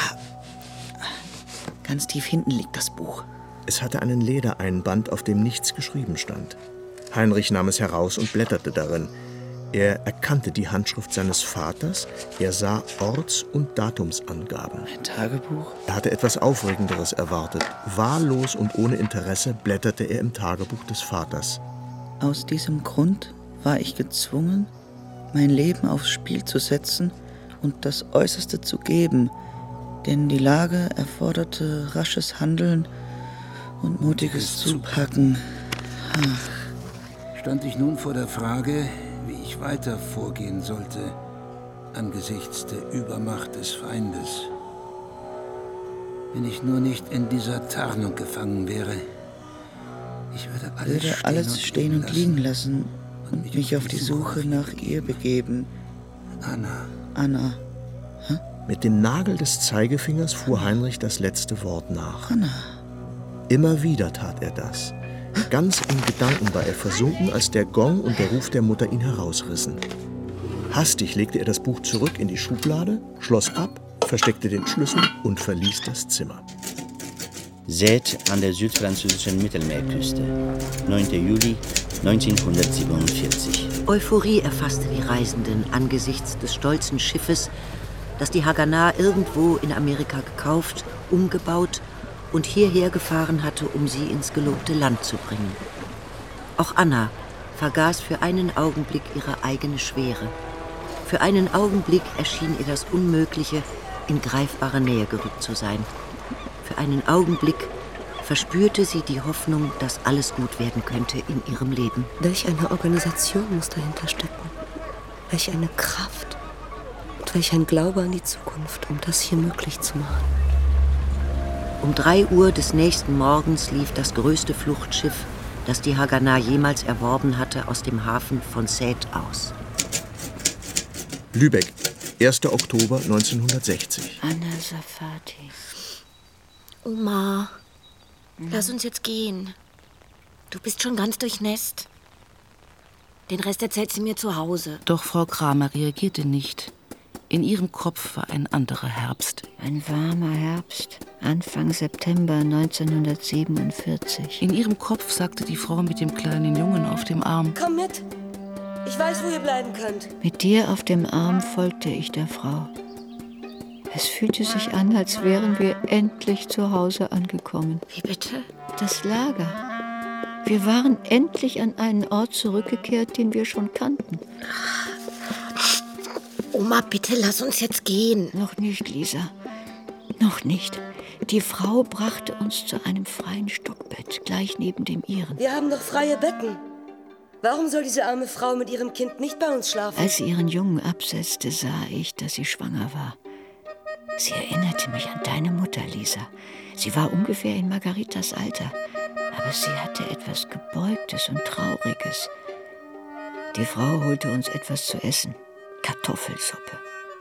Ganz tief hinten liegt das Buch. Es hatte einen Ledereinband, auf dem nichts geschrieben stand. Heinrich nahm es heraus und blätterte darin. Er erkannte die Handschrift seines Vaters, er sah Orts- und Datumsangaben. Ein Tagebuch? Er hatte etwas Aufregenderes erwartet. Wahllos und ohne Interesse blätterte er im Tagebuch des Vaters. Aus diesem Grund war ich gezwungen, mein Leben aufs Spiel zu setzen und das Äußerste zu geben, denn die Lage erforderte rasches Handeln und mutiges Zupacken. Ach. Stand ich nun vor der Frage, wie ich weiter vorgehen sollte, angesichts der Übermacht des Feindes. Wenn ich nur nicht in dieser Tarnung gefangen wäre, ich würde alles, würde stehen, alles und stehen und liegen lassen und mich, mich auf die Suche nach ihr begeben. Anna. Anna. Hä? Mit dem Nagel des Zeigefingers fuhr Heinrich das letzte Wort nach. Anna. Immer wieder tat er das. Ganz in Gedanken war er versunken, als der Gong und der Ruf der Mutter ihn herausrissen. Hastig legte er das Buch zurück in die Schublade, schloss ab, versteckte den Schlüssel und verließ das Zimmer. Sète an der südfranzösischen Mittelmeerküste, neunter Juli neunzehnhundertsiebenundvierzig. Euphorie erfasste die Reisenden angesichts des stolzen Schiffes, das die Haganah irgendwo in Amerika gekauft, umgebaut und hierher gefahren hatte, um sie ins gelobte Land zu bringen. Auch Anna vergaß für einen Augenblick ihre eigene Schwere. Für einen Augenblick erschien ihr das Unmögliche, in greifbare Nähe gerückt zu sein. Für einen Augenblick verspürte sie die Hoffnung, dass alles gut werden könnte in ihrem Leben. Welch eine Organisation muss dahinter stecken? Welch eine Kraft und welch ein Glaube an die Zukunft, um das hier möglich zu machen. Um drei Uhr des nächsten Morgens lief das größte Fluchtschiff, das die Haganah jemals erworben hatte, aus dem Hafen von Sète aus. Lübeck, erster Oktober neunzehnhundertsechzig. Anna Safati. Oma, lass uns jetzt gehen. Du bist schon ganz durchnässt. Den Rest erzählt sie mir zu Hause. Doch Frau Kramer reagierte nicht. In ihrem Kopf war ein anderer Herbst. Ein warmer Herbst, Anfang September neunzehnhundertsiebenundvierzig. In ihrem Kopf sagte die Frau mit dem kleinen Jungen auf dem Arm: Komm mit, ich weiß, wo ihr bleiben könnt. Mit dir auf dem Arm folgte ich der Frau. Es fühlte sich an, als wären wir endlich zu Hause angekommen. Wie bitte? Das Lager. Wir waren endlich an einen Ort zurückgekehrt, den wir schon kannten. Oma, bitte lass uns jetzt gehen. Noch nicht, Lisa. Noch nicht. Die Frau brachte uns zu einem freien Stockbett, gleich neben dem ihren. Wir haben doch freie Betten. Warum soll diese arme Frau mit ihrem Kind nicht bei uns schlafen? Als sie ihren Jungen absetzte, sah ich, dass sie schwanger war. Sie erinnerte mich an deine Mutter, Lisa. Sie war ungefähr in Margaritas Alter, aber sie hatte etwas Gebeugtes und Trauriges. Die Frau holte uns etwas zu essen. Kartoffelsuppe.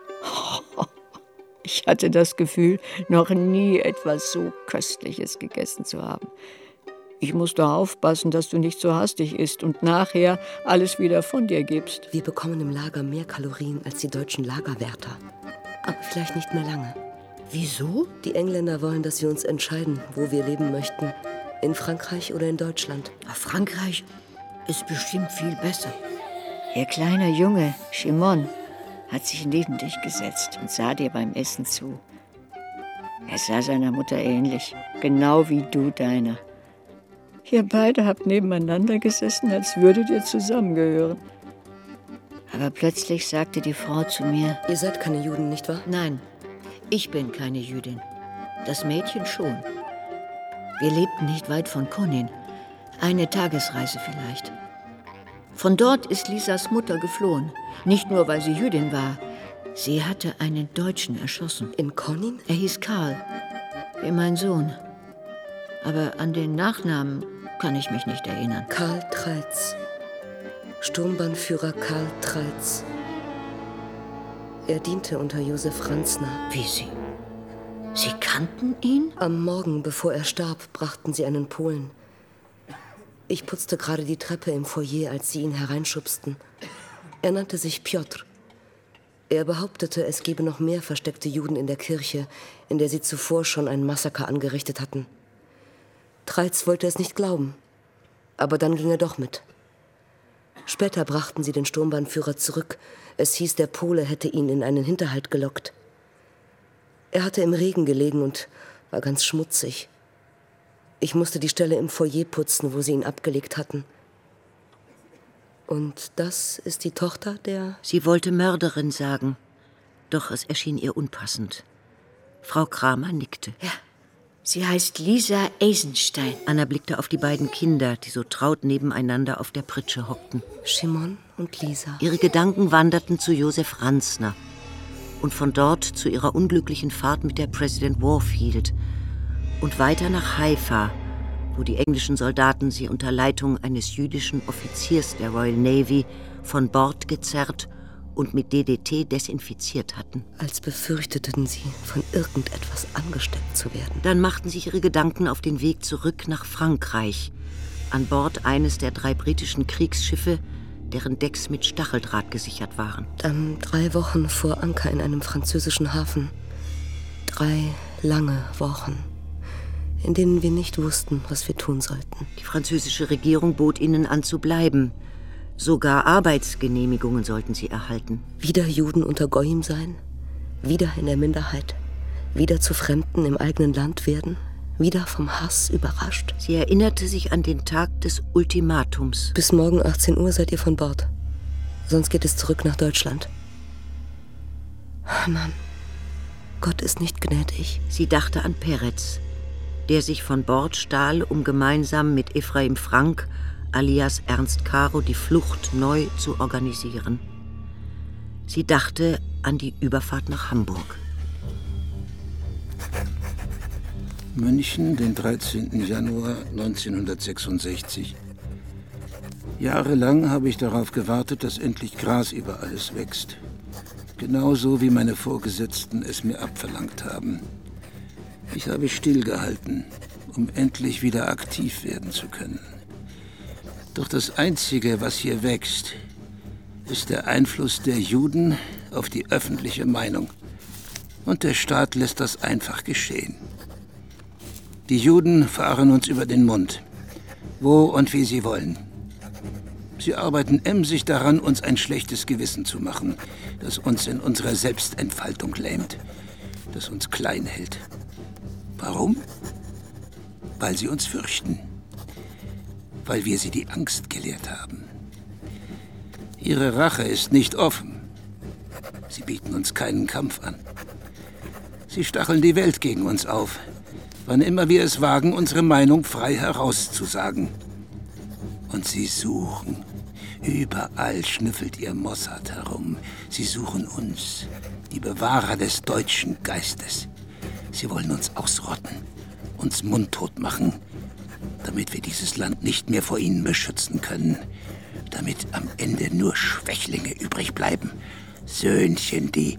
Ich hatte das Gefühl, noch nie etwas so Köstliches gegessen zu haben. Ich musste aufpassen, dass du nicht so hastig isst und nachher alles wieder von dir gibst. Wir bekommen im Lager mehr Kalorien als die deutschen Lagerwärter. Aber vielleicht nicht mehr lange. Wieso? Die Engländer wollen, dass wir uns entscheiden, wo wir leben möchten. In Frankreich oder in Deutschland. Frankreich ist bestimmt viel besser. Ihr kleiner Junge, Shimon, hat sich neben dich gesetzt und sah dir beim Essen zu. Er sah seiner Mutter ähnlich, genau wie du deiner. Ihr beide habt nebeneinander gesessen, als würdet ihr zusammengehören. Aber plötzlich sagte die Frau zu mir: Ihr seid keine Juden, nicht wahr? Nein, ich bin keine Jüdin. Das Mädchen schon. Wir lebten nicht weit von Konin. Eine Tagesreise vielleicht. Von dort ist Lisas Mutter geflohen. Nicht nur, weil sie Jüdin war. Sie hatte einen Deutschen erschossen. In Konin? Er hieß Karl, wie mein Sohn. Aber an den Nachnamen kann ich mich nicht erinnern. Karl Treitz. Sturmbannführer Karl Treitz. Er diente unter Josef Franzner. Wie Sie? Sie kannten ihn? Am Morgen, bevor er starb, brachten sie einen Polen. Ich putzte gerade die Treppe im Foyer, als sie ihn hereinschubsten. Er nannte sich Piotr. Er behauptete, es gebe noch mehr versteckte Juden in der Kirche, in der sie zuvor schon ein Massaker angerichtet hatten. Treitz wollte es nicht glauben, aber dann ging er doch mit. Später brachten sie den Sturmbannführer zurück. Es hieß, der Pole hätte ihn in einen Hinterhalt gelockt. Er hatte im Regen gelegen und war ganz schmutzig. Ich musste die Stelle im Foyer putzen, wo sie ihn abgelegt hatten. Und das ist die Tochter der... Sie wollte Mörderin sagen, doch es erschien ihr unpassend. Frau Kramer nickte. Ja, sie heißt Lisa Eisenstein. Anna blickte auf die beiden Kinder, die so traut nebeneinander auf der Pritsche hockten. Shimon und Lisa. Ihre Gedanken wanderten zu Josef Ranzner und von dort zu ihrer unglücklichen Fahrt mit der President Warfield und weiter nach Haifa, wo die englischen Soldaten sie unter Leitung eines jüdischen Offiziers der Royal Navy von Bord gezerrt und mit D D T desinfiziert hatten. Als befürchteten sie, von irgendetwas angesteckt zu werden. Dann machten sich ihre Gedanken auf den Weg zurück nach Frankreich, an Bord eines der drei britischen Kriegsschiffe, deren Decks mit Stacheldraht gesichert waren. Dann drei Wochen vor Anker in einem französischen Hafen. Drei lange Wochen, in denen wir nicht wussten, was wir tun sollten. Die französische Regierung bot ihnen an zu bleiben. Sogar Arbeitsgenehmigungen sollten sie erhalten. Wieder Juden unter Goyim sein, wieder in der Minderheit, wieder zu Fremden im eigenen Land werden, wieder vom Hass überrascht. Sie erinnerte sich an den Tag des Ultimatums. Bis morgen achtzehn Uhr seid ihr von Bord. Sonst geht es zurück nach Deutschland. Mann, Gott ist nicht gnädig. Sie dachte an Peretz, der sich von Bord stahl, um gemeinsam mit Ephraim Frank alias Ernst Caro die Flucht neu zu organisieren. Sie dachte an die Überfahrt nach Hamburg. München, den dreizehnten Januar neunzehnhundertsechsundsechzig. Jahrelang habe ich darauf gewartet, dass endlich Gras über alles wächst. Genauso wie meine Vorgesetzten es mir abverlangt haben. Ich habe stillgehalten, um endlich wieder aktiv werden zu können. Doch das Einzige, was hier wächst, ist der Einfluss der Juden auf die öffentliche Meinung. Und der Staat lässt das einfach geschehen. Die Juden fahren uns über den Mund, wo und wie sie wollen. Sie arbeiten emsig daran, uns ein schlechtes Gewissen zu machen, das uns in unserer Selbstentfaltung lähmt, das uns klein hält. Warum? Weil sie uns fürchten. Weil wir sie die Angst gelehrt haben. Ihre Rache ist nicht offen. Sie bieten uns keinen Kampf an. Sie stacheln die Welt gegen uns auf, wann immer wir es wagen, unsere Meinung frei herauszusagen. Und sie suchen. Überall schnüffelt ihr Mossad herum. Sie suchen uns, die Bewahrer des deutschen Geistes. Sie wollen uns ausrotten, uns mundtot machen, damit wir dieses Land nicht mehr vor ihnen beschützen können. Damit am Ende nur Schwächlinge übrig bleiben. Söhnchen, die...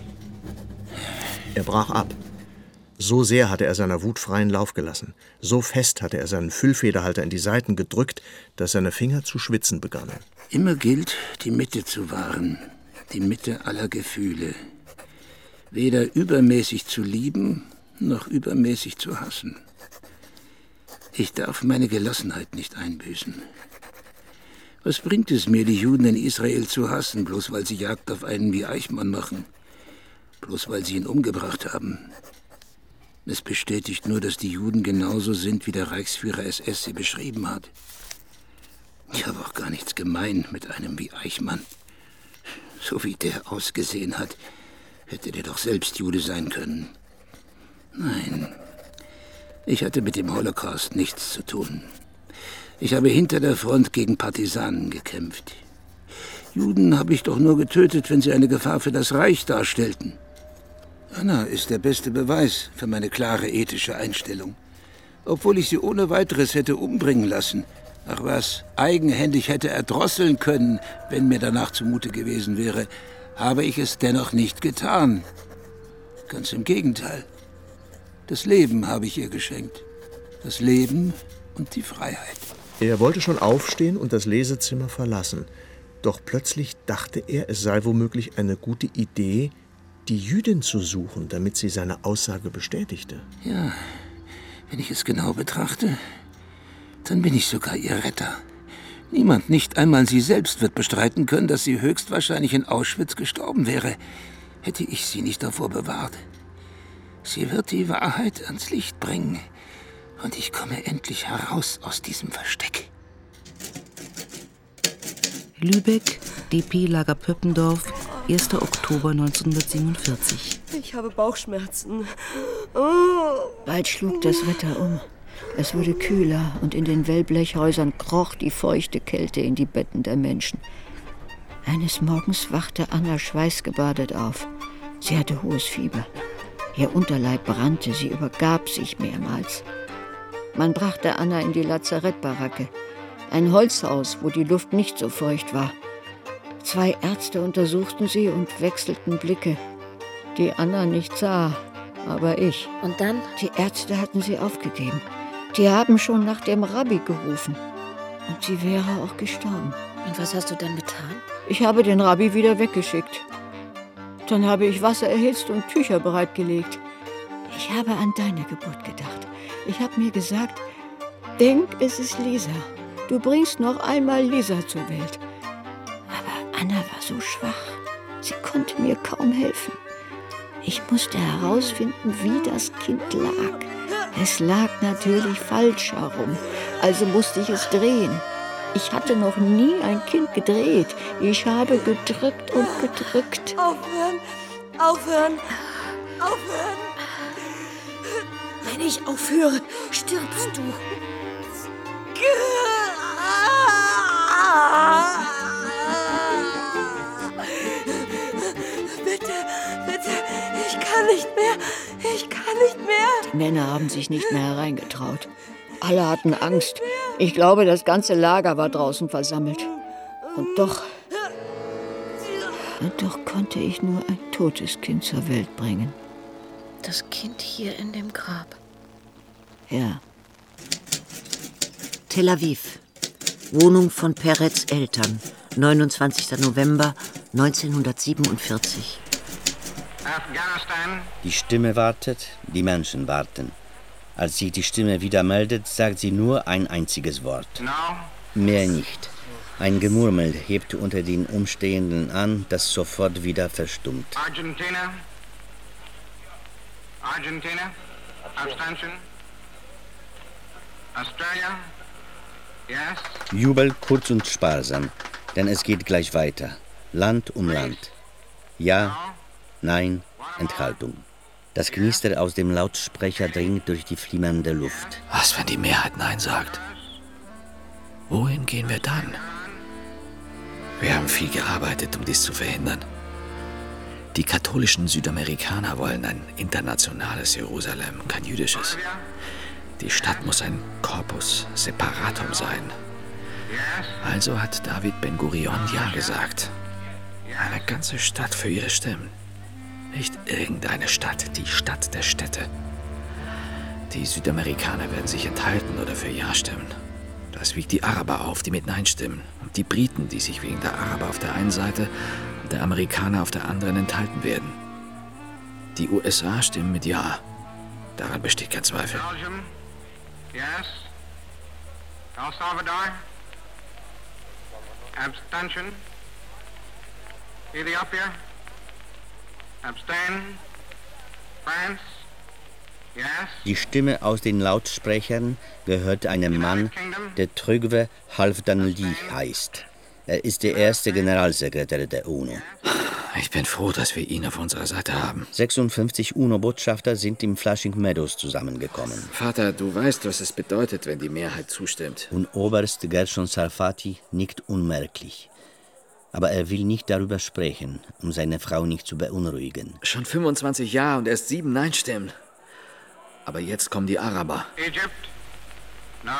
Er brach ab. So sehr hatte er seiner Wut freien Lauf gelassen. So fest hatte er seinen Füllfederhalter in die Seiten gedrückt, dass seine Finger zu schwitzen begannen. Immer gilt, die Mitte zu wahren. Die Mitte aller Gefühle. Weder übermäßig zu lieben, noch übermäßig zu hassen. Ich darf meine Gelassenheit nicht einbüßen. Was bringt es mir, die Juden in Israel zu hassen, bloß weil sie Jagd auf einen wie Eichmann machen? Bloß weil sie ihn umgebracht haben? Es bestätigt nur, dass die Juden genauso sind, wie der Reichsführer S S sie beschrieben hat. Ich habe auch gar nichts gemein mit einem wie Eichmann. So wie der ausgesehen hat, hätte der doch selbst Jude sein können. Nein, ich hatte mit dem Holocaust nichts zu tun. Ich habe hinter der Front gegen Partisanen gekämpft. Juden habe ich doch nur getötet, wenn sie eine Gefahr für das Reich darstellten. Anna ist der beste Beweis für meine klare ethische Einstellung. Obwohl ich sie ohne weiteres hätte umbringen lassen, ach was, eigenhändig hätte erdrosseln können, wenn mir danach zumute gewesen wäre, habe ich es dennoch nicht getan. Ganz im Gegenteil. Das Leben habe ich ihr geschenkt. Das Leben und die Freiheit. Er wollte schon aufstehen und das Lesezimmer verlassen. Doch plötzlich dachte er, es sei womöglich eine gute Idee, die Jüdin zu suchen, damit sie seine Aussage bestätigte. Ja, wenn ich es genau betrachte, dann bin ich sogar ihr Retter. Niemand, nicht einmal sie selbst, wird bestreiten können, dass sie höchstwahrscheinlich in Auschwitz gestorben wäre, hätte ich sie nicht davor bewahrt. Sie wird die Wahrheit ans Licht bringen und ich komme endlich heraus aus diesem Versteck. Lübeck, D P Lager Pöppendorf, erster Oktober neunzehnhundertsiebenundvierzig. Ich habe Bauchschmerzen. Oh. Bald schlug das Wetter um. Es wurde kühler und in den Wellblechhäusern kroch die feuchte Kälte in die Betten der Menschen. Eines Morgens wachte Anna schweißgebadet auf. Sie hatte hohes Fieber. Ihr Unterleib brannte, sie übergab sich mehrmals. Man brachte Anna in die Lazarettbaracke, ein Holzhaus, wo die Luft nicht so feucht war. Zwei Ärzte untersuchten sie und wechselten Blicke. Die Anna nicht sah, aber ich. Und dann? Die Ärzte hatten sie aufgegeben. Die haben schon nach dem Rabbi gerufen. Und sie wäre auch gestorben. Und was hast du dann getan? Ich habe den Rabbi wieder weggeschickt. Dann habe ich Wasser erhitzt und Tücher bereitgelegt. Ich habe an deine Geburt gedacht. Ich habe mir gesagt, denk, es ist Lisa. Du bringst noch einmal Lisa zur Welt. Aber Anna war so schwach. Sie konnte mir kaum helfen. Ich musste herausfinden, wie das Kind lag. Es lag natürlich falsch herum, also musste ich es drehen. Ich hatte noch nie ein Kind gedreht. Ich habe gedrückt und gedrückt. Aufhören, aufhören, aufhören. Wenn ich aufhöre, stirbst du. Bitte, bitte, ich kann nicht mehr, ich kann nicht mehr. Die Männer haben sich nicht mehr hereingetraut. Alle hatten Angst. Ich glaube, das ganze Lager war draußen versammelt. Und doch, und doch konnte ich nur ein totes Kind zur Welt bringen. Das Kind hier in dem Grab. Ja. Tel Aviv. Wohnung von Perez Eltern. neunundzwanzigster November neunzehnhundertsiebenundvierzig. Die Stimme wartet, die Menschen warten. Als sich die Stimme wieder meldet, sagt sie nur ein einziges Wort. Mehr nicht. Ein Gemurmel hebt unter den Umstehenden an, das sofort wieder verstummt. Argentina. Argentina. Abstention. Australia. Yes. Jubel kurz und sparsam, denn es geht gleich weiter. Land um Land. Ja, nein, Enthaltung. Das Knister aus dem Lautsprecher dringt durch die flimmernde Luft. Was, wenn die Mehrheit Nein sagt? Wohin gehen wir dann? Wir haben viel gearbeitet, um dies zu verhindern. Die katholischen Südamerikaner wollen ein internationales Jerusalem, kein jüdisches. Die Stadt muss ein Corpus Separatum sein. Also hat David Ben-Gurion Ja gesagt. Eine ganze Stadt für ihre Stimmen. Nicht irgendeine Stadt, die Stadt der Städte. Die Südamerikaner werden sich enthalten oder für Ja stimmen. Das wiegt die Araber auf, die mit Nein stimmen. Und die Briten, die sich wegen der Araber auf der einen Seite und der Amerikaner auf der anderen enthalten werden. Die U S A stimmen mit Ja. Daran besteht kein Zweifel. Belgium. Yes. El Salvador. Abstention. Ethiopia. Abstain. France. Yes. Die Stimme aus den Lautsprechern gehört einem Mann, der Trygve Halvdan-Lee heißt. Er ist der erste Generalsekretär der UNO. Ich bin froh, dass wir ihn auf unserer Seite haben. sechsundfünfzig UNO-Botschafter sind im Flushing Meadows zusammengekommen. Vater, du weißt, was es bedeutet, wenn die Mehrheit zustimmt. Und Oberst Gershon Sarfati nickt unmerklich. Aber er will nicht darüber sprechen, um seine Frau nicht zu beunruhigen. Schon fünfundzwanzig Jahre und erst sieben Nein-Stimmen. Aber jetzt kommen die Araber. Egypt. No.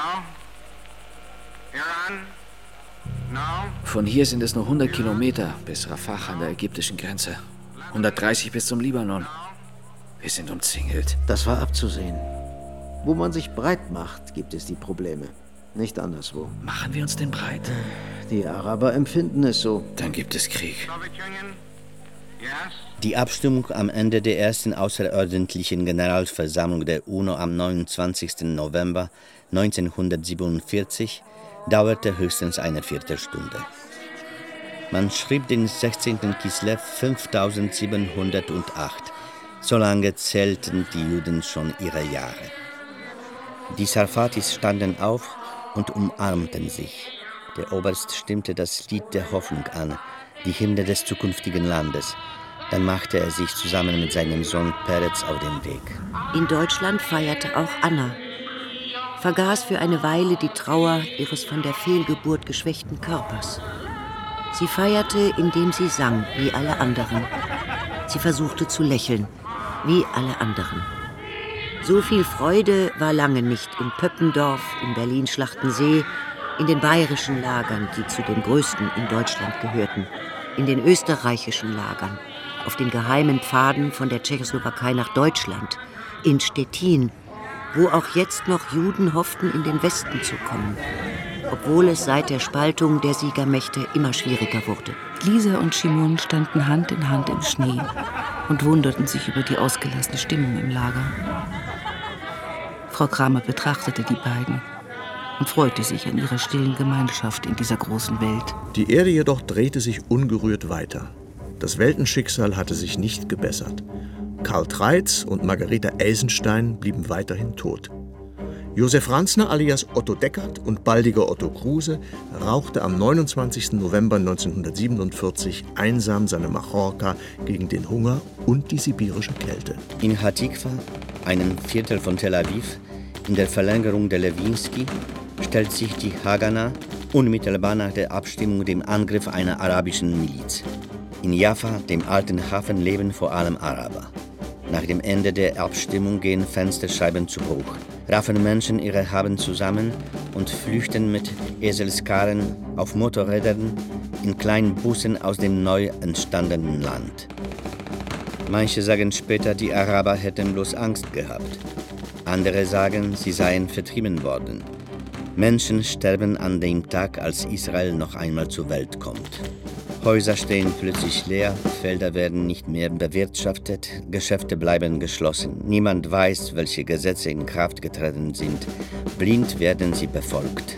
Iran. No. Von hier sind es nur hundert Kilometer bis Rafah an der ägyptischen Grenze. hundertdreißig bis zum Libanon. Wir sind umzingelt. Das war abzusehen. Wo man sich breit macht, gibt es die Probleme. Nicht anderswo. Machen wir uns denn breit? Die Araber empfinden es so. Dann gibt es Krieg. Die Abstimmung am Ende der ersten außerordentlichen Generalversammlung der UNO am neunundzwanzigsten November neunzehnhundertsiebenundvierzig dauerte höchstens eine Viertelstunde. Man schrieb den sechzehnten Kislev fünftausendsiebenhundertacht. So lange zählten die Juden schon ihre Jahre. Die Sarfatis standen auf und umarmten sich. Der Oberst stimmte das Lied der Hoffnung an, die Hymne des zukünftigen Landes. Dann machte er sich zusammen mit seinem Sohn Perez auf den Weg. In Deutschland feierte auch Anna. Vergaß für eine Weile die Trauer ihres von der Fehlgeburt geschwächten Körpers. Sie feierte, indem sie sang, wie alle anderen. Sie versuchte zu lächeln, wie alle anderen. So viel Freude war lange nicht in Pöppendorf, in Berlin-Schlachtensee, in den bayerischen Lagern, die zu den größten in Deutschland gehörten. in den österreichischen Lagern, auf den geheimen Pfaden von der Tschechoslowakei nach Deutschland, in Stettin, wo auch jetzt noch Juden hofften, in den Westen zu kommen, obwohl es seit der Spaltung der Siegermächte immer schwieriger wurde. Lisa und Shimon standen Hand in Hand im Schnee und wunderten sich über die ausgelassene Stimmung im Lager. Frau Kramer betrachtete die beiden und freute sich an ihrer stillen Gemeinschaft in dieser großen Welt. Die Erde jedoch drehte sich ungerührt weiter. Das Weltenschicksal hatte sich nicht gebessert. Karl Treitz und Margareta Eisenstein blieben weiterhin tot. Josef Ranzner alias Otto Deckert und baldiger Otto Kruse rauchte am neunundzwanzigsten November neunzehnhundertsiebenundvierzig einsam seine Machorka gegen den Hunger und die sibirische Kälte. In Hatikva, einem Viertel von Tel Aviv, in der Verlängerung der Lewinsky, stellt sich die Hagana unmittelbar nach der Abstimmung dem Angriff einer arabischen Miliz. In Jaffa, dem alten Hafen, leben vor allem Araber. Nach dem Ende der Abstimmung gehen Fensterscheiben zu Bruch, raffen Menschen ihre Haben zusammen und flüchten mit Eselskarren auf Motorrädern in kleinen Bussen aus dem neu entstandenen Land. Manche sagen später, die Araber hätten bloß Angst gehabt. Andere sagen, sie seien vertrieben worden. Menschen sterben an dem Tag, als Israel noch einmal zur Welt kommt. Häuser stehen plötzlich leer, Felder werden nicht mehr bewirtschaftet, Geschäfte bleiben geschlossen. Niemand weiß, welche Gesetze in Kraft getreten sind. Blind werden sie befolgt.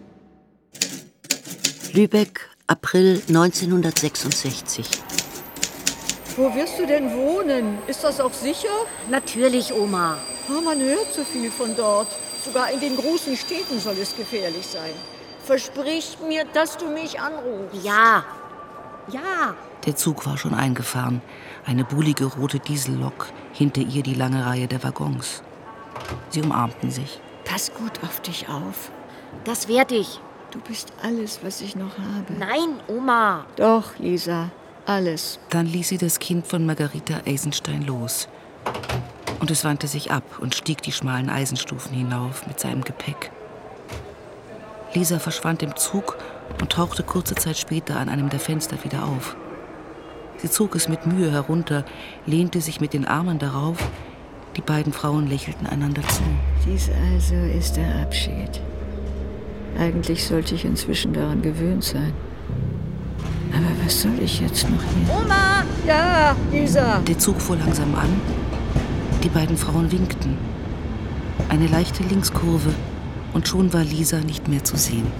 Lübeck, April neunzehnhundertsechsundsechzig. Wo wirst du denn wohnen? Ist das auch sicher? Natürlich, Oma. Oh, man hört so viel von dort. Sogar in den großen Städten soll es gefährlich sein. Versprich mir, dass du mich anrufst. Ja. Ja. Der Zug war schon eingefahren. Eine bullige rote Diesellok, hinter ihr die lange Reihe der Waggons. Sie umarmten sich. Pass gut auf dich auf. Das werd ich. Du bist alles, was ich noch habe. Nein, Oma. Doch, Lisa, alles. Dann ließ sie das Kind von Margareta Eisenstein los. Und es wandte sich ab und stieg die schmalen Eisenstufen hinauf mit seinem Gepäck. Lisa verschwand im Zug und tauchte kurze Zeit später an einem der Fenster wieder auf. Sie zog es mit Mühe herunter, lehnte sich mit den Armen darauf. Die beiden Frauen lächelten einander zu. Dies also ist der Abschied. Eigentlich sollte ich inzwischen daran gewöhnt sein. Aber was soll ich jetzt noch hier? Oma! Ja, Lisa! Der Zug fuhr langsam an. Die beiden Frauen winkten. Eine leichte Linkskurve und schon war Lisa nicht mehr zu sehen.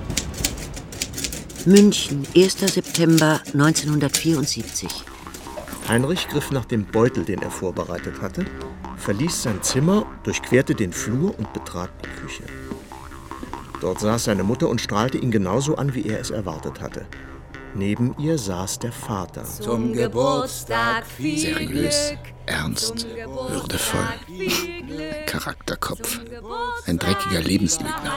München, erster September neunzehnhundertvierundsiebzig. Heinrich griff nach dem Beutel, den er vorbereitet hatte, verließ sein Zimmer, durchquerte den Flur und betrat die Küche. Dort saß seine Mutter und strahlte ihn genauso an, wie er es erwartet hatte. Neben ihr saß der Vater. Zum Geburtstag viel seriös, ernst, würdevoll. Charakterkopf. Ein dreckiger Lebenslügner.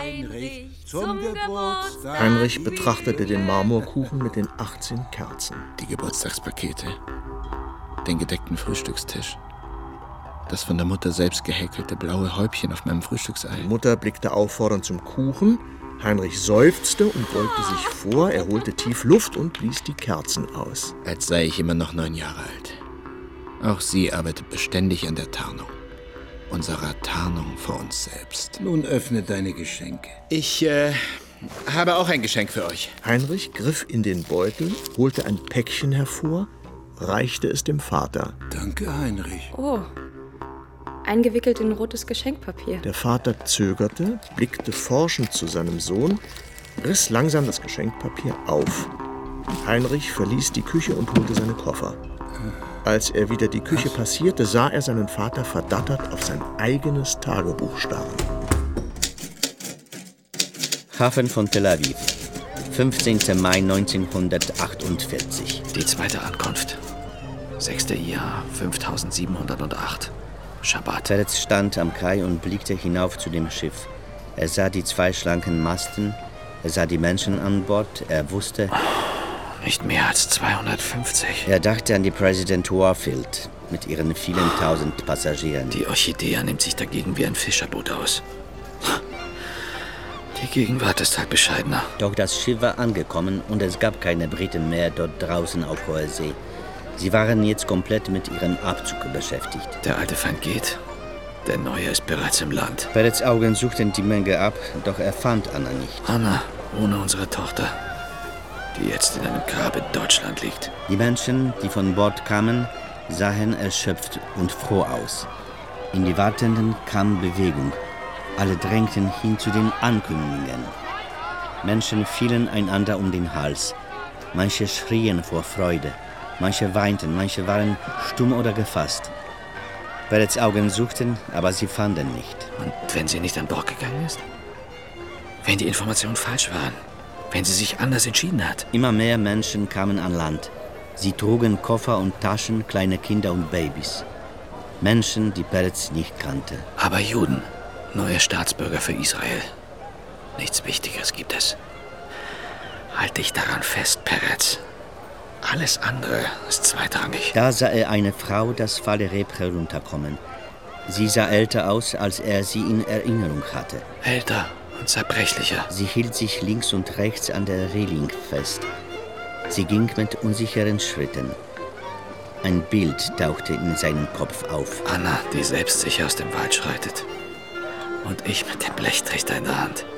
Heinrich betrachtete den Marmorkuchen mit den achtzehn Kerzen. Die Geburtstagspakete. Den gedeckten Frühstückstisch. Das von der Mutter selbst gehäkelte blaue Häubchen auf meinem Frühstücksei. Die Mutter blickte auffordernd zum Kuchen. Heinrich seufzte und beugte sich vor. Er holte tief Luft und blies die Kerzen aus. Als sei ich immer noch neun Jahre alt. Auch sie arbeitet beständig an der Tarnung. Unserer Tarnung vor uns selbst. Nun öffne deine Geschenke. Ich äh, habe auch ein Geschenk für euch. Heinrich griff in den Beutel, holte ein Päckchen hervor, reichte es dem Vater. Danke, Heinrich. Oh, eingewickelt in rotes Geschenkpapier. Der Vater zögerte, blickte forschend zu seinem Sohn, riss langsam das Geschenkpapier auf. Heinrich verließ die Küche und holte seine Koffer. Als er wieder die Küche passierte, sah er seinen Vater verdattert auf sein eigenes Tagebuch starren. Hafen von Tel Aviv, fünfzehnten Mai neunzehnhundertachtundvierzig. Die zweite Ankunft. sechster Jahr, fünftausendsiebenhundertacht. Schabbat. Peretz stand am Kai und blickte hinauf zu dem Schiff. Er sah die zwei schlanken Masten, er sah die Menschen an Bord, er wusste... Nicht mehr als zweihundertfünfzig. Er dachte an die President Warfield mit ihren vielen tausend Passagieren. Die Orchidea nimmt sich dagegen wie ein Fischerboot aus. Die Gegenwart ist halt bescheidener. Doch das Schiff war angekommen und es gab keine Briten mehr dort draußen auf hoher See. Sie waren jetzt komplett mit ihrem Abzug beschäftigt. Der alte Feind geht. Der neue ist bereits im Land. Perez Augen suchten die Menge ab, doch er fand Anna nicht. Anna, ohne unsere Tochter, die jetzt in einem Grab in Deutschland liegt. Die Menschen, die von Bord kamen, sahen erschöpft und froh aus. In die Wartenden kam Bewegung. Alle drängten hin zu den Ankömmlingen. Menschen fielen einander um den Hals. Manche schrien vor Freude, manche weinten, manche waren stumm oder gefasst. Perez Augen suchten, aber sie fanden nicht. Und wenn sie nicht an Bord gegangen ist? Wenn die Informationen falsch waren? Wenn sie sich anders entschieden hat? Immer mehr Menschen kamen an Land. Sie trugen Koffer und Taschen, kleine Kinder und Babys. Menschen, die Perez nicht kannte. Aber Juden, neue Staatsbürger für Israel. Nichts Wichtigeres gibt es. Halt dich daran fest, Perez. Alles andere ist zweitrangig. Da sah er eine Frau das Fallereb herunterkommen. Sie sah älter aus, als er sie in Erinnerung hatte. Älter und zerbrechlicher. Sie hielt sich links und rechts an der Reling fest. Sie ging mit unsicheren Schritten. Ein Bild tauchte in seinem Kopf auf. Anna, die selbstsicher aus dem Wald schreitet. Und ich mit dem Blechtrichter in der Hand.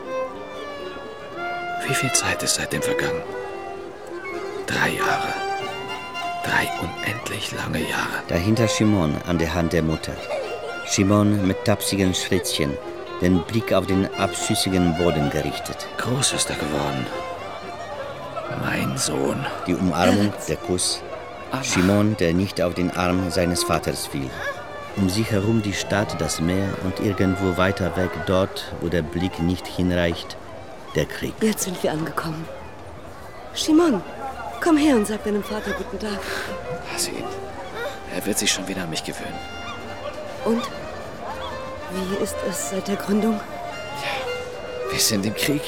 Wie viel Zeit ist seitdem vergangen? Drei Jahre. Drei unendlich lange Jahre. Dahinter Shimon an der Hand der Mutter. Shimon mit tapsigen Schrittchen, den Blick auf den abschüssigen Boden gerichtet. Groß ist er geworden. Mein Sohn. Die Umarmung, der Kuss. Shimon, der nicht auf den Arm seines Vaters fiel. Um sich herum die Stadt, das Meer und irgendwo weiter weg, dort, wo der Blick nicht hinreicht, der Krieg. Jetzt sind wir angekommen. Shimon, komm her und sag deinem Vater guten Tag. Lass ihn. Er wird sich schon wieder an mich gewöhnen. Und? Wie ist es seit der Gründung? Wir sind im Krieg.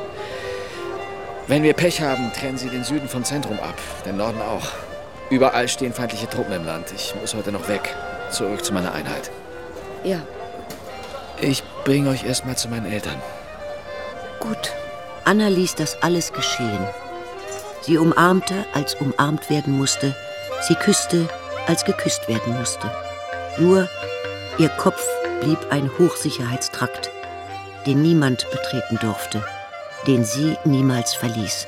Wenn wir Pech haben, trennen sie den Süden vom Zentrum ab, den Norden auch. Überall stehen feindliche Truppen im Land. Ich muss heute noch weg. Zurück zu meiner Einheit. Ja. Ich bringe euch erstmal zu meinen Eltern. Gut. Anna ließ das alles geschehen. Sie umarmte, als umarmt werden musste. Sie küsste, als geküsst werden musste. Nur ihr Kopf blieb ein Hochsicherheitstrakt, den niemand betreten durfte, den sie niemals verließ.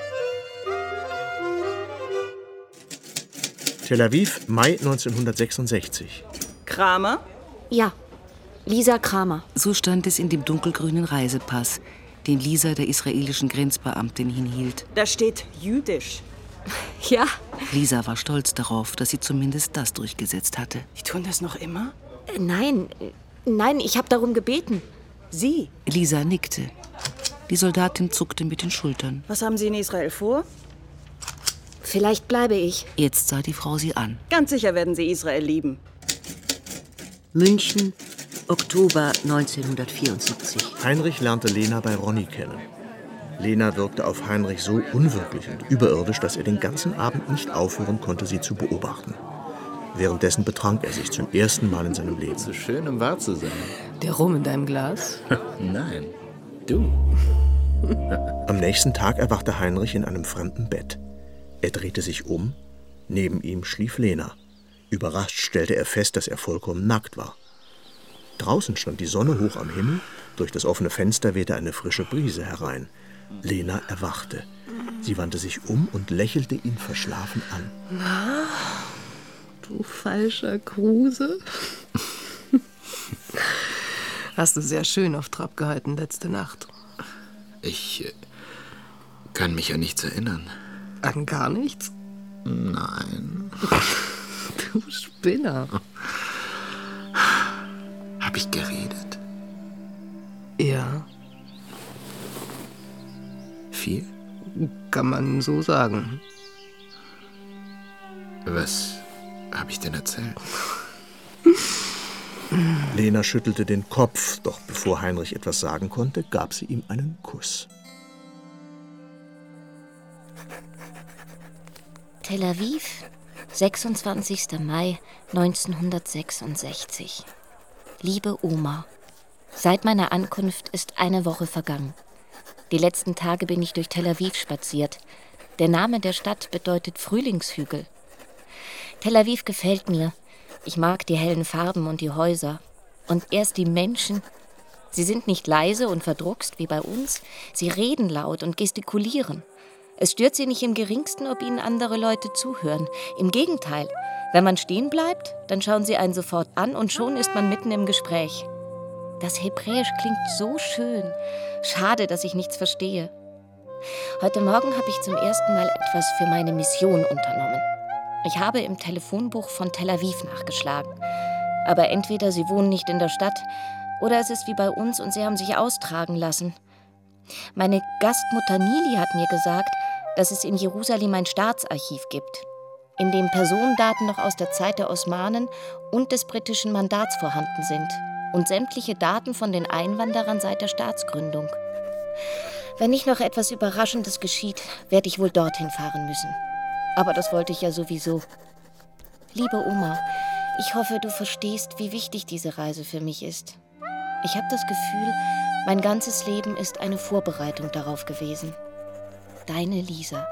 Tel Aviv, Mai neunzehnhundertsechsundsechzig. Kramer? Ja, Lisa Kramer. So stand es in dem dunkelgrünen Reisepass, den Lisa der israelischen Grenzbeamtin hinhielt. Da steht jüdisch. Ja. Lisa war stolz darauf, dass sie zumindest das durchgesetzt hatte. Die tun das noch immer? Nein, nein, ich habe darum gebeten. Sie? Lisa nickte. Die Soldatin zuckte mit den Schultern. Was haben Sie in Israel vor? Vielleicht bleibe ich. Jetzt sah die Frau sie an. Ganz sicher werden Sie Israel lieben. München, Oktober neunzehnhundertvierundsiebzig. Heinrich lernte Lena bei Ronny kennen. Lena wirkte auf Heinrich so unwirklich und überirdisch, dass er den ganzen Abend nicht aufhören konnte, sie zu beobachten. Währenddessen betrank er sich zum ersten Mal in seinem Leben. So schön, um wahr zu sein. Der Rum in deinem Glas? Nein, du. Am nächsten Tag erwachte Heinrich in einem fremden Bett. Er drehte sich um. Neben ihm schlief Lena. Überrascht stellte er fest, dass er vollkommen nackt war. Draußen stand die Sonne hoch am Himmel. Durch das offene Fenster wehte eine frische Brise herein. Lena erwachte. Sie wandte sich um und lächelte ihn verschlafen an. Na, du falscher Kruse. Hast du sehr schön auf Trab gehalten letzte Nacht. Ich äh, kann mich an nichts erinnern. An gar nichts? Nein. Du Spinner. Hab ich geredet? Ja. Viel? Kann man so sagen. Was habe ich denn erzählt? Lena schüttelte den Kopf, doch bevor Heinrich etwas sagen konnte, gab sie ihm einen Kuss. Tel Aviv, sechsundzwanzigster Mai neunzehnhundertsechsundsechzig. Liebe Oma, seit meiner Ankunft ist eine Woche vergangen. Die letzten Tage bin ich durch Tel Aviv spaziert. Der Name der Stadt bedeutet Frühlingshügel. Tel Aviv gefällt mir. Ich mag die hellen Farben und die Häuser. Und erst die Menschen. Sie sind nicht leise und verdruckst wie bei uns. Sie reden laut und gestikulieren. Es stört sie nicht im Geringsten, ob ihnen andere Leute zuhören. Im Gegenteil, wenn man stehen bleibt, dann schauen sie einen sofort an und schon ist man mitten im Gespräch. Das Hebräisch klingt so schön. Schade, dass ich nichts verstehe. Heute Morgen habe ich zum ersten Mal etwas für meine Mission unternommen. Ich habe im Telefonbuch von Tel Aviv nachgeschlagen. Aber entweder sie wohnen nicht in der Stadt oder es ist wie bei uns und sie haben sich austragen lassen. Meine Gastmutter Nili hat mir gesagt, dass es in Jerusalem ein Staatsarchiv gibt, in dem Personendaten noch aus der Zeit der Osmanen und des britischen Mandats vorhanden sind und sämtliche Daten von den Einwanderern seit der Staatsgründung. Wenn nicht noch etwas Überraschendes geschieht, werde ich wohl dorthin fahren müssen. Aber das wollte ich ja sowieso. Liebe Oma, ich hoffe, du verstehst, wie wichtig diese Reise für mich ist. Ich habe das Gefühl, mein ganzes Leben ist eine Vorbereitung darauf gewesen. Deine Lisa.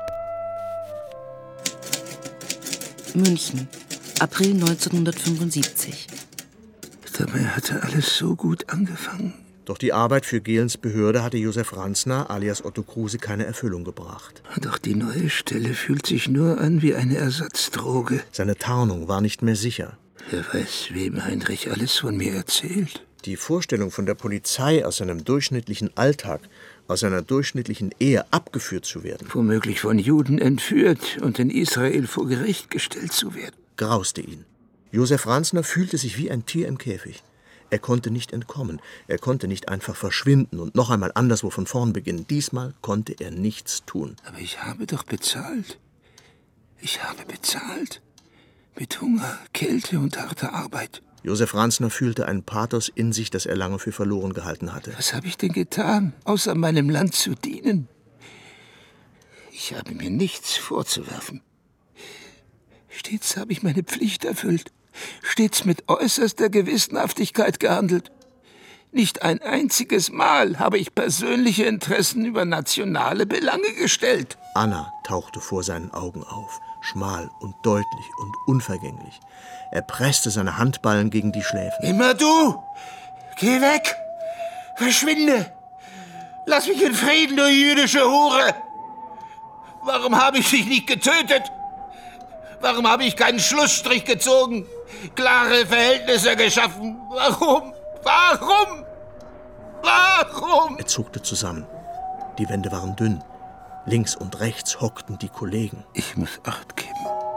München, April neunzehnhundertfünfundsiebzig. Dabei hatte alles so gut angefangen. Doch die Arbeit für Gehlens Behörde hatte Josef Ranzner alias Otto Kruse keine Erfüllung gebracht. Doch die neue Stelle fühlt sich nur an wie eine Ersatzdroge. Seine Tarnung war nicht mehr sicher. Wer weiß, wem Heinrich alles von mir erzählt. Die Vorstellung, von der Polizei aus seinem durchschnittlichen Alltag, aus seiner durchschnittlichen Ehe abgeführt zu werden, womöglich von Juden entführt und in Israel vor Gericht gestellt zu werden, grauste ihn. Josef Ranzner fühlte sich wie ein Tier im Käfig. Er konnte nicht entkommen. Er konnte nicht einfach verschwinden und noch einmal anderswo von vorn beginnen. Diesmal konnte er nichts tun. Aber ich habe doch bezahlt. Ich habe bezahlt. Mit Hunger, Kälte und harter Arbeit. Josef Ranzner fühlte ein Pathos in sich, das er lange für verloren gehalten hatte. Was habe ich denn getan, außer meinem Land zu dienen? Ich habe mir nichts vorzuwerfen. Stets habe ich meine Pflicht erfüllt. Stets mit äußerster Gewissenhaftigkeit gehandelt. Nicht ein einziges Mal habe ich persönliche Interessen über nationale Belange gestellt. Anna tauchte vor seinen Augen auf, schmal und deutlich und unvergänglich. Er presste seine Handballen gegen die Schläfen. Immer du! Geh weg! Verschwinde! Lass mich in Frieden, du jüdische Hure! Warum habe ich dich nicht getötet? Warum habe ich keinen Schlussstrich gezogen? Klare Verhältnisse geschaffen? Warum? Warum? Warum? Er zuckte zusammen. Die Wände waren dünn. Links und rechts hockten die Kollegen. Ich muss Acht geben.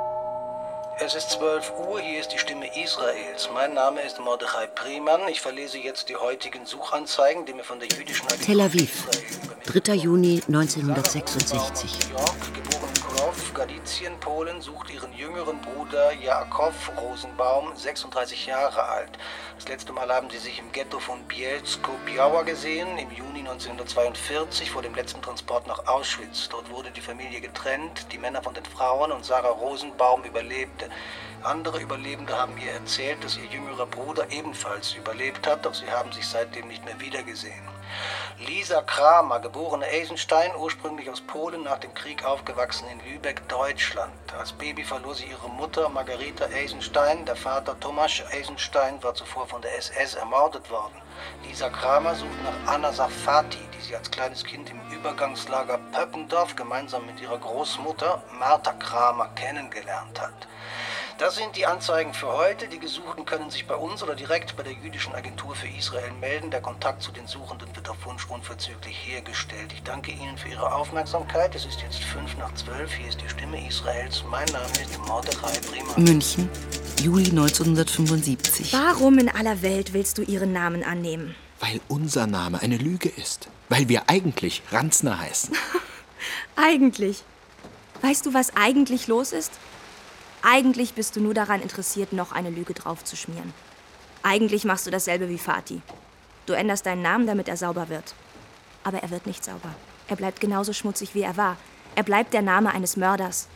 Es ist zwölf Uhr, hier ist die Stimme Israels. Mein Name ist Mordechai Priemann. Ich verlese jetzt die heutigen Suchanzeigen, die mir von der jüdischen Agentur Tel Aviv, dritter Juni neunzehnhundertsechsundsechzig. New York, geboren Krow, Galizien, Polen, sucht ihren jüngeren Bruder Jakow Rosenbaum, sechsunddreißig Jahre alt. Das letzte Mal haben sie sich im Ghetto von Bielsko-Biała gesehen, im Juni neunzehnhundertzweiundvierzig, vor dem letzten Transport nach Auschwitz. Dort wurde die Familie getrennt, die Männer von den Frauen, und Sarah Rosenbaum überlebte. Andere Überlebende haben ihr erzählt, dass ihr jüngerer Bruder ebenfalls überlebt hat, doch sie haben sich seitdem nicht mehr wiedergesehen. Lisa Kramer, geborene Eisenstein, ursprünglich aus Polen, nach dem Krieg aufgewachsen in Lübeck, Deutschland. Als Baby verlor sie ihre Mutter Margareta Eisenstein. Der Vater Tomasz Eisenstein war zuvor von der S S ermordet worden. Lisa Kramer sucht nach Anna Safati, die sie als kleines Kind im Übergangslager Pöppendorf gemeinsam mit ihrer Großmutter Martha Kramer kennengelernt hat. Das sind die Anzeigen für heute. Die Gesuchten können sich bei uns oder direkt bei der jüdischen Agentur für Israel melden. Der Kontakt zu den Suchenden wird auf Wunsch unverzüglich hergestellt. Ich danke Ihnen für Ihre Aufmerksamkeit. Es ist jetzt fünf nach zwölf. Hier ist die Stimme Israels. Mein Name ist Mordechai Priemann. München, Juli neunzehnhundertfünfundsiebzig. Warum in aller Welt willst du ihren Namen annehmen? Weil unser Name eine Lüge ist. Weil wir eigentlich Ranzner heißen. Eigentlich. Weißt du, was eigentlich los ist? Eigentlich bist du nur daran interessiert, noch eine Lüge draufzuschmieren. Eigentlich machst du dasselbe wie Fatih. Du änderst deinen Namen, damit er sauber wird. Aber er wird nicht sauber. Er bleibt genauso schmutzig, wie er war. Er bleibt der Name eines Mörders.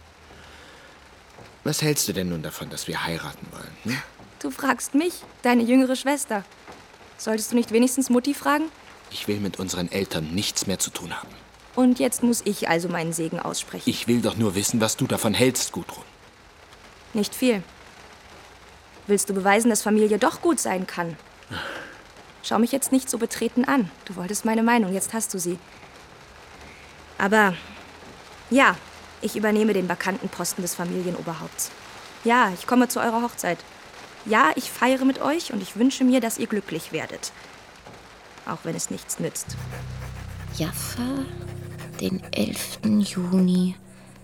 Was hältst du denn nun davon, dass wir heiraten wollen? Hm? Du fragst mich, deine jüngere Schwester. Solltest du nicht wenigstens Mutti fragen? Ich will mit unseren Eltern nichts mehr zu tun haben. Und jetzt muss ich also meinen Segen aussprechen. Ich will doch nur wissen, was du davon hältst, Gudrun. Nicht viel. Willst du beweisen, dass Familie doch gut sein kann? Schau mich jetzt nicht so betreten an. Du wolltest meine Meinung, jetzt hast du sie. Aber ja, ich übernehme den vakanten Posten des Familienoberhaupts. Ja, ich komme zu eurer Hochzeit. Ja, ich feiere mit euch und ich wünsche mir, dass ihr glücklich werdet. Auch wenn es nichts nützt. Jaffa, den elften Juni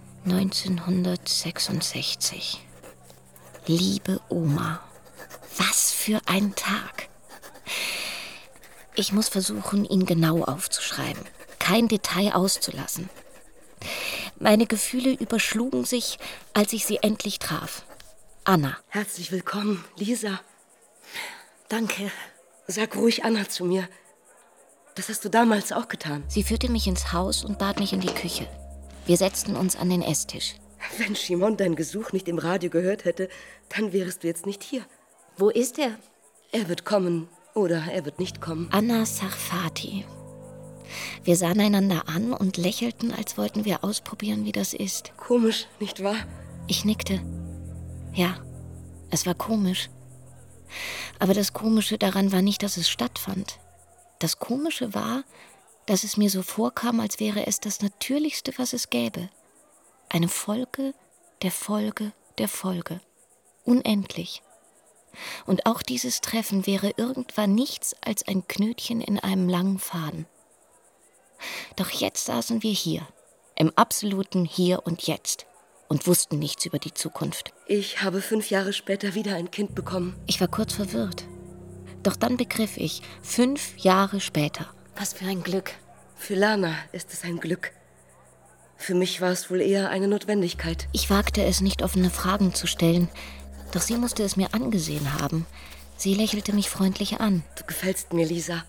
neunzehnhundertsechsundsechzig. Liebe Oma, was für ein Tag. Ich muss versuchen, ihn genau aufzuschreiben, kein Detail auszulassen. Meine Gefühle überschlugen sich, als ich sie endlich traf. Anna. Herzlich willkommen, Lisa. Danke. Sag ruhig Anna zu mir. Das hast du damals auch getan. Sie führte mich ins Haus und bat mich in die Küche. Wir setzten uns an den Esstisch. Wenn Shimon dein Gesuch nicht im Radio gehört hätte, dann wärest du jetzt nicht hier. Wo ist er? Er wird kommen oder er wird nicht kommen. Anna Sarfati. Wir sahen einander an und lächelten, als wollten wir ausprobieren, wie das ist. Komisch, nicht wahr? Ich nickte. Ja, es war komisch. Aber das Komische daran war nicht, dass es stattfand. Das Komische war, dass es mir so vorkam, als wäre es das Natürlichste, was es gäbe. Eine Folge der Folge der Folge. Unendlich. Und auch dieses Treffen wäre irgendwann nichts als ein Knötchen in einem langen Faden. Doch jetzt saßen wir hier, im absoluten Hier und Jetzt, und wussten nichts über die Zukunft. Ich habe fünf Jahre später wieder ein Kind bekommen. Ich war kurz verwirrt. Doch dann begriff ich, fünf Jahre später. Was für ein Glück. Für Lana ist es ein Glück. Für mich war es wohl eher eine Notwendigkeit. Ich wagte es nicht, offene Fragen zu stellen, doch sie musste es mir angesehen haben. Sie lächelte mich freundlich an. Du gefällst mir, Lisa.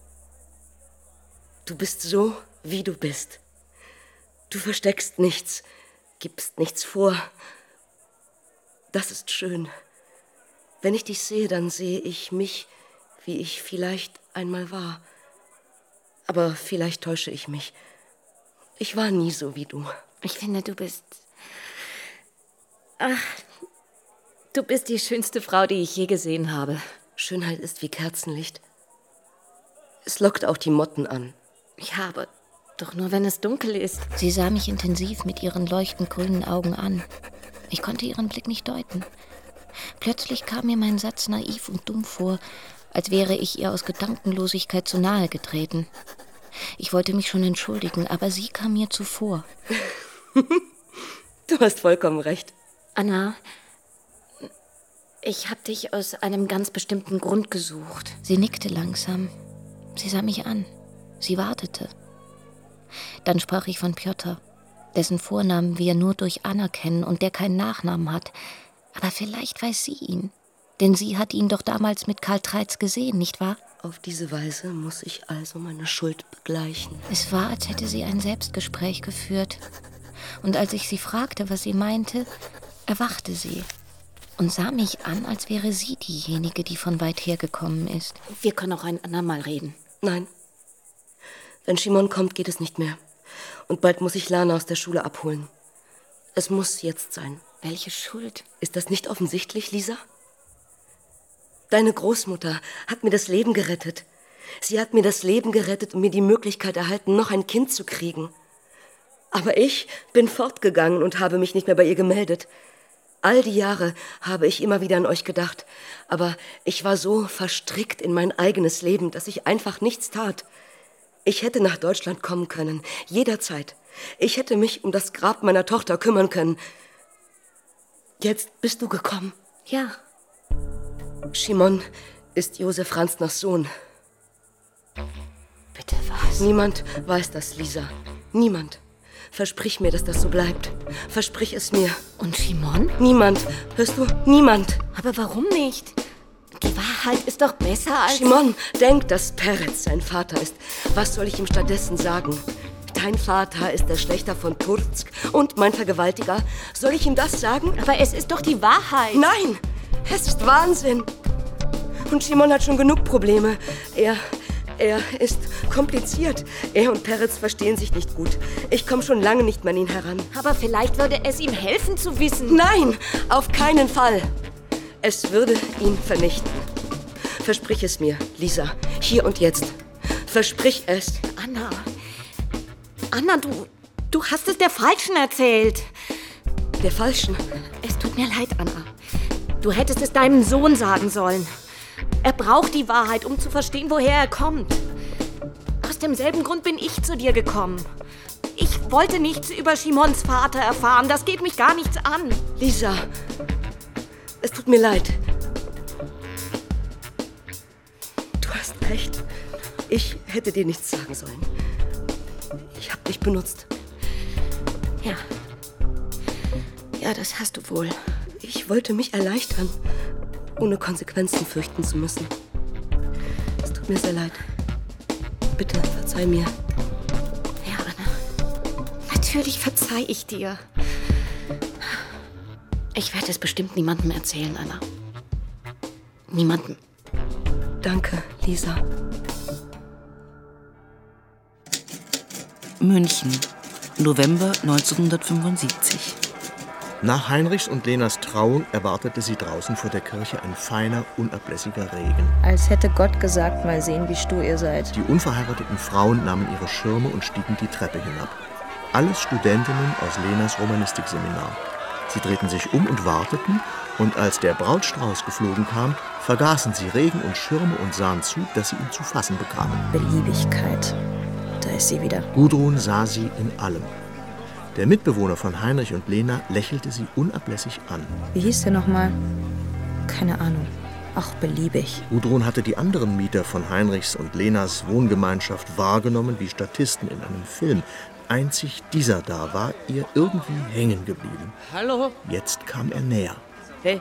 Du bist so, wie du bist. Du versteckst nichts, gibst nichts vor. Das ist schön. Wenn ich dich sehe, dann sehe ich mich, wie ich vielleicht einmal war. Aber vielleicht täusche ich mich. Ich war nie so wie du. Ich finde, du bist... Ach, du bist die schönste Frau, die ich je gesehen habe. Schönheit ist wie Kerzenlicht. Es lockt auch die Motten an. Ja, aber doch nur, wenn es dunkel ist. Sie sah mich intensiv mit ihren leuchtend grünen Augen an. Ich konnte ihren Blick nicht deuten. Plötzlich kam mir mein Satz naiv und dumm vor, als wäre ich ihr aus Gedankenlosigkeit zu nahe getreten. Ich wollte mich schon entschuldigen, aber sie kam mir zuvor. Du hast vollkommen recht. Anna, ich habe dich aus einem ganz bestimmten Grund gesucht. Sie nickte langsam. Sie sah mich an. Sie wartete. Dann sprach ich von Piotr, dessen Vornamen wir nur durch Anna kennen und der keinen Nachnamen hat. Aber vielleicht weiß sie ihn. Denn sie hat ihn doch damals mit Karl Treitz gesehen, nicht wahr? Auf diese Weise muss ich also meine Schuld begleichen. Es war, als hätte sie ein Selbstgespräch geführt. Und als ich sie fragte, was sie meinte, erwachte sie und sah mich an, als wäre sie diejenige, die von weit her gekommen ist. Wir können auch ein andermal reden. Nein. Wenn Shimon kommt, geht es nicht mehr. Und bald muss ich Lana aus der Schule abholen. Es muss jetzt sein. Welche Schuld? Ist das nicht offensichtlich, Lisa? Deine Großmutter hat mir das Leben gerettet. Sie hat mir das Leben gerettet und mir die Möglichkeit erhalten, noch ein Kind zu kriegen. Aber ich bin fortgegangen und habe mich nicht mehr bei ihr gemeldet. All die Jahre habe ich immer wieder an euch gedacht. Aber ich war so verstrickt in mein eigenes Leben, dass ich einfach nichts tat. Ich hätte nach Deutschland kommen können, jederzeit. Ich hätte mich um das Grab meiner Tochter kümmern können. Jetzt bist du gekommen. Ja. Shimon ist Josef Franzners Sohn. Bitte was? Niemand weiß das, Lisa. Niemand. Versprich mir, dass das so bleibt. Versprich es mir. Und Shimon? Niemand. Hörst du? Niemand. Aber warum nicht? Die Wahrheit ist doch besser als... Shimon denkt, dass Peretz sein Vater ist. Was soll ich ihm stattdessen sagen? Dein Vater ist der Schlächter von Tursk und mein Vergewaltiger. Soll ich ihm das sagen? Aber es ist doch die Wahrheit. Nein, es ist Wahnsinn. Und Shimon hat schon genug Probleme. Er, Er ist kompliziert. Er und Peretz verstehen sich nicht gut. Ich komme schon lange nicht mehr an ihn heran. Aber vielleicht würde es ihm helfen zu wissen. Nein, auf keinen Fall. Es würde ihn vernichten. Versprich es mir, Lisa. Hier und jetzt. Versprich es. Anna. Anna, du, du hast es der Falschen erzählt. Der Falschen? Es tut mir leid, Anna. Du hättest es deinem Sohn sagen sollen. Er braucht die Wahrheit, um zu verstehen, woher er kommt. Aus demselben Grund bin ich zu dir gekommen. Ich wollte nichts über Shimons Vater erfahren. Das geht mich gar nichts an. Lisa, es tut mir leid. Du hast recht. Ich hätte dir nichts sagen sollen. Ich habe dich benutzt. Ja. Ja, das hast du wohl. Ich wollte mich erleichtern, ohne Konsequenzen fürchten zu müssen. Es tut mir sehr leid. Bitte, verzeih mir. Ja, Anna. Natürlich verzeih ich dir. Ich werde es bestimmt niemandem erzählen, Anna. Niemandem. Danke, Lisa. München, November neunzehnhundertfünfundsiebzig. Nach Heinrichs und Lenas Trauung erwartete sie draußen vor der Kirche ein feiner, unablässiger Regen. Als hätte Gott gesagt, mal sehen, wie stur ihr seid. Die unverheirateten Frauen nahmen ihre Schirme und stiegen die Treppe hinab. Alles Studentinnen aus Lenas Romanistik-Seminar. Sie drehten sich um und warteten, und als der Brautstrauß geflogen kam, vergaßen sie Regen und Schirme und sahen zu, dass sie ihn zu fassen bekamen. Beliebigkeit. Da ist sie wieder. Gudrun sah sie in allem. Der Mitbewohner von Heinrich und Lena lächelte sie unablässig an. Wie hieß der nochmal? Keine Ahnung. Auch beliebig. Gudrun hatte die anderen Mieter von Heinrichs und Lenas Wohngemeinschaft wahrgenommen wie Statisten in einem Film. Einzig dieser da war ihr irgendwie hängen geblieben. Hallo? Jetzt kam er näher. Hey,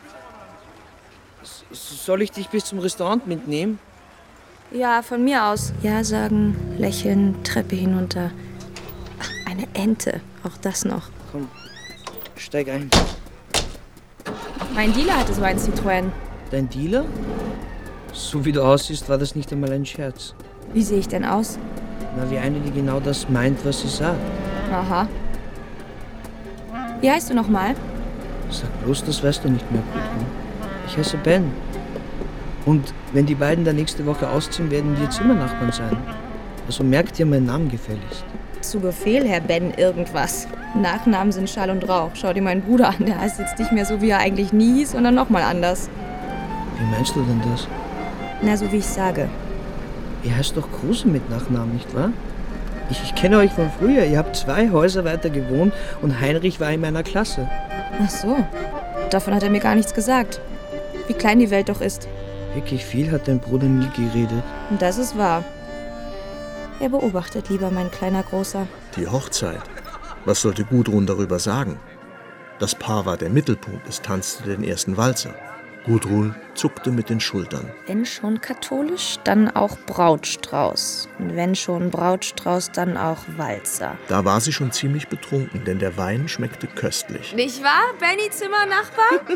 S- soll ich dich bis zum Restaurant mitnehmen? Ja, von mir aus. Ja sagen, lächeln, Treppe hinunter. Ach, eine Ente. Auch das noch. Komm, steig ein. Mein Dealer hatte so ein Citroën. Dein Dealer? So wie du aussiehst, war das nicht einmal ein Scherz. Wie sehe ich denn aus? Na, wie eine, die genau das meint, was sie sagt. Aha. Wie heißt du nochmal? Sag bloß, das weißt du nicht mehr, Gudrun. Ich heiße Ben. Und wenn die beiden dann nächste Woche ausziehen, werden wir Zimmernachbarn sein. Also merkt ihr meinen Namen gefälligst. Zu Befehl, Herr Ben, irgendwas. Nachnamen sind Schall und Rauch. Schau dir meinen Bruder an, der heißt jetzt nicht mehr so, wie er eigentlich nie hieß, sondern nochmal anders. Wie meinst du denn das? Na, so wie ich sage. Ihr heißt doch Kruse mit Nachnamen, nicht wahr? Ich, ich kenne euch von früher. Ihr habt zwei Häuser weiter gewohnt und Heinrich war in meiner Klasse. Ach so. Davon hat er mir gar nichts gesagt. Wie klein die Welt doch ist. Wirklich viel hat dein Bruder nie geredet. Und das ist wahr. Er beobachtet lieber, mein kleiner Großer. Die Hochzeit. Was sollte Gudrun darüber sagen? Das Paar war der Mittelpunkt, es tanzte den ersten Walzer. Gudrun zuckte mit den Schultern. Wenn schon katholisch, dann auch Brautstrauß. Und wenn schon Brautstrauß, dann auch Walzer. Da war sie schon ziemlich betrunken, denn der Wein schmeckte köstlich. Nicht wahr, Benny Zimmernachbar?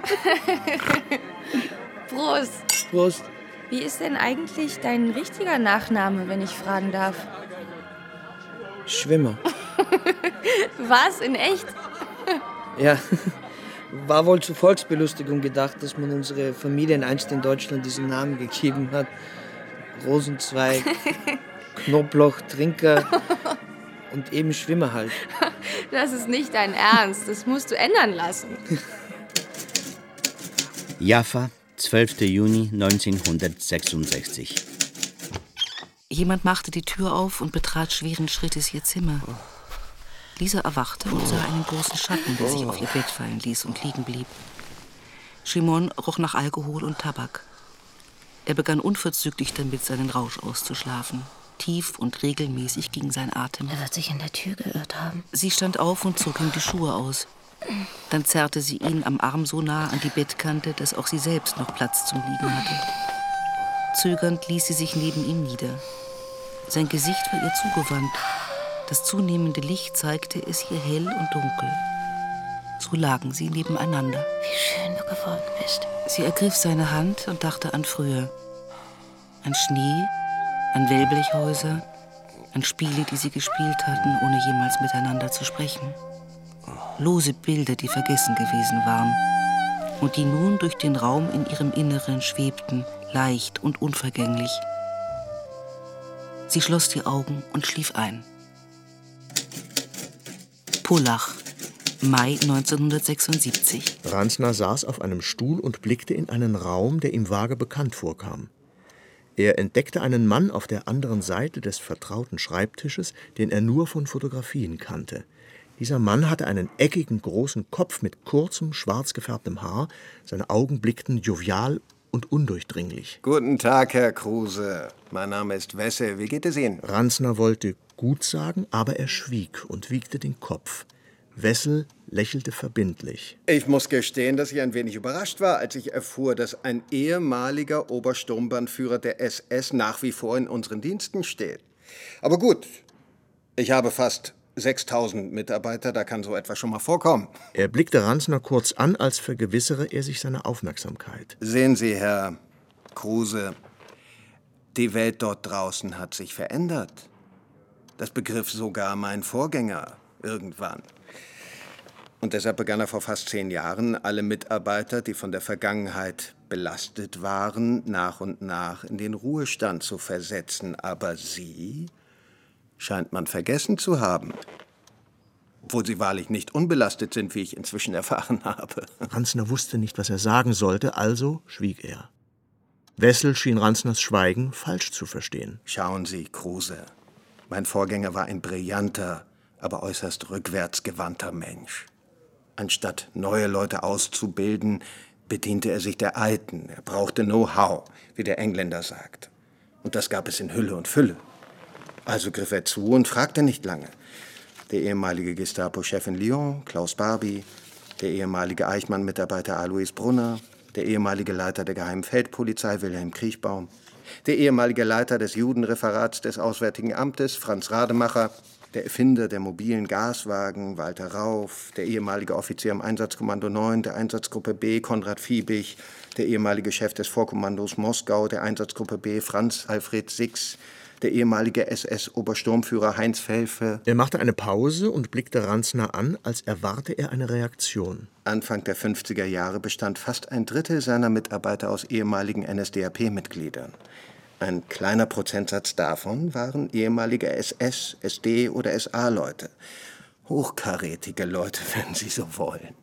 Prost. Prost. Wie ist denn eigentlich dein richtiger Nachname, wenn ich fragen darf? Schwimmer. Was, in echt? Ja, war wohl zur Volksbelustigung gedacht, dass man unsere Familien einst in Deutschland diesen Namen gegeben hat. Rosenzweig, Knoblauch, Trinker und eben Schwimmer halt. Das ist nicht dein Ernst, das musst du ändern lassen. Jaffa, zwölfter Juni neunzehnhundertsechsundsechzig. Jemand machte die Tür auf und betrat schweren Schrittes ihr Zimmer. Lisa erwachte und sah einen großen Schatten, der sich auf ihr Bett fallen ließ und liegen blieb. Shimon roch nach Alkohol und Tabak. Er begann unverzüglich damit, seinen Rausch auszuschlafen. Tief und regelmäßig ging sein Atem. Er wird sich in der Tür geirrt haben. Sie stand auf und zog ihm die Schuhe aus. Dann zerrte sie ihn am Arm so nah an die Bettkante, dass auch sie selbst noch Platz zum Liegen hatte. Zögernd ließ sie sich neben ihm nieder. Sein Gesicht war ihr zugewandt. Das zunehmende Licht zeigte es hier hell und dunkel. So lagen sie nebeneinander. Wie schön du geworden bist. Sie ergriff seine Hand und dachte an früher. An Schnee, an Wellblechhäuser, an Spiele, die sie gespielt hatten, ohne jemals miteinander zu sprechen. Lose Bilder, die vergessen gewesen waren und die nun durch den Raum in ihrem Inneren schwebten, leicht und unvergänglich. Sie schloss die Augen und schlief ein. Pullach, Mai neunzehnhundertsechsundsiebzig. Ranzner saß auf einem Stuhl und blickte in einen Raum, der ihm vage bekannt vorkam. Er entdeckte einen Mann auf der anderen Seite des vertrauten Schreibtisches, den er nur von Fotografien kannte. Dieser Mann hatte einen eckigen, großen Kopf mit kurzem, schwarz gefärbtem Haar. Seine Augen blickten jovial und undurchdringlich. Guten Tag, Herr Kruse. Mein Name ist Wessel. Wie geht es Ihnen? Ranzner wollte gut sagen, aber er schwieg und wiegte den Kopf. Wessel lächelte verbindlich. Ich muss gestehen, dass ich ein wenig überrascht war, als ich erfuhr, dass ein ehemaliger Obersturmbannführer der S S nach wie vor in unseren Diensten steht. Aber gut, ich habe fast sechstausend Mitarbeiter, da kann so etwas schon mal vorkommen. Er blickte Ranzner kurz an, als vergewissere er sich seiner Aufmerksamkeit. Sehen Sie, Herr Kruse, die Welt dort draußen hat sich verändert. Das begriff sogar mein Vorgänger irgendwann. Und deshalb begann er vor fast zehn Jahren, alle Mitarbeiter, die von der Vergangenheit belastet waren, nach und nach in den Ruhestand zu versetzen. Aber Sie scheint man vergessen zu haben. Obwohl Sie wahrlich nicht unbelastet sind, wie ich inzwischen erfahren habe. Ranzner wusste nicht, was er sagen sollte, also schwieg er. Wessel schien Ranzners Schweigen falsch zu verstehen. Schauen Sie, Kruse, mein Vorgänger war ein brillanter, aber äußerst rückwärtsgewandter Mensch. Anstatt neue Leute auszubilden, bediente er sich der Alten. Er brauchte Know-how, wie der Engländer sagt. Und das gab es in Hülle und Fülle. Also griff er zu und fragte nicht lange. Der ehemalige Gestapo-Chef in Lyon, Klaus Barbie, der ehemalige Eichmann-Mitarbeiter Alois Brunner, der ehemalige Leiter der Geheimen Feldpolizei Wilhelm Kriechbaum, der ehemalige Leiter des Judenreferats des Auswärtigen Amtes Franz Rademacher, der Erfinder der mobilen Gaswagen Walter Rauf, der ehemalige Offizier im Einsatzkommando neun der Einsatzgruppe B Konrad Fiebig, der ehemalige Chef des Vorkommandos Moskau der Einsatzgruppe B Franz Alfred Six, der ehemalige S S-Obersturmführer Heinz Felfe. Er machte eine Pause und blickte Ranzner an, als erwarte er eine Reaktion. Anfang der fünfziger Jahre bestand fast ein Drittel seiner Mitarbeiter aus ehemaligen N S D A P-Mitgliedern. Ein kleiner Prozentsatz davon waren ehemalige S S, S D oder S A-Leute. Hochkarätige Leute, wenn Sie so wollen.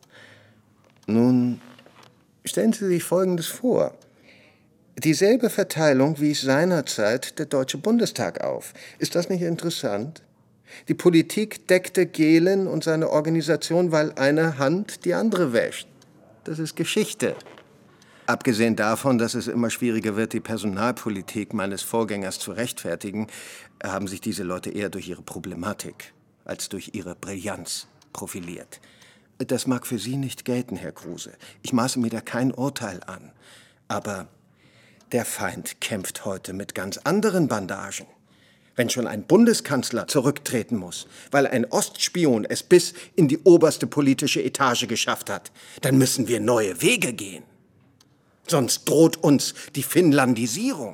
Nun, stellen Sie sich Folgendes vor. Dieselbe Verteilung wies seinerzeit der Deutsche Bundestag auf. Ist das nicht interessant? Die Politik deckte Gehlen und seine Organisation, weil eine Hand die andere wäscht. Das ist Geschichte. Abgesehen davon, dass es immer schwieriger wird, die Personalpolitik meines Vorgängers zu rechtfertigen, haben sich diese Leute eher durch ihre Problematik als durch ihre Brillanz profiliert. Das mag für Sie nicht gelten, Herr Kruse. Ich maße mir da kein Urteil an. Aber der Feind kämpft heute mit ganz anderen Bandagen. Wenn schon ein Bundeskanzler zurücktreten muss, weil ein Ostspion es bis in die oberste politische Etage geschafft hat, dann müssen wir neue Wege gehen. Sonst droht uns die Finnlandisierung.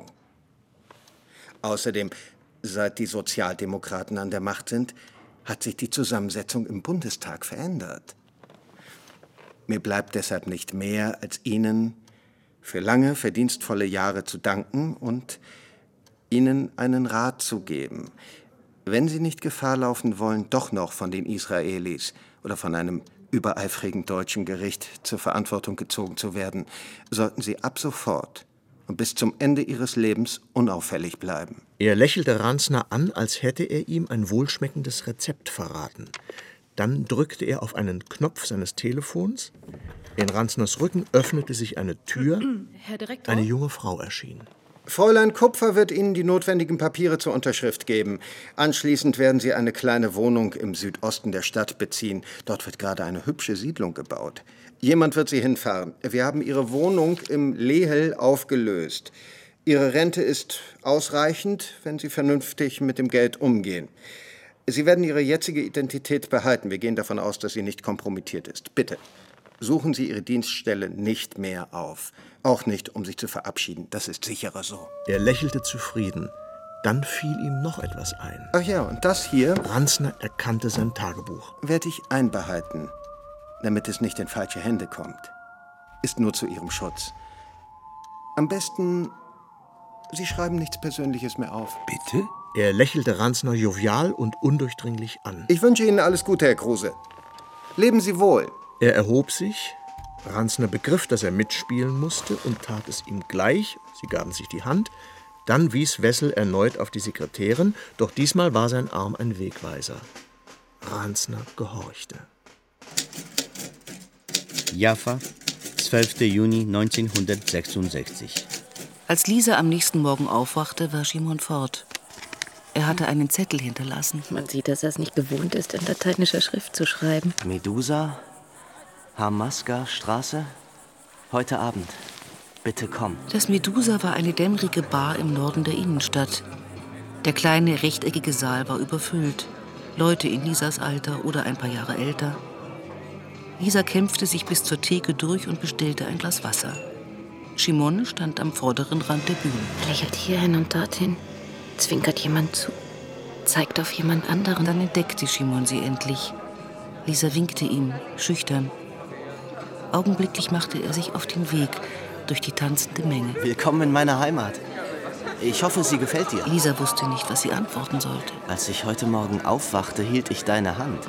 Außerdem, seit die Sozialdemokraten an der Macht sind, hat sich die Zusammensetzung im Bundestag verändert. Mir bleibt deshalb nicht mehr, als Ihnen für lange, verdienstvolle Jahre zu danken und Ihnen einen Rat zu geben. Wenn Sie nicht Gefahr laufen wollen, doch noch von den Israelis oder von einem übereifrigen deutschen Gericht zur Verantwortung gezogen zu werden, sollten Sie ab sofort und bis zum Ende Ihres Lebens unauffällig bleiben. Er lächelte Ranzner an, als hätte er ihm ein wohlschmeckendes Rezept verraten. Dann drückte er auf einen Knopf seines Telefons. In Ranzners Rücken öffnete sich eine Tür. Herr Direktor? Eine junge Frau erschien. Fräulein Kupfer wird Ihnen die notwendigen Papiere zur Unterschrift geben. Anschließend werden Sie eine kleine Wohnung im Südosten der Stadt beziehen. Dort wird gerade eine hübsche Siedlung gebaut. Jemand wird Sie hinfahren. Wir haben Ihre Wohnung im Lehel aufgelöst. Ihre Rente ist ausreichend, wenn Sie vernünftig mit dem Geld umgehen. Sie werden Ihre jetzige Identität behalten. Wir gehen davon aus, dass sie nicht kompromittiert ist. Bitte, suchen Sie Ihre Dienststelle nicht mehr auf. Auch nicht, um sich zu verabschieden. Das ist sicherer so. Er lächelte zufrieden. Dann fiel ihm noch etwas ein. Ach ja, und das hier Ranzner erkannte sein Tagebuch. werde ich einbehalten, damit es nicht in falsche Hände kommt. Ist nur zu Ihrem Schutz. Am besten, Sie schreiben nichts Persönliches mehr auf. Bitte? Er lächelte Ranzner jovial und undurchdringlich an. Ich wünsche Ihnen alles Gute, Herr Kruse. Leben Sie wohl. Er erhob sich. Ranzner begriff, dass er mitspielen musste und tat es ihm gleich. Sie gaben sich die Hand. Dann wies Wessel erneut auf die Sekretärin, doch diesmal war sein Arm ein Wegweiser. Ranzner gehorchte. Jaffa, zwölfter Juni neunzehnhundertsechsundsechzig. Als Lisa am nächsten Morgen aufwachte, war Shimon fort. Er hatte einen Zettel hinterlassen. Man sieht, dass er es nicht gewohnt ist, in lateinischer Schrift zu schreiben. Medusa, Hamaska Straße, heute Abend. Bitte komm. Das Medusa war eine dämmerige Bar im Norden der Innenstadt. Der kleine, rechteckige Saal war überfüllt. Leute in Lisas Alter oder ein paar Jahre älter. Lisa kämpfte sich bis zur Theke durch und bestellte ein Glas Wasser. Shimon stand am vorderen Rand der Bühne. Lächelt hierhin und dorthin. Zwinkert jemand zu. Zeigt auf jemand anderen. Dann entdeckte Shimon sie endlich. Lisa winkte ihm, schüchtern. Augenblicklich machte er sich auf den Weg durch die tanzende Menge. Willkommen in meiner Heimat. Ich hoffe, sie gefällt dir. Lisa wusste nicht, was sie antworten sollte. Als ich heute Morgen aufwachte, hielt ich deine Hand.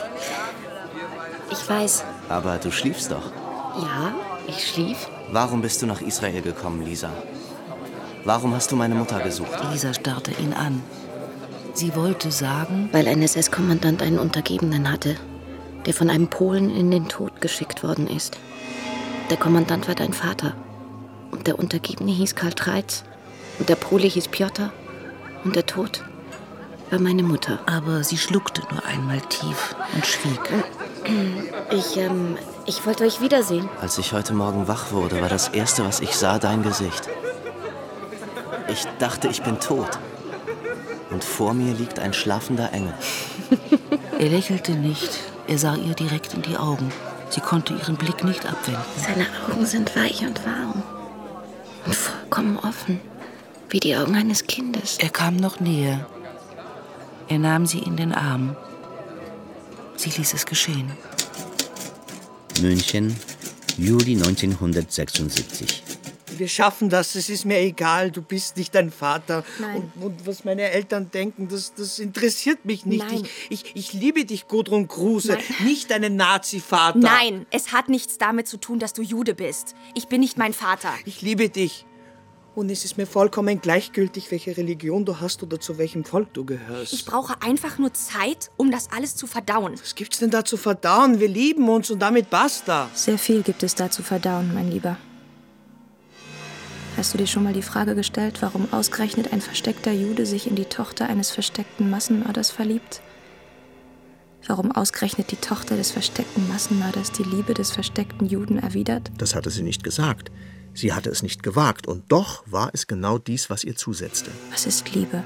Ich weiß. Aber du schliefst doch. Ja, ich schlief. Warum bist du nach Israel gekommen, Lisa? Warum hast du meine Mutter gesucht? Lisa starrte ihn an. Sie wollte sagen... Weil ein S S-Kommandant einen Untergebenen hatte, der von einem Polen in den Tod geschickt worden ist. Der Kommandant war dein Vater. Und der Untergebene hieß Karl Treitz. Und der Pole hieß Piotr. Und der Tod war meine Mutter. Aber sie schluckte nur einmal tief und schwieg. Ich, ähm, ich wollte euch wiedersehen. Als ich heute Morgen wach wurde, war das Erste, was ich sah, dein Gesicht. Ich dachte, ich bin tot. Und vor mir liegt ein schlafender Engel. Er lächelte nicht. Er sah ihr direkt in die Augen. Sie konnte ihren Blick nicht abwenden. Seine Augen sind weich und warm. Und vollkommen offen. Wie die Augen eines Kindes. Er kam noch näher. Er nahm sie in den Arm. Sie ließ es geschehen. München, Juli neunzehnhundertsechsundsiebzig. Wir schaffen das, es ist mir egal, du bist nicht dein Vater. Nein. Und, und was meine Eltern denken, das, das interessiert mich nicht. Nein. Ich, ich, ich liebe dich, Gudrun Kruse, Nein. nicht deinen Nazi-Vater. Nein, es hat nichts damit zu tun, dass du Jude bist. Ich bin nicht mein Vater. Ich liebe dich. Und es ist mir vollkommen gleichgültig, welche Religion du hast oder zu welchem Volk du gehörst. Ich brauche einfach nur Zeit, um das alles zu verdauen. Was gibt's denn da zu verdauen? Wir lieben uns und damit basta. Sehr viel gibt es da zu verdauen, mein Lieber. Hast du dir schon mal die Frage gestellt, warum ausgerechnet ein versteckter Jude sich in die Tochter eines versteckten Massenmörders verliebt? Warum ausgerechnet die Tochter des versteckten Massenmörders die Liebe des versteckten Juden erwidert? Das hatte sie nicht gesagt. Sie hatte es nicht gewagt. Und doch war es genau dies, was ihr zusetzte. Was ist Liebe?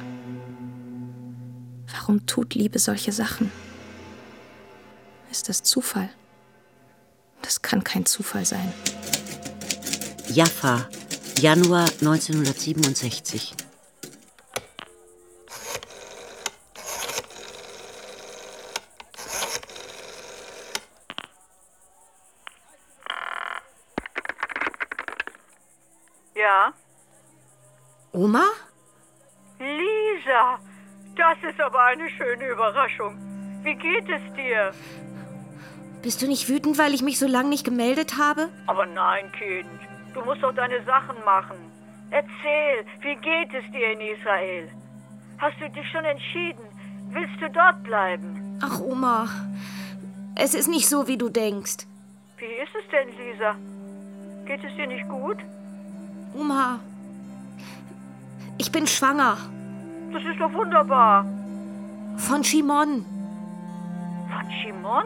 Warum tut Liebe solche Sachen? Ist das Zufall? Das kann kein Zufall sein. Jaffa, Januar neunzehnhundertsiebenundsechzig. Ja? Oma? Lisa, das ist aber eine schöne Überraschung. Wie geht es dir? Bist du nicht wütend, weil ich mich so lange nicht gemeldet habe? Aber nein, Kind. Du musst doch deine Sachen machen. Erzähl, wie geht es dir in Israel? Hast du dich schon entschieden? Willst du dort bleiben? Ach, Oma, es ist nicht so, wie du denkst. Wie ist es denn, Lisa? Geht es dir nicht gut? Oma, ich bin schwanger. Das ist doch wunderbar. Von Shimon. Von Shimon?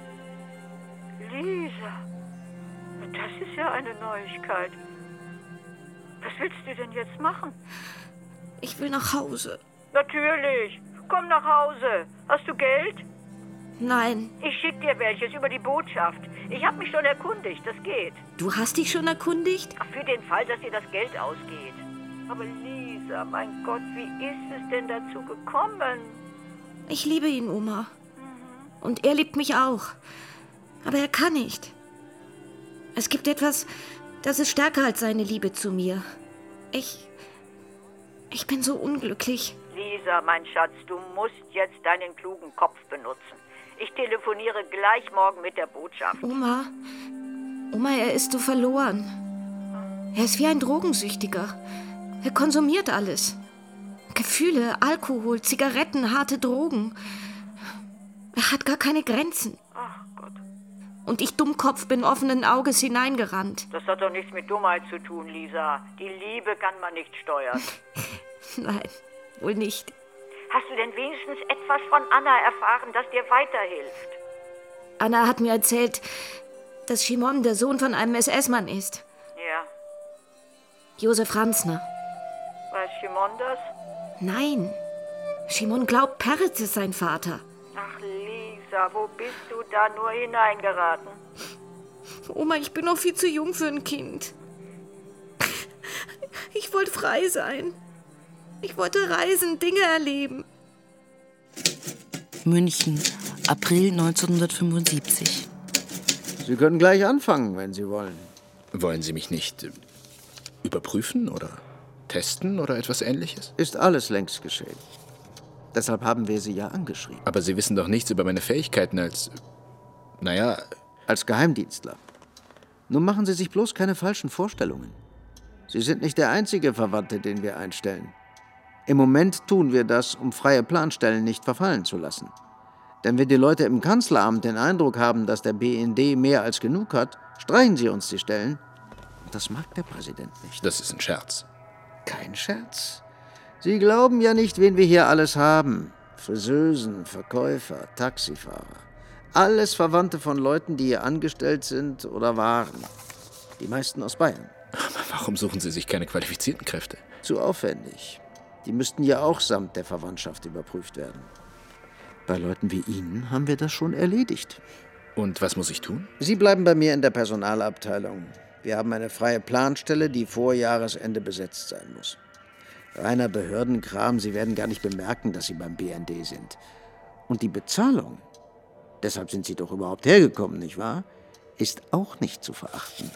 Lisa, das ist ja eine Neuigkeit. Was willst du denn jetzt machen? Ich will nach Hause. Natürlich. Komm nach Hause. Hast du Geld? Nein. Ich schick dir welches über die Botschaft. Ich habe mich schon erkundigt, das geht. Du hast dich schon erkundigt? Ach, für den Fall, dass dir das Geld ausgeht. Aber Lisa, mein Gott, wie ist es denn dazu gekommen? Ich liebe ihn, Oma. Und er liebt mich auch. Aber er kann nicht. Es gibt etwas, das ist stärker als seine Liebe zu mir. Ich... Ich bin so unglücklich. Lisa, mein Schatz, du musst jetzt deinen klugen Kopf benutzen. Ich telefoniere gleich morgen mit der Botschaft. Oma, Oma, er ist so verloren. Er ist wie ein Drogensüchtiger. Er konsumiert alles. Gefühle, Alkohol, Zigaretten, harte Drogen. Er hat gar keine Grenzen. Ach Gott. Und ich Dummkopf bin offenen Auges hineingerannt. Das hat doch nichts mit Dummheit zu tun, Lisa. Die Liebe kann man nicht steuern. Nein, wohl nicht. Hast du denn wenigstens etwas von Anna erfahren, das dir weiterhilft? Anna hat mir erzählt, dass Schimon der Sohn von einem S S-Mann ist. Ja. Josef Ranzner. Weiß Schimon das? Nein. Schimon glaubt, Peretz ist sein Vater. Ach, Lisa, wo bist du da nur hineingeraten? Oma, ich bin noch viel zu jung für ein Kind. Ich wollte frei sein. Ich wollte reisen, Dinge erleben. München, April neunzehnhundertfünfundsiebzig. Sie können gleich anfangen, wenn Sie wollen. Wollen Sie mich nicht äh, überprüfen oder testen oder etwas Ähnliches? Ist alles längst geschehen. Deshalb haben wir Sie ja angeschrieben. Aber Sie wissen doch nichts über meine Fähigkeiten als... Naja... Als Geheimdienstler. Nun machen Sie sich bloß keine falschen Vorstellungen. Sie sind nicht der einzige Verwandte, den wir einstellen. Im Moment tun wir das, um freie Planstellen nicht verfallen zu lassen. Denn wenn die Leute im Kanzleramt den Eindruck haben, dass der B N D mehr als genug hat, streichen sie uns die Stellen. Und das mag der Präsident nicht. Das ist ein Scherz. Kein Scherz. Sie glauben ja nicht, wen wir hier alles haben. Friseusen, Verkäufer, Taxifahrer. Alles Verwandte von Leuten, die hier angestellt sind oder waren. Die meisten aus Bayern. Aber warum suchen Sie sich keine qualifizierten Kräfte? Zu aufwendig. Die müssten ja auch samt der Verwandtschaft überprüft werden. Bei Leuten wie Ihnen haben wir das schon erledigt. Und was muss ich tun? Sie bleiben bei mir in der Personalabteilung. Wir haben eine freie Planstelle, die vor Jahresende besetzt sein muss. Reiner Behördenkram, Sie werden gar nicht bemerken, dass Sie beim B N D sind. Und die Bezahlung, deshalb sind Sie doch überhaupt hergekommen, nicht wahr? Ist auch nicht zu verachten.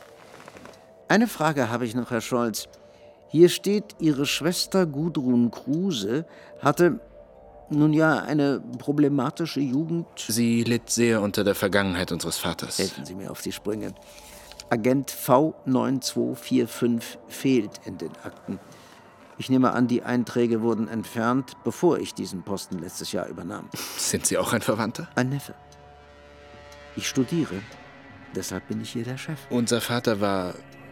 Eine Frage habe ich noch, Herr Scholz. Hier steht, Ihre Schwester Gudrun Kruse hatte, nun ja, eine problematische Jugend. Sie litt sehr unter der Vergangenheit unseres Vaters. Helfen Sie mir auf die Sprünge. Agent V neun zwei vier fünf fehlt in den Akten. Ich nehme an, die Einträge wurden entfernt, bevor ich diesen Posten letztes Jahr übernahm. Sind Sie auch ein Verwandter? Ein Neffe. Ich studiere, deshalb bin ich hier der Chef. Unser Vater war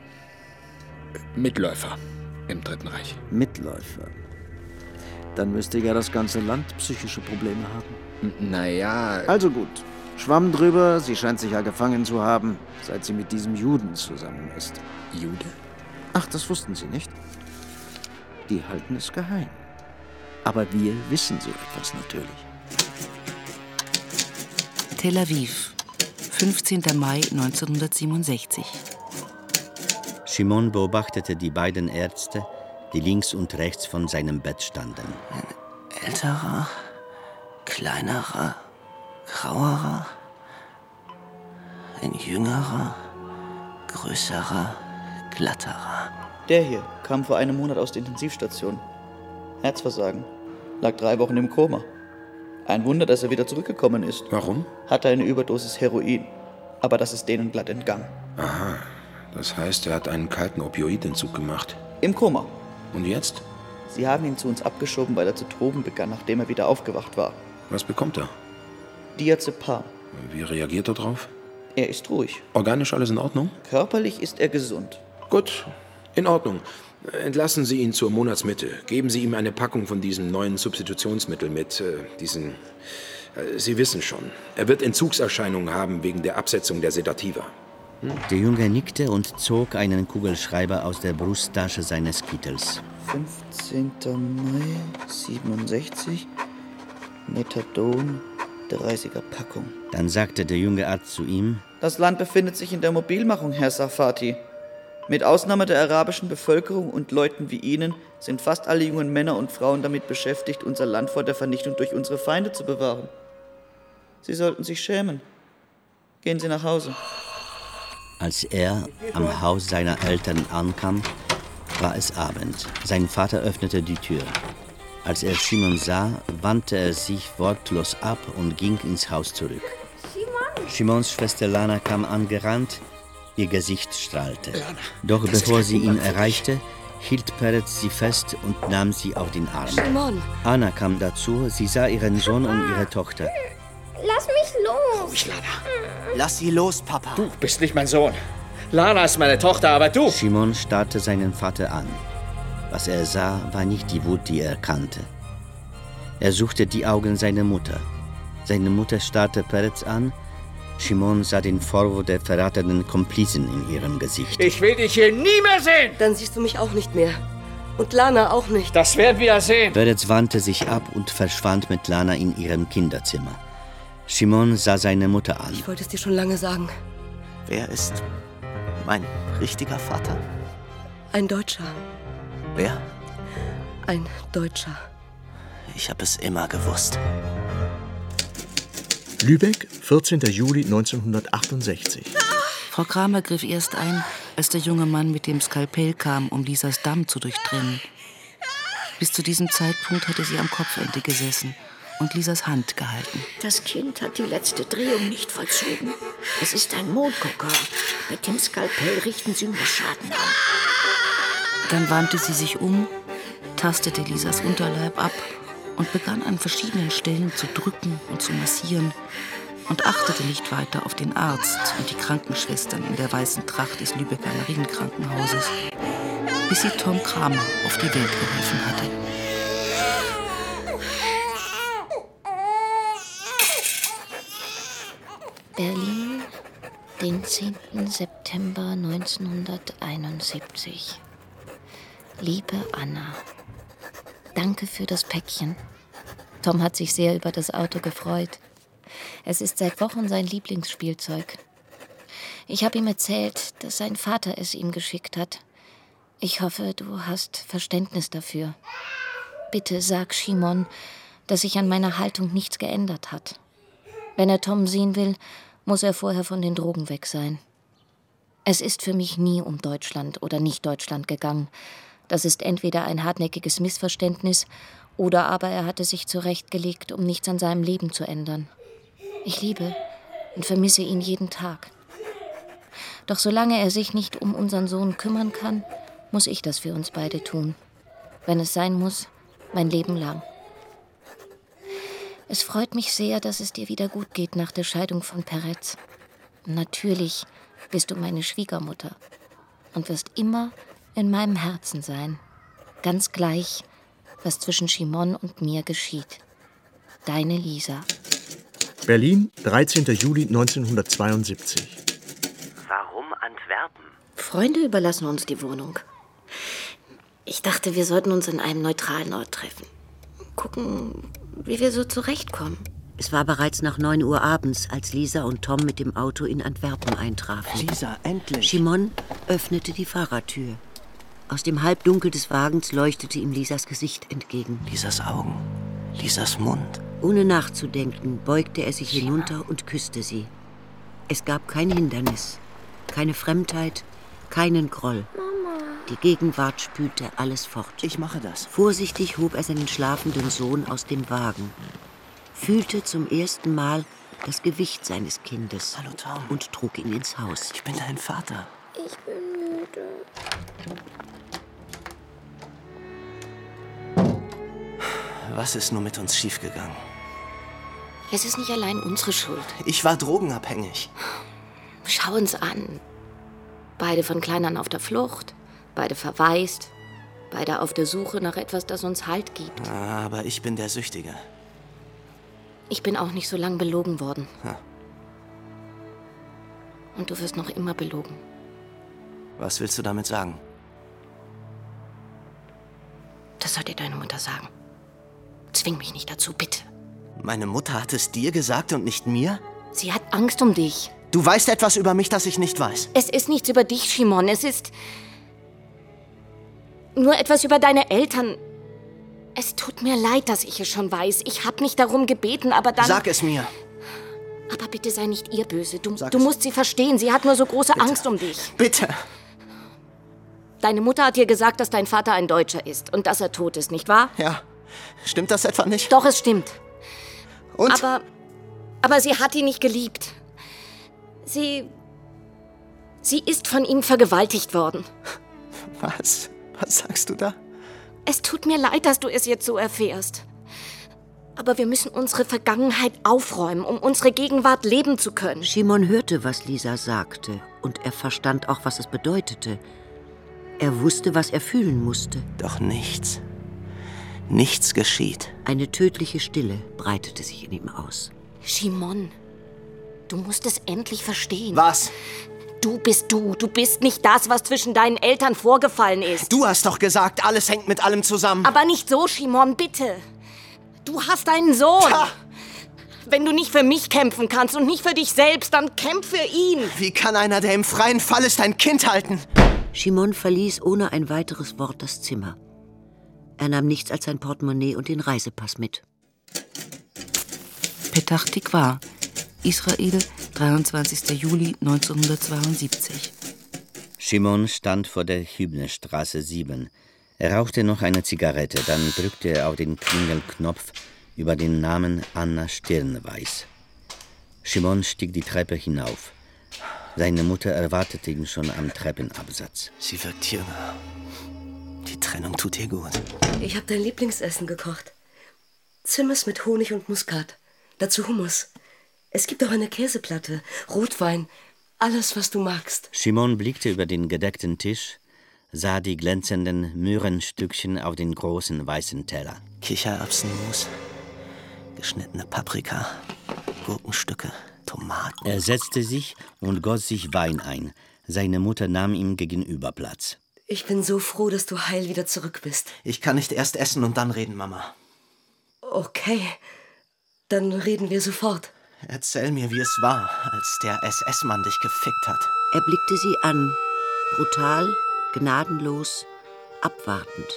Mitläufer im Dritten Reich. Mitläufer? Dann müsste ja das ganze Land psychische Probleme haben. Naja... Also gut. Schwamm drüber, sie scheint sich ja gefangen zu haben, seit sie mit diesem Juden zusammen ist. Jude? Ach, das wussten Sie nicht? Die halten es geheim. Aber wir wissen so etwas natürlich. Tel Aviv, fünfzehnter Mai neunzehnhundertsiebenundsechzig. Schimon beobachtete die beiden Ärzte, die links und rechts von seinem Bett standen. Ein älterer, kleinerer, grauerer, ein jüngerer, größerer, glatterer. Der hier kam vor einem Monat aus der Intensivstation. Herzversagen. Lag drei Wochen im Koma. Ein Wunder, dass er wieder zurückgekommen ist. Warum? Hatte eine Überdosis Heroin. Aber das ist denen glatt entgangen. Aha. Das heißt, er hat einen kalten Opioidentzug gemacht. Im Koma. Und jetzt? Sie haben ihn zu uns abgeschoben, weil er zu toben begann, nachdem er wieder aufgewacht war. Was bekommt er? Diazepam. Wie reagiert er drauf? Er ist ruhig. Organisch alles in Ordnung? Körperlich ist er gesund. Gut, in Ordnung. Entlassen Sie ihn zur Monatsmitte. Geben Sie ihm eine Packung von diesem neuen Substitutionsmittel mit. Äh, diesen. Äh, Sie wissen schon. Er wird Entzugserscheinungen haben wegen der Absetzung der Sedativa. Hm? Der Junge nickte und zog einen Kugelschreiber aus der Brusttasche seines Kittels. fünfzehnter Mai siebenundsechzig. Methadon, dreißiger Packung. Dann sagte der junge Arzt zu ihm: Das Land befindet sich in der Mobilmachung, Herr Safati. Mit Ausnahme der arabischen Bevölkerung und Leuten wie Ihnen sind fast alle jungen Männer und Frauen damit beschäftigt, unser Land vor der Vernichtung durch unsere Feinde zu bewahren. Sie sollten sich schämen. Gehen Sie nach Hause. Als er am Haus seiner Eltern ankam, war es Abend. Sein Vater öffnete die Tür. Als er Shimon sah, wandte er sich wortlos ab und ging ins Haus zurück. Shimons Schwester Lana kam angerannt, ihr Gesicht strahlte. Doch bevor sie ihn erreichte, hielt Peretz sie fest und nahm sie auf den Arm. Shimon! Anna kam dazu, sie sah ihren Sohn und ihre Tochter. Lass mich los! Ruhig, Lana. Lass sie los, Papa. Du bist nicht mein Sohn. Lana ist meine Tochter, aber du... Shimon starrte seinen Vater an. Was er sah, war nicht die Wut, die er kannte. Er suchte die Augen seiner Mutter. Seine Mutter starrte Peretz an. Shimon sah den Vorwurf der verratenen Komplizen in ihrem Gesicht. Ich will dich hier nie mehr sehen! Dann siehst du mich auch nicht mehr. Und Lana auch nicht. Das werden wir sehen. Peretz wandte sich ab und verschwand mit Lana in ihrem Kinderzimmer. Shimon sah seine Mutter an. Ich wollte es dir schon lange sagen. Wer ist mein richtiger Vater? Ein Deutscher. Wer? Ein Deutscher. Ich habe es immer gewusst. Lübeck, vierzehnter Juli neunzehnhundertachtundsechzig. Frau Kramer griff erst ein, als der junge Mann mit dem Skalpell kam, um Lisas Damm zu durchtrennen. Bis zu diesem Zeitpunkt hatte sie am Kopfende gesessen und Lisas Hand gehalten. Das Kind hat die letzte Drehung nicht vollzogen. Es ist ein Mondgucker. Mit dem Skalpell richten Sie nur Schaden an. Dann wandte sie sich um, tastete Lisas Unterleib ab und begann an verschiedenen Stellen zu drücken und zu massieren und achtete nicht weiter auf den Arzt und die Krankenschwestern in der weißen Tracht des Lübecker Marienkrankenhauses, bis sie Tom Kramer auf die Welt geholfen hatte. Berlin, den zehnten September neunzehnhunderteinundsiebzig. Liebe Anna, danke für das Päckchen. Tom hat sich sehr über das Auto gefreut. Es ist seit Wochen sein Lieblingsspielzeug. Ich habe ihm erzählt, dass sein Vater es ihm geschickt hat. Ich hoffe, du hast Verständnis dafür. Bitte sag Shimon, dass sich an meiner Haltung nichts geändert hat. Wenn er Tom sehen will, muss er vorher von den Drogen weg sein. Es ist für mich nie um Deutschland oder Nicht-Deutschland gegangen. Das ist entweder ein hartnäckiges Missverständnis oder aber er hatte sich zurechtgelegt, um nichts an seinem Leben zu ändern. Ich liebe und vermisse ihn jeden Tag. Doch solange er sich nicht um unseren Sohn kümmern kann, muss ich das für uns beide tun. Wenn es sein muss, mein Leben lang. Es freut mich sehr, dass es dir wieder gut geht nach der Scheidung von Peretz. Natürlich bist du meine Schwiegermutter und wirst immer in meinem Herzen sein. Ganz gleich, was zwischen Shimon und mir geschieht. Deine Lisa. Berlin, dreizehnter Juli neunzehnhundertzweiundsiebzig. Warum Antwerpen? Freunde überlassen uns die Wohnung. Ich dachte, wir sollten uns an einem neutralen Ort treffen. Gucken, wie wir so zurechtkommen. Es war bereits nach neun Uhr abends, als Lisa und Tom mit dem Auto in Antwerpen eintrafen. Lisa, endlich! Shimon öffnete die Fahrertür. Aus dem Halbdunkel des Wagens leuchtete ihm Lisas Gesicht entgegen. Lisas Augen, Lisas Mund. Ohne nachzudenken, beugte er sich hinunter und küsste sie. Es gab kein Hindernis, keine Fremdheit, keinen Groll. Mama. Die Gegenwart spülte alles fort. Ich mache das. Vorsichtig hob er seinen schlafenden Sohn aus dem Wagen, fühlte zum ersten Mal das Gewicht seines Kindes. Hallo Tom. Und trug ihn ins Haus. Ich bin dein Vater. Ich bin müde. Was ist nur mit uns schiefgegangen? Es ist nicht allein unsere Schuld. Ich war drogenabhängig. Schau uns an. Beide von klein an auf der Flucht, beide verwaist, beide auf der Suche nach etwas, das uns Halt gibt. Aber ich bin der Süchtige. Ich bin auch nicht so lang belogen worden. Ha. Und du wirst noch immer belogen. Was willst du damit sagen? Das soll dir deine Mutter sagen. Zwing mich nicht dazu, bitte. Meine Mutter hat es dir gesagt und nicht mir? Sie hat Angst um dich. Du weißt etwas über mich, das ich nicht weiß. Es ist nichts über dich, Shimon. Es ist nur etwas über deine Eltern. Es tut mir leid, dass ich es schon weiß. Ich habe nicht darum gebeten, aber dann... Sag es mir. Aber bitte sei nicht ihr böse. Du, Sag du es. musst sie verstehen. Sie hat nur so große Bitte. Angst um dich. Bitte. Deine Mutter hat dir gesagt, dass dein Vater ein Deutscher ist und dass er tot ist, nicht wahr? Ja. Stimmt das etwa nicht? Doch, es stimmt. Und? Aber, aber sie hat ihn nicht geliebt. Sie... Sie ist von ihm vergewaltigt worden. Was? Was sagst du da? Es tut mir leid, dass du es jetzt so erfährst. Aber wir müssen unsere Vergangenheit aufräumen, um unsere Gegenwart leben zu können. Shimon hörte, was Lisa sagte, und er verstand auch, was es bedeutete. Er wusste, was er fühlen musste. Doch nichts. Nichts geschieht. Eine tödliche Stille breitete sich in ihm aus. Shimon, du musst es endlich verstehen. Was? Du bist du. Du bist nicht das, was zwischen deinen Eltern vorgefallen ist. Du hast doch gesagt, alles hängt mit allem zusammen. Aber nicht so, Shimon, bitte. Du hast einen Sohn. Pah! Wenn du nicht für mich kämpfen kannst und nicht für dich selbst, dann kämpf für ihn. Wie kann einer, der im freien Fall ist, ein Kind halten? Shimon verließ ohne ein weiteres Wort das Zimmer. Er nahm nichts als sein Portemonnaie und den Reisepass mit. Petach Tikva, Israel, dreiundzwanzigster Juli neunzehnhundertzweiundsiebzig. Shimon stand vor der Hübnerstraße sieben. Er rauchte noch eine Zigarette, dann drückte er auf den Klingelknopf über den Namen Anna Stirnweiß. Shimon stieg die Treppe hinauf. Seine Mutter erwartete ihn schon am Treppenabsatz. Sie wirkt jünger. Die Trennung tut ihr gut. Ich habe dein Lieblingsessen gekocht. Zimmes mit Honig und Muskat. Dazu Hummus. Es gibt auch eine Käseplatte, Rotwein, alles, was du magst. Shimon blickte über den gedeckten Tisch, sah die glänzenden Möhrenstückchen auf den großen weißen Teller. Kichererbsenmus, geschnittene Paprika, Gurkenstücke, Tomaten. Er setzte sich und goss sich Wein ein. Seine Mutter nahm ihm gegenüber Platz. Ich bin so froh, dass du heil wieder zurück bist. Ich kann nicht erst essen und dann reden, Mama. Okay, dann reden wir sofort. Erzähl mir, wie es war, als der S S-Mann dich gefickt hat. Er blickte sie an, brutal, gnadenlos, abwartend.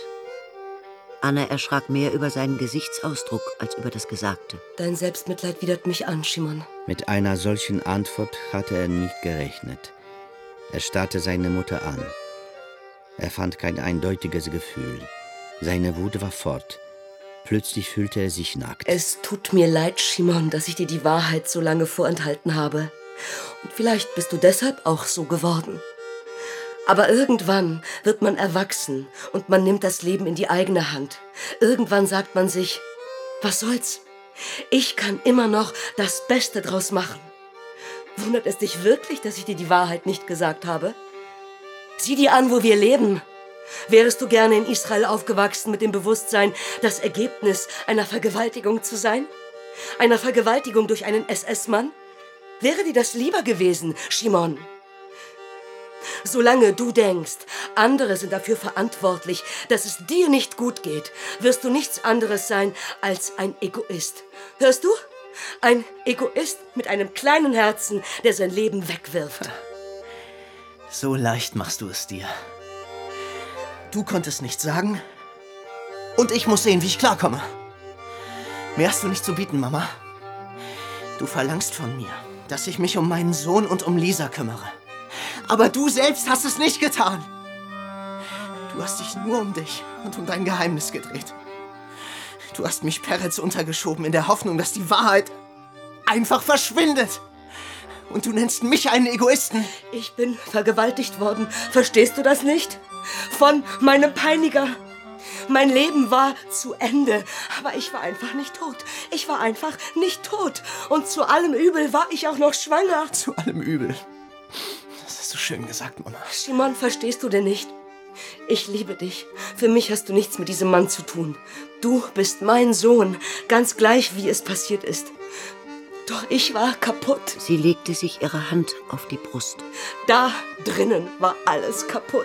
Anna erschrak mehr über seinen Gesichtsausdruck als über das Gesagte. Dein Selbstmitleid widert mich an, Shimon. Mit einer solchen Antwort hatte er nicht gerechnet. Er starrte seine Mutter an. Er fand kein eindeutiges Gefühl. Seine Wut war fort. Plötzlich fühlte er sich nackt. Es tut mir leid, Shimon, dass ich dir die Wahrheit so lange vorenthalten habe. Und vielleicht bist du deshalb auch so geworden. Aber irgendwann wird man erwachsen und man nimmt das Leben in die eigene Hand. Irgendwann sagt man sich, was soll's? Ich kann immer noch das Beste draus machen. Wundert es dich wirklich, dass ich dir die Wahrheit nicht gesagt habe? Sieh dir an, wo wir leben. Wärest du gerne in Israel aufgewachsen mit dem Bewusstsein, das Ergebnis einer Vergewaltigung zu sein? Einer Vergewaltigung durch einen S S-Mann? Wäre dir das lieber gewesen, Shimon? Solange du denkst, andere sind dafür verantwortlich, dass es dir nicht gut geht, wirst du nichts anderes sein als ein Egoist. Hörst du? Ein Egoist mit einem kleinen Herzen, der sein Leben wegwirft. So leicht machst du es dir. Du konntest nichts sagen und ich muss sehen, wie ich klarkomme. Mehr hast du nicht zu bieten, Mama. Du verlangst von mir, dass ich mich um meinen Sohn und um Lisa kümmere. Aber du selbst hast es nicht getan. Du hast dich nur um dich und um dein Geheimnis gedreht. Du hast mich Peretz untergeschoben in der Hoffnung, dass die Wahrheit einfach verschwindet. Und du nennst mich einen Egoisten. Ich bin vergewaltigt worden. Verstehst du das nicht? Von meinem Peiniger. Mein Leben war zu Ende, aber ich war einfach nicht tot. Ich war einfach nicht tot. Und zu allem Übel war ich auch noch schwanger. Zu allem Übel. Das hast du schön gesagt, Mama. Shimon, verstehst du denn nicht? Ich liebe dich. Für mich hast du nichts mit diesem Mann zu tun. Du bist mein Sohn, ganz gleich, wie es passiert ist. Doch ich war kaputt. Sie legte sich ihre Hand auf die Brust. Da drinnen war alles kaputt.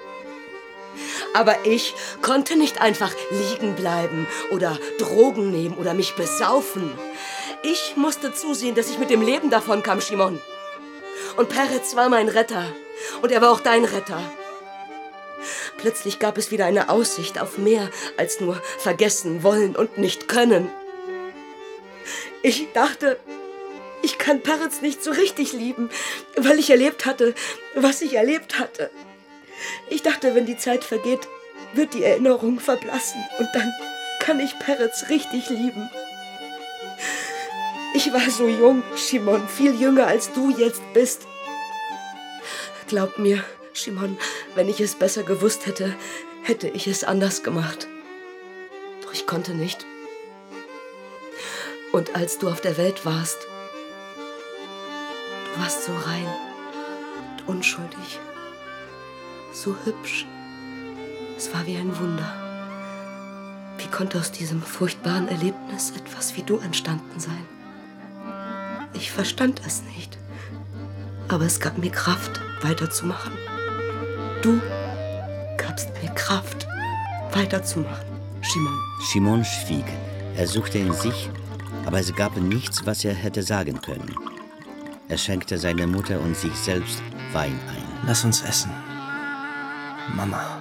Aber ich konnte nicht einfach liegen bleiben oder Drogen nehmen oder mich besaufen. Ich musste zusehen, dass ich mit dem Leben davonkam, Shimon. Und Peretz war mein Retter. Und er war auch dein Retter. Plötzlich gab es wieder eine Aussicht auf mehr als nur vergessen wollen und nicht können. Ich dachte, ich kann Peretz nicht so richtig lieben, weil ich erlebt hatte, was ich erlebt hatte. Ich dachte, wenn die Zeit vergeht, wird die Erinnerung verblassen und dann kann ich Peretz richtig lieben. Ich war so jung, Shimon, viel jünger als du jetzt bist. Glaub mir, Shimon, wenn ich es besser gewusst hätte, hätte ich es anders gemacht. Doch ich konnte nicht. Und als du auf der Welt warst, du warst so rein und unschuldig, so hübsch. Es war wie ein Wunder. Wie konnte aus diesem furchtbaren Erlebnis etwas wie du entstanden sein? Ich verstand es nicht. Aber es gab mir Kraft, weiterzumachen. Du gabst mir Kraft, weiterzumachen, Shimon. Shimon schwieg. Er suchte in sich, aber es gab nichts, was er hätte sagen können. Er schenkte seiner Mutter und sich selbst Wein ein. Lass uns essen. Mama.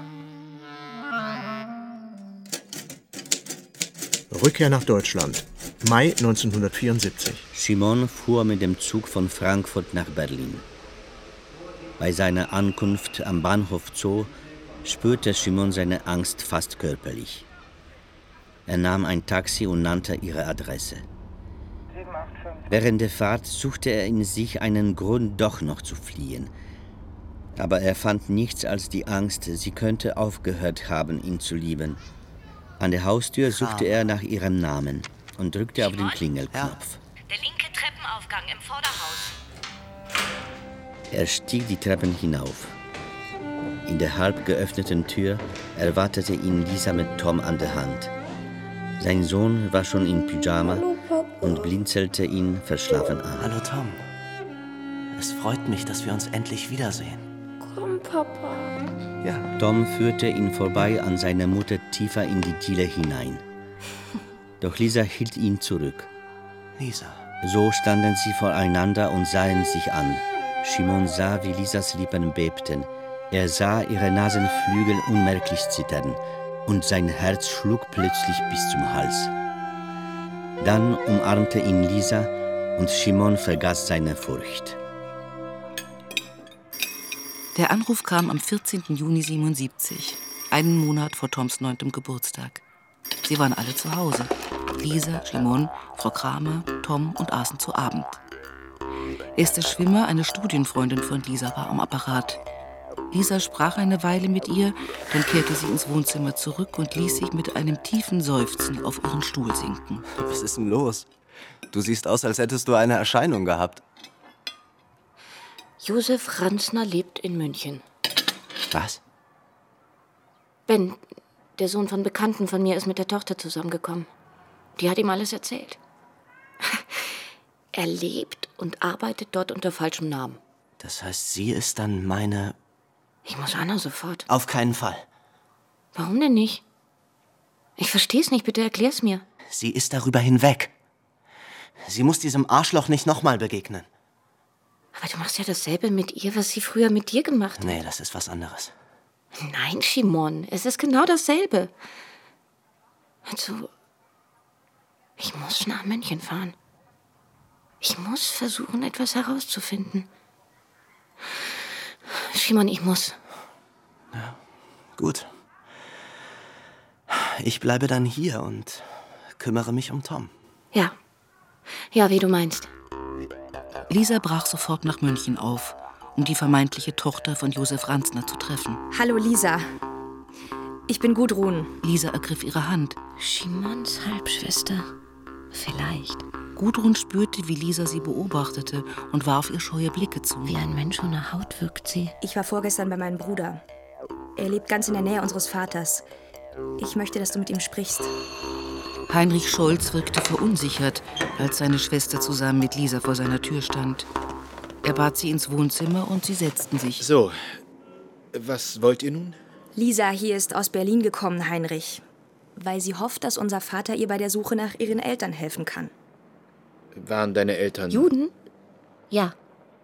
Rückkehr nach Deutschland. Mai neunzehnhundertvierundsiebzig. Shimon fuhr mit dem Zug von Frankfurt nach Berlin. Bei seiner Ankunft am Bahnhof Zoo spürte Shimon seine Angst fast körperlich. Er nahm ein Taxi und nannte ihre Adresse. Während der Fahrt suchte er in sich einen Grund, doch noch zu fliehen. Aber er fand nichts als die Angst, sie könnte aufgehört haben, ihn zu lieben. An der Haustür suchte er nach ihrem Namen und drückte auf den Klingelknopf. Der linke Treppenaufgang im Vorderhaus. Er stieg die Treppen hinauf. In der halb geöffneten Tür erwartete ihn Lisa mit Tom an der Hand. Sein Sohn war schon in Pyjama und blinzelte ihn verschlafen an. Hallo Tom. Es freut mich, dass wir uns endlich wiedersehen. Komm, Papa. Ja. Tom führte ihn vorbei an seiner Mutter tiefer in die Diele hinein. Doch Lisa hielt ihn zurück. Lisa. So standen sie voreinander und sahen sich an. Shimon sah, wie Lisas Lippen bebten. Er sah ihre Nasenflügel unmerklich zittern und sein Herz schlug plötzlich bis zum Hals. Dann umarmte ihn Lisa und Shimon vergaß seine Furcht. Der Anruf kam am vierzehnten Juni siebenundsiebzig, einen Monat vor Toms neuntem Geburtstag. Sie waren alle zu Hause. Lisa, Shimon, Frau Kramer, Tom und aßen zu Abend. Esther Schwimmer, eine Studienfreundin von Lisa, war am Apparat. Lisa sprach eine Weile mit ihr, dann kehrte sie ins Wohnzimmer zurück und ließ sich mit einem tiefen Seufzen auf ihren Stuhl sinken. Was ist denn los? Du siehst aus, als hättest du eine Erscheinung gehabt. Josef Ranzner lebt in München. Was? Ben, der Sohn von Bekannten von mir, ist mit der Tochter zusammengekommen. Die hat ihm alles erzählt. Er lebt und arbeitet dort unter falschem Namen. Das heißt, sie ist dann meine... Ich muss Anna sofort. Auf keinen Fall. Warum denn nicht? Ich versteh's nicht, bitte erklär's mir. Sie ist darüber hinweg. Sie muss diesem Arschloch nicht nochmal begegnen. Aber du machst ja dasselbe mit ihr, was sie früher mit dir gemacht hat. Nee, das ist was anderes. Nein, Shimon, es ist genau dasselbe. Also, ich muss nach München fahren. Ich muss versuchen, etwas herauszufinden. Shimon, ich muss. Ja, gut. Ich bleibe dann hier und kümmere mich um Tom. Ja. Ja, wie du meinst. Lisa brach sofort nach München auf, um die vermeintliche Tochter von Josef Ranzner zu treffen. Hallo, Lisa. Ich bin Gudrun. Lisa ergriff ihre Hand. Shimons Halbschwester. Vielleicht. Gudrun spürte, wie Lisa sie beobachtete und warf ihr scheue Blicke zu. Wie ein Mensch ohne Haut wirkt sie. Ich war vorgestern bei meinem Bruder. Er lebt ganz in der Nähe unseres Vaters. Ich möchte, dass du mit ihm sprichst. Heinrich Scholz wirkte verunsichert, als seine Schwester zusammen mit Lisa vor seiner Tür stand. Er bat sie ins Wohnzimmer und sie setzten sich. So, was wollt ihr nun? Lisa hier ist aus Berlin gekommen, Heinrich, weil sie hofft, dass unser Vater ihr bei der Suche nach ihren Eltern helfen kann. Waren deine Eltern... Juden? Ja.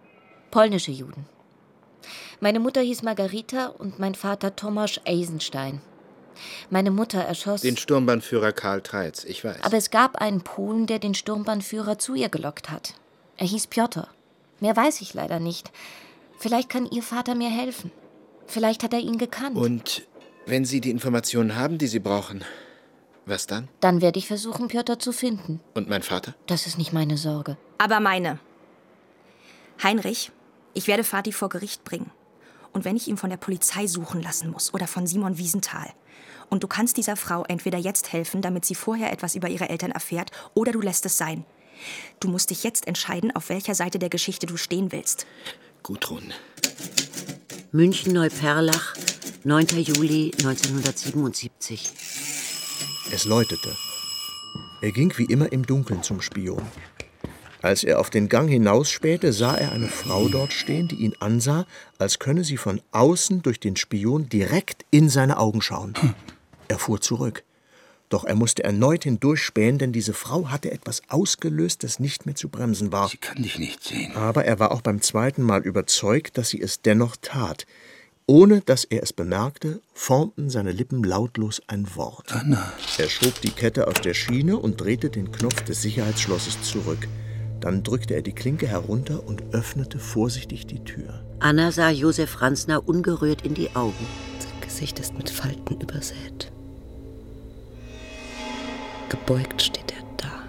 Polnische Juden. Meine Mutter hieß Margarita und mein Vater Tomasz Eisenstein. Meine Mutter erschoss... Den Sturmbannführer Karl Treitz, ich weiß. Aber es gab einen Polen, der den Sturmbannführer zu ihr gelockt hat. Er hieß Piotr. Mehr weiß ich leider nicht. Vielleicht kann Ihr Vater mir helfen. Vielleicht hat er ihn gekannt. Und wenn Sie die Informationen haben, die Sie brauchen, was dann? Dann werde ich versuchen, Piotr zu finden. Und mein Vater? Das ist nicht meine Sorge. Aber meine. Heinrich, ich werde Vati vor Gericht bringen. Und wenn ich ihn von der Polizei suchen lassen muss oder von Simon Wiesenthal. Und du kannst dieser Frau entweder jetzt helfen, damit sie vorher etwas über ihre Eltern erfährt, oder du lässt es sein. Du musst dich jetzt entscheiden, auf welcher Seite der Geschichte du stehen willst. Gudrun. München-Neuperlach, neunter Juli neunzehnhundertsiebenundsiebzig. Es läutete. Er ging wie immer im Dunkeln zum Spion. Als er auf den Gang hinausspähte, sah er eine Frau dort stehen, die ihn ansah, als könne sie von außen durch den Spion direkt in seine Augen schauen. Er fuhr zurück. Doch er musste erneut hindurchspähen, denn diese Frau hatte etwas ausgelöst, das nicht mehr zu bremsen war. Sie kann dich nicht sehen. Aber er war auch beim zweiten Mal überzeugt, dass sie es dennoch tat. Ohne dass er es bemerkte, formten seine Lippen lautlos ein Wort. Anna. Er schob die Kette aus der Schiene und drehte den Knopf des Sicherheitsschlosses zurück. Dann drückte er die Klinke herunter und öffnete vorsichtig die Tür. Anna sah Josef Ranzner ungerührt in die Augen. Sein Gesicht ist mit Falten übersät. Gebeugt steht er da.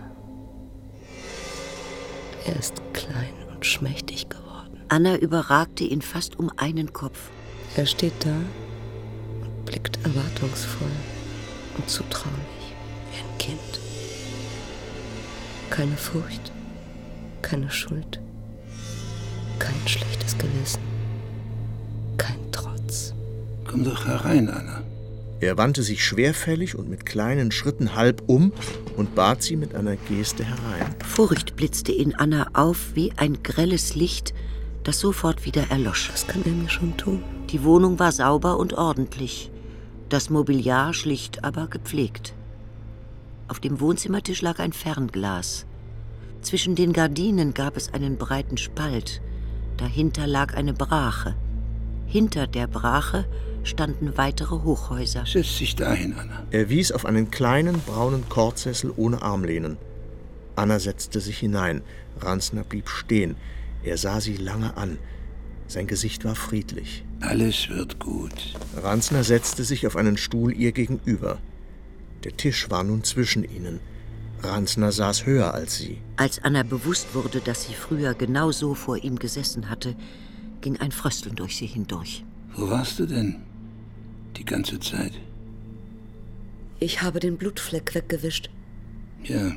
Er ist klein und schmächtig geworden. Anna überragte ihn fast um einen Kopf. Er steht da und blickt erwartungsvoll und zutraulich wie ein Kind. Keine Furcht, keine Schuld, kein schlechtes Gewissen, kein Trotz. Komm doch herein, Anna. Er wandte sich schwerfällig und mit kleinen Schritten halb um und bat sie mit einer Geste herein. Furcht blitzte in Anna auf wie ein grelles Licht, das sofort wieder erlosch. Was kann er mir schon tun? Die Wohnung war sauber und ordentlich. Das Mobiliar schlicht, aber gepflegt. Auf dem Wohnzimmertisch lag ein Fernglas. Zwischen den Gardinen gab es einen breiten Spalt. Dahinter lag eine Brache. Hinter der Brache standen weitere Hochhäuser. Setz dich dahin, Anna. Er wies auf einen kleinen, braunen Kordsessel ohne Armlehnen. Anna setzte sich hinein. Ranzner blieb stehen. Er sah sie lange an. Sein Gesicht war friedlich. Alles wird gut. Ranzner setzte sich auf einen Stuhl ihr gegenüber. Der Tisch war nun zwischen ihnen. Ranzner saß höher als sie. Als Anna bewusst wurde, dass sie früher genau so vor ihm gesessen hatte, ging ein Frösteln durch sie hindurch. Wo warst du denn die ganze Zeit? Ich habe den Blutfleck weggewischt. Ja.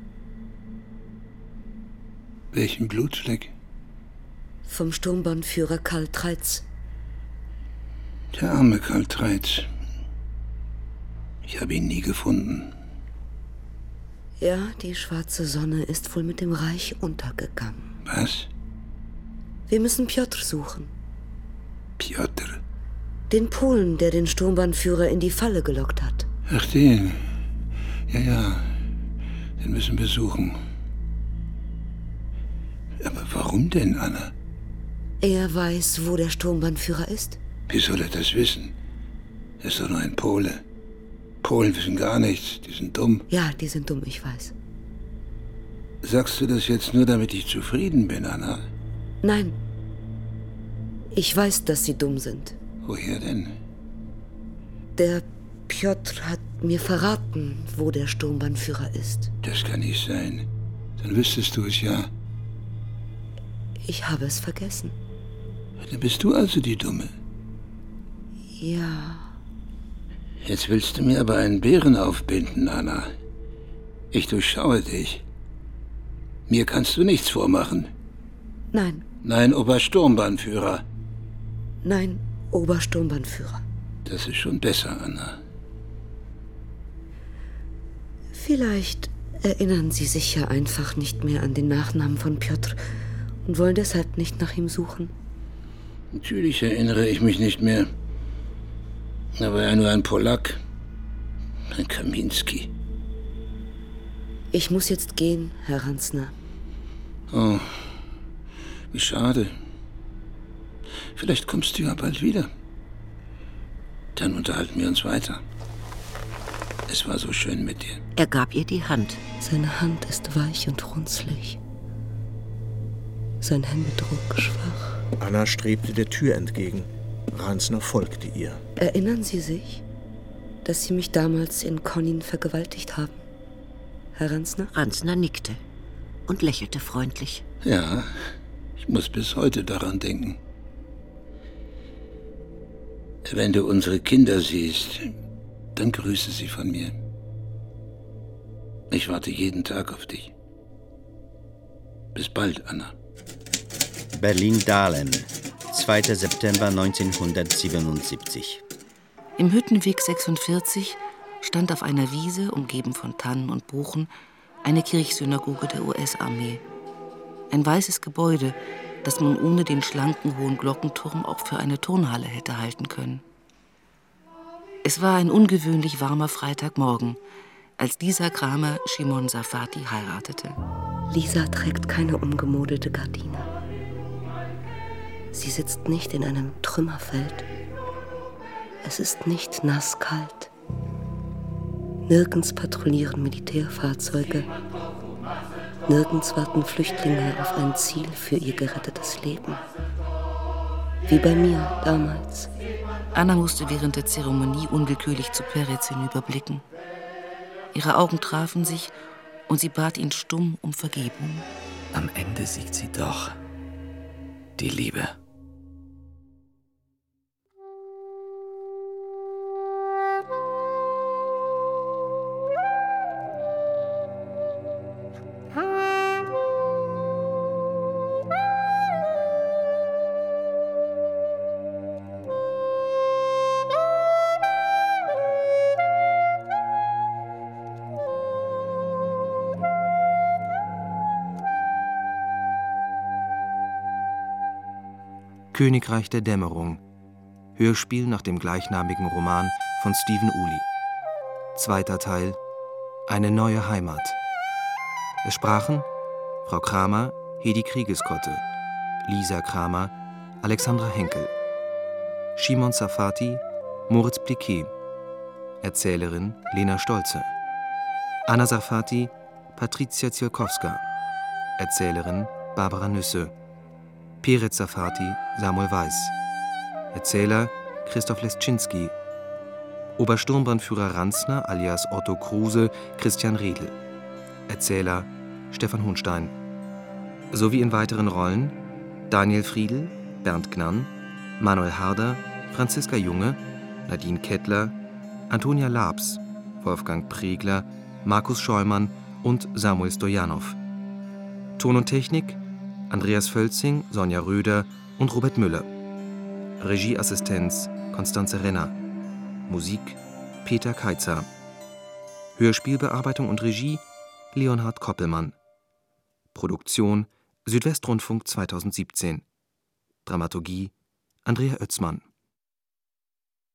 Welchen Blutfleck? Vom Sturmbannführer Karl Treitz. Der arme Karl Treitz. Ich habe ihn nie gefunden. Ja, die schwarze Sonne ist wohl mit dem Reich untergegangen. Was? Wir müssen Piotr suchen. Piotr? Den Polen, der den Sturmbannführer in die Falle gelockt hat. Ach, den. Ja, ja. Den müssen wir suchen. Aber warum denn, Anna? Er weiß, wo der Sturmbannführer ist. Wie soll er das wissen? Er ist doch nur ein Pole. Polen wissen gar nichts, die sind dumm. Ja, die sind dumm, ich weiß. Sagst du das jetzt nur, damit ich zufrieden bin, Anna? Nein. Ich weiß, dass sie dumm sind. Woher denn? Der Piotr hat mir verraten, wo der Sturmbannführer ist. Das kann nicht sein. Dann wüsstest du es ja. Ich habe es vergessen. Dann bist du also die Dumme. Ja. Jetzt willst du mir aber einen Bären aufbinden, Anna. Ich durchschaue dich. Mir kannst du nichts vormachen. Nein. Nein, Obersturmbannführer. Nein, Obersturmbannführer. Das ist schon besser, Anna. Vielleicht erinnern Sie sich ja einfach nicht mehr an den Nachnamen von Piotr und wollen deshalb nicht nach ihm suchen. Natürlich erinnere ich mich nicht mehr. Er war ja nur ein Polak. Ein Kaminski. Ich muss jetzt gehen, Herr Ranzner. Oh, wie schade. Vielleicht kommst du ja bald wieder. Dann unterhalten wir uns weiter. Es war so schön mit dir. Er gab ihr die Hand. Seine Hand ist weich und runzlig. Sein Händedruck schwach. Anna strebte der Tür entgegen. Ransner folgte ihr. Erinnern Sie sich, dass Sie mich damals in Konin vergewaltigt haben, Herr Ransner? Ransner nickte und lächelte freundlich. Ja, ich muss bis heute daran denken. Wenn du unsere Kinder siehst, dann grüße sie von mir. Ich warte jeden Tag auf dich. Bis bald, Anna. Berlin-Dahlem, zweiter September neunzehnhundertsiebenundsiebzig. Im Hüttenweg sechsundvierzig stand auf einer Wiese, umgeben von Tannen und Buchen, eine Kirchsynagoge der U S-Armee. Ein weißes Gebäude, das man ohne den schlanken hohen Glockenturm auch für eine Turnhalle hätte halten können. Es war ein ungewöhnlich warmer Freitagmorgen, als Lisa Kramer Shimon Safati heiratete. Lisa trägt keine umgemodelte Gardine. Sie sitzt nicht in einem Trümmerfeld. Es ist nicht nasskalt. Nirgends patrouillieren Militärfahrzeuge. Nirgends warten Flüchtlinge auf ein Ziel für ihr gerettetes Leben. Wie bei mir damals. Anna musste während der Zeremonie unwillkürlich zu Peretz hinüberblicken. Ihre Augen trafen sich und sie bat ihn stumm um Vergebung. Am Ende siegt sie doch. Die Liebe. Königreich der Dämmerung. Hörspiel nach dem gleichnamigen Roman von Stephen Uli. Zweiter Teil. Eine neue Heimat. Es sprachen Frau Kramer, Hedi Kriegeskotte, Lisa Kramer, Alexandra Henkel, Shimon Safati, Moritz Pliquet, Erzählerin Lena Stolze, Anna Safati, Patricia Zielkowska, Erzählerin Barbara Nüsse, Peretz Safati, Samuel Weiß, Erzähler Christoph Leschinski, Obersturmbannführer Ransner alias Otto Kruse, Christian Redl, Erzähler Stefan Hohnstein, sowie in weiteren Rollen Daniel Friedl, Bernd Gnann, Manuel Harder, Franziska Junge, Nadine Kettler, Antonia Labs, Wolfgang Pregler, Markus Scheumann und Samuel Stojanov. Ton und Technik Andreas Völzing, Sonja Röder und Robert Müller. Regieassistenz Konstanze Renner. Musik Peter Keitzer. Hörspielbearbeitung und Regie Leonhard Koppelmann. Produktion Südwestrundfunk zweitausendsiebzehn. Dramaturgie Andrea Oetzmann.